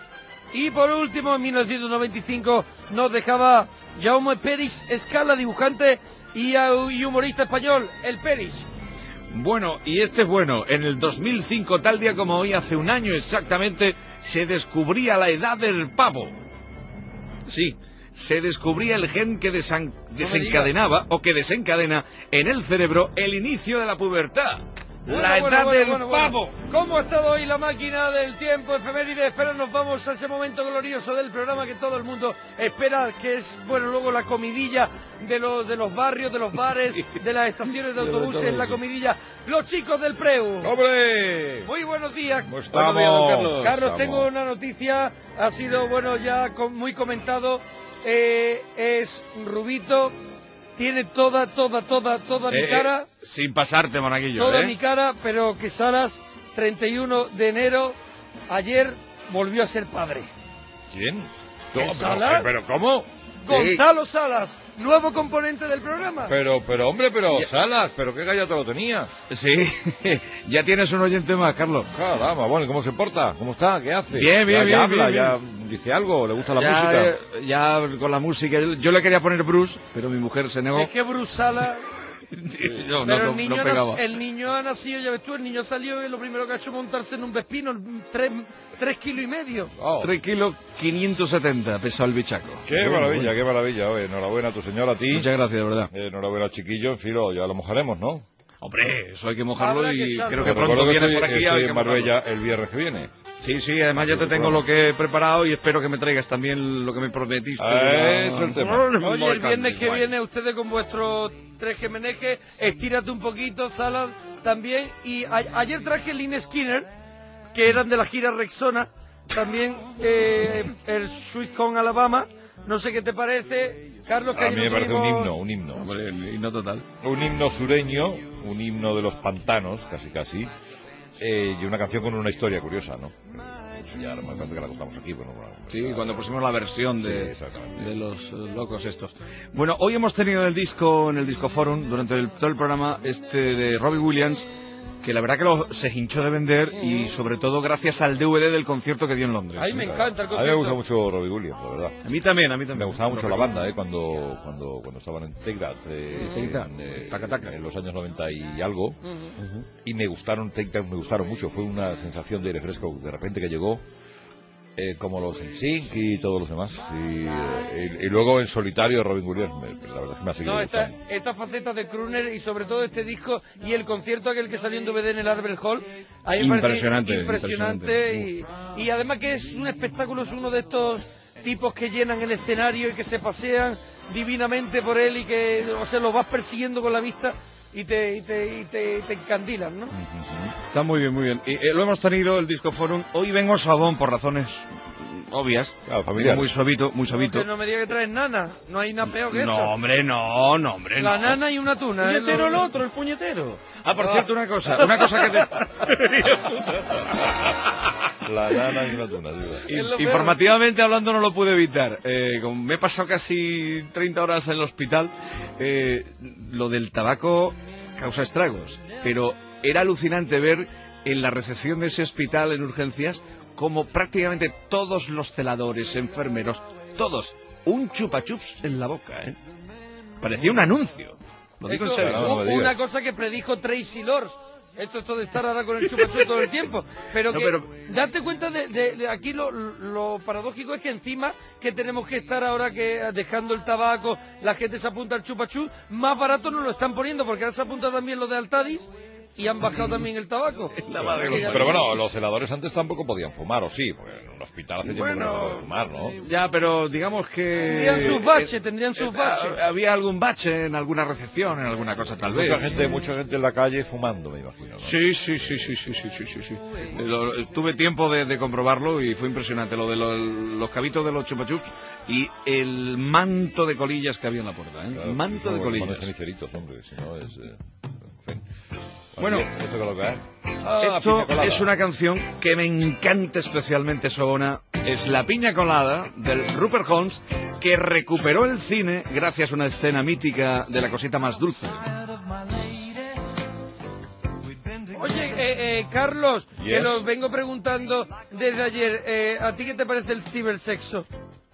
Y por último, en mil novecientos noventa y cinco nos dejaba Jaume Peris Escala, dibujante y, y humorista español, el Peris. Bueno, y este es bueno. En el dos mil cinco, tal día como hoy, hace un año exactamente, se descubría la edad del pavo. Sí, se descubría el gen que desan- desencadenaba o que desencadena en el cerebro el inicio de la pubertad. Bueno, la bueno, edad bueno, del bueno, pavo. Bueno. ¿Cómo ha estado hoy la máquina del tiempo efemérides? Pero nos vamos a ese momento glorioso del programa que todo el mundo espera, que es, bueno, luego la comidilla de los de los barrios, de los bares, de las estaciones de autobuses, la comidilla. Los chicos del Preu. ¡Hombre! Muy buenos días. ¿Cómo estamos? Buenos días, don Carlos. Carlos, estamos. tengo una noticia, ha sido, bueno, ya con, muy comentado. Eh, es Rubito. Tiene toda, toda, toda, toda eh, mi cara. Eh, sin pasarte, monaguillo. Toda ¿eh? mi cara, pero que Salas, treinta y uno de enero, ayer volvió a ser padre. ¿Quién? ¿Qué, ¿Cómo? Salas? Pero, pero ¿cómo? Gonzalo Salas, nuevo componente del programa. Pero, pero, hombre, pero, ya... Salas, pero qué gallo te lo tenías. Sí, ya tienes un oyente más, Carlos. Caramba, bueno, ¿cómo se porta? ¿Cómo está? ¿Qué hace? Bien, bien, ya, bien, ya habla, bien, ya bien. dice algo, le gusta la ya, música. Eh, ya con la música, yo, yo le quería poner Bruce, pero mi mujer se negó. Es que Bruce Salas... no, pero no, el, niño no pegaba. el niño ha nacido, ya ves tú, el niño salió y lo primero que ha hecho es montarse en un Vespino, tres, tres kilos y medio. Oh. Tres kilos quinientos setenta pesó el bichaco. Qué bueno, maravilla, bueno. qué maravilla. Oye, enhorabuena a tu señora, a ti. Muchas gracias, de verdad. Eh, enhorabuena, chiquillo, en fin, lo, ya lo mojaremos, ¿no? Hombre, eso hay que mojarlo. Habrá y que creo que Pero pronto que viene estoy, por aquí. Estoy hay en Marbella el viernes que viene. Sí, sí, además ya te tengo lo que he preparado y espero que me traigas también lo que me prometiste. Ah, es el tema. Oye, el viernes que viene ustedes con vuestros tres gemenejes, estírate un poquito, Salas también. Y a ayer traje el Line Skinner, que eran de la gira Rexona, también eh, el Sweet Home Alabama. No sé qué te parece, Carlos. Que a mí me parece tuvimos... un himno, un himno. Hombre, el himno total. Un himno sureño, un himno de los pantanos, casi casi, eh, y una canción con una historia curiosa, ¿no? Ya me parece que la contamos aquí. Bueno, bueno, sí, cuando pusimos la versión de, sí, de los uh, locos estos. Bueno, hoy hemos tenido el disco, en el Disco Forum, durante el, todo el programa, este de Robbie Williams, que la verdad que lo, se hinchó de vender y sobre todo gracias al D V D del concierto que dio en Londres. A mí me encanta el concierto. A mí me gusta mucho Robbie Williams, la verdad. A mí también, a mí también. Me gustaba mucho la banda, ¿eh? Cuando, cuando, cuando estaban en Take That, eh, en, eh, taca, taca. en los años noventa y algo. Uh-huh. Y me gustaron, Take That me gustaron mucho. Fue una sensación de aire fresco de repente que llegó. Eh, como los N Sync y todos los demás y, eh, y, y luego en solitario Robin Williams me, la verdad es que me ha seguido no, esta, gustando. esta faceta de crooner y sobre todo este disco y el concierto aquel que salió en D V D en el Albert Hall a mí me impresionante, impresionante, impresionante. Y, y además que es un espectáculo, es uno de estos tipos que llenan el escenario y que se pasean divinamente por él y que, o sea, lo vas persiguiendo con la vista y te, y te, y te, te encandilan, ¿no? Está muy bien, muy bien. Y, eh, lo hemos tenido, el Disco Forum. Hoy vengo sabón por razones obvias. Claro, familiar. Muy suavito, muy suavito. No, que no me diga que traes nana, no hay nada peor que no, eso. No, hombre, no, no, hombre, La no. nana y una tuna. Puñetero ¿eh? el otro, el puñetero. Ah, por cierto, una cosa, una cosa que te... La nana y una tuna, In, informativamente hablando no lo pude evitar. Eh, como me he pasado casi treinta horas en el hospital, eh, lo del tabaco causa estragos, pero era alucinante ver en la recepción de ese hospital en urgencias como prácticamente todos los celadores, enfermeros, todos, un chupachups en la boca, ¿eh? Parecía un anuncio. Lo digo Esto, en serio. no, no una cosa que predijo Tracy Lords. Esto, esto de estar ahora con el chupachups todo el tiempo. Pero no, que, pero... date cuenta de, de, de aquí lo, lo paradójico es que encima que tenemos que estar ahora que dejando el tabaco, la gente se apunta al chupachups, más barato nos lo están poniendo, porque ahora se apunta también lo de Altadis. Y han bajado también el tabaco. La madre pero, pero bueno, los celadores antes tampoco podían fumar, ¿o sí? Porque en un hospital hace tiempo bueno, que no pueden fumar, ¿no? Ya, pero digamos que... Tendrían sus baches, eh, tendrían sus baches. Eh, había algún bache en alguna recepción, en alguna cosa tal mucha vez. Gente, mucha gente en la calle fumando, me imagino, ¿no? Sí, sí, sí, sí, sí, sí, sí, sí. sí. Lo, tuve tiempo de, de comprobarlo y fue impresionante lo de lo, los cabitos de los chupachups y el manto de colillas que había en la puerta, ¿eh? Claro, manto de colillas. Hombre, si no es... Eh... Bueno, ¿esto, que lo que es? Ah, esto es una canción que me encanta especialmente, Sobona. Es La Piña Colada, del Rupert Holmes, que recuperó el cine gracias a una escena mítica de La Cosita Más Dulce. Oye, eh, eh, Carlos, yes. que lo vengo preguntando desde ayer, eh, ¿a ti qué te parece el cibersexo?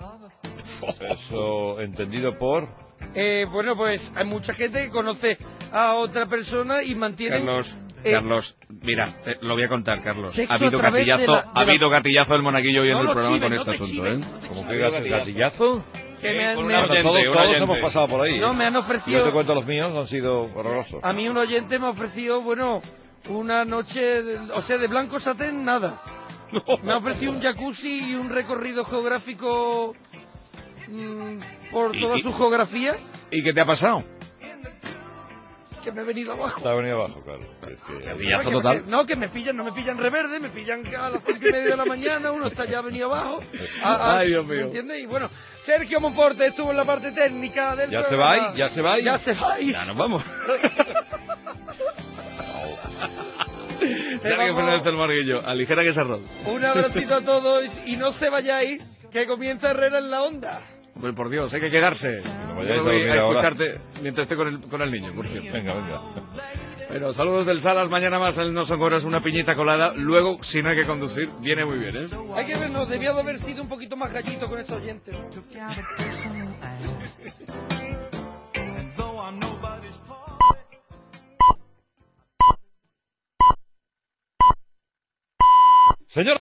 Eso entendido por... Eh, bueno, pues hay mucha gente que conoce a otra persona y mantiene... Carlos, eh, Carlos, mira, te lo voy a contar, Carlos. Ha habido gatillazo, de la, de ha habido la... gatillazo del monaguillo hoy no en el programa chiven, con no este asunto, chiven, ¿eh? no ¿Cómo que gatillazo? ¿Gatillazo? Que me han, Con me una han... oyente, todos, una todos oyente. hemos pasado por ahí. No, me han ofrecido... Yo te cuento los míos, han sido horrorosos. A mí un oyente me ha ofrecido, bueno, una noche, de, o sea, de blanco satén, nada. Me ha ofrecido un jacuzzi y un recorrido geográfico mmm, por toda ¿Y, su geografía. ¿Y qué te ha pasado? Que me he venido abajo. Te ha venido abajo, claro. Es que... Gatillazo no, total. Que, no, que me pillan, no me pillan reverde, me pillan a las cinco y media de la mañana, uno está ya venido abajo. A, a, Ay, Dios ¿me mío. entiendes? Y bueno, Sergio Monforte estuvo en la parte técnica del ¿Ya programa. se va? ¿Ya se va? Ya se va. Ya nos vamos. Eh, Sergio vamos. Fernández del Monaguillo, aligera que se arroz. Un abracito a todos y no se vayáis, que comienza Herrera en la onda. Hombre, por Dios, hay que quedarse. No Yo vayáis a voy dormir a ahora. escucharte mientras esté con el, con el niño, por cierto. Venga, venga. Bueno, saludos del Salas, mañana más en No Son Horas, una piñita colada. Luego, si no hay que conducir, viene muy bien, ¿eh? Hay que vernos, debía de haber sido un poquito más gallito con ese oyente. Señor.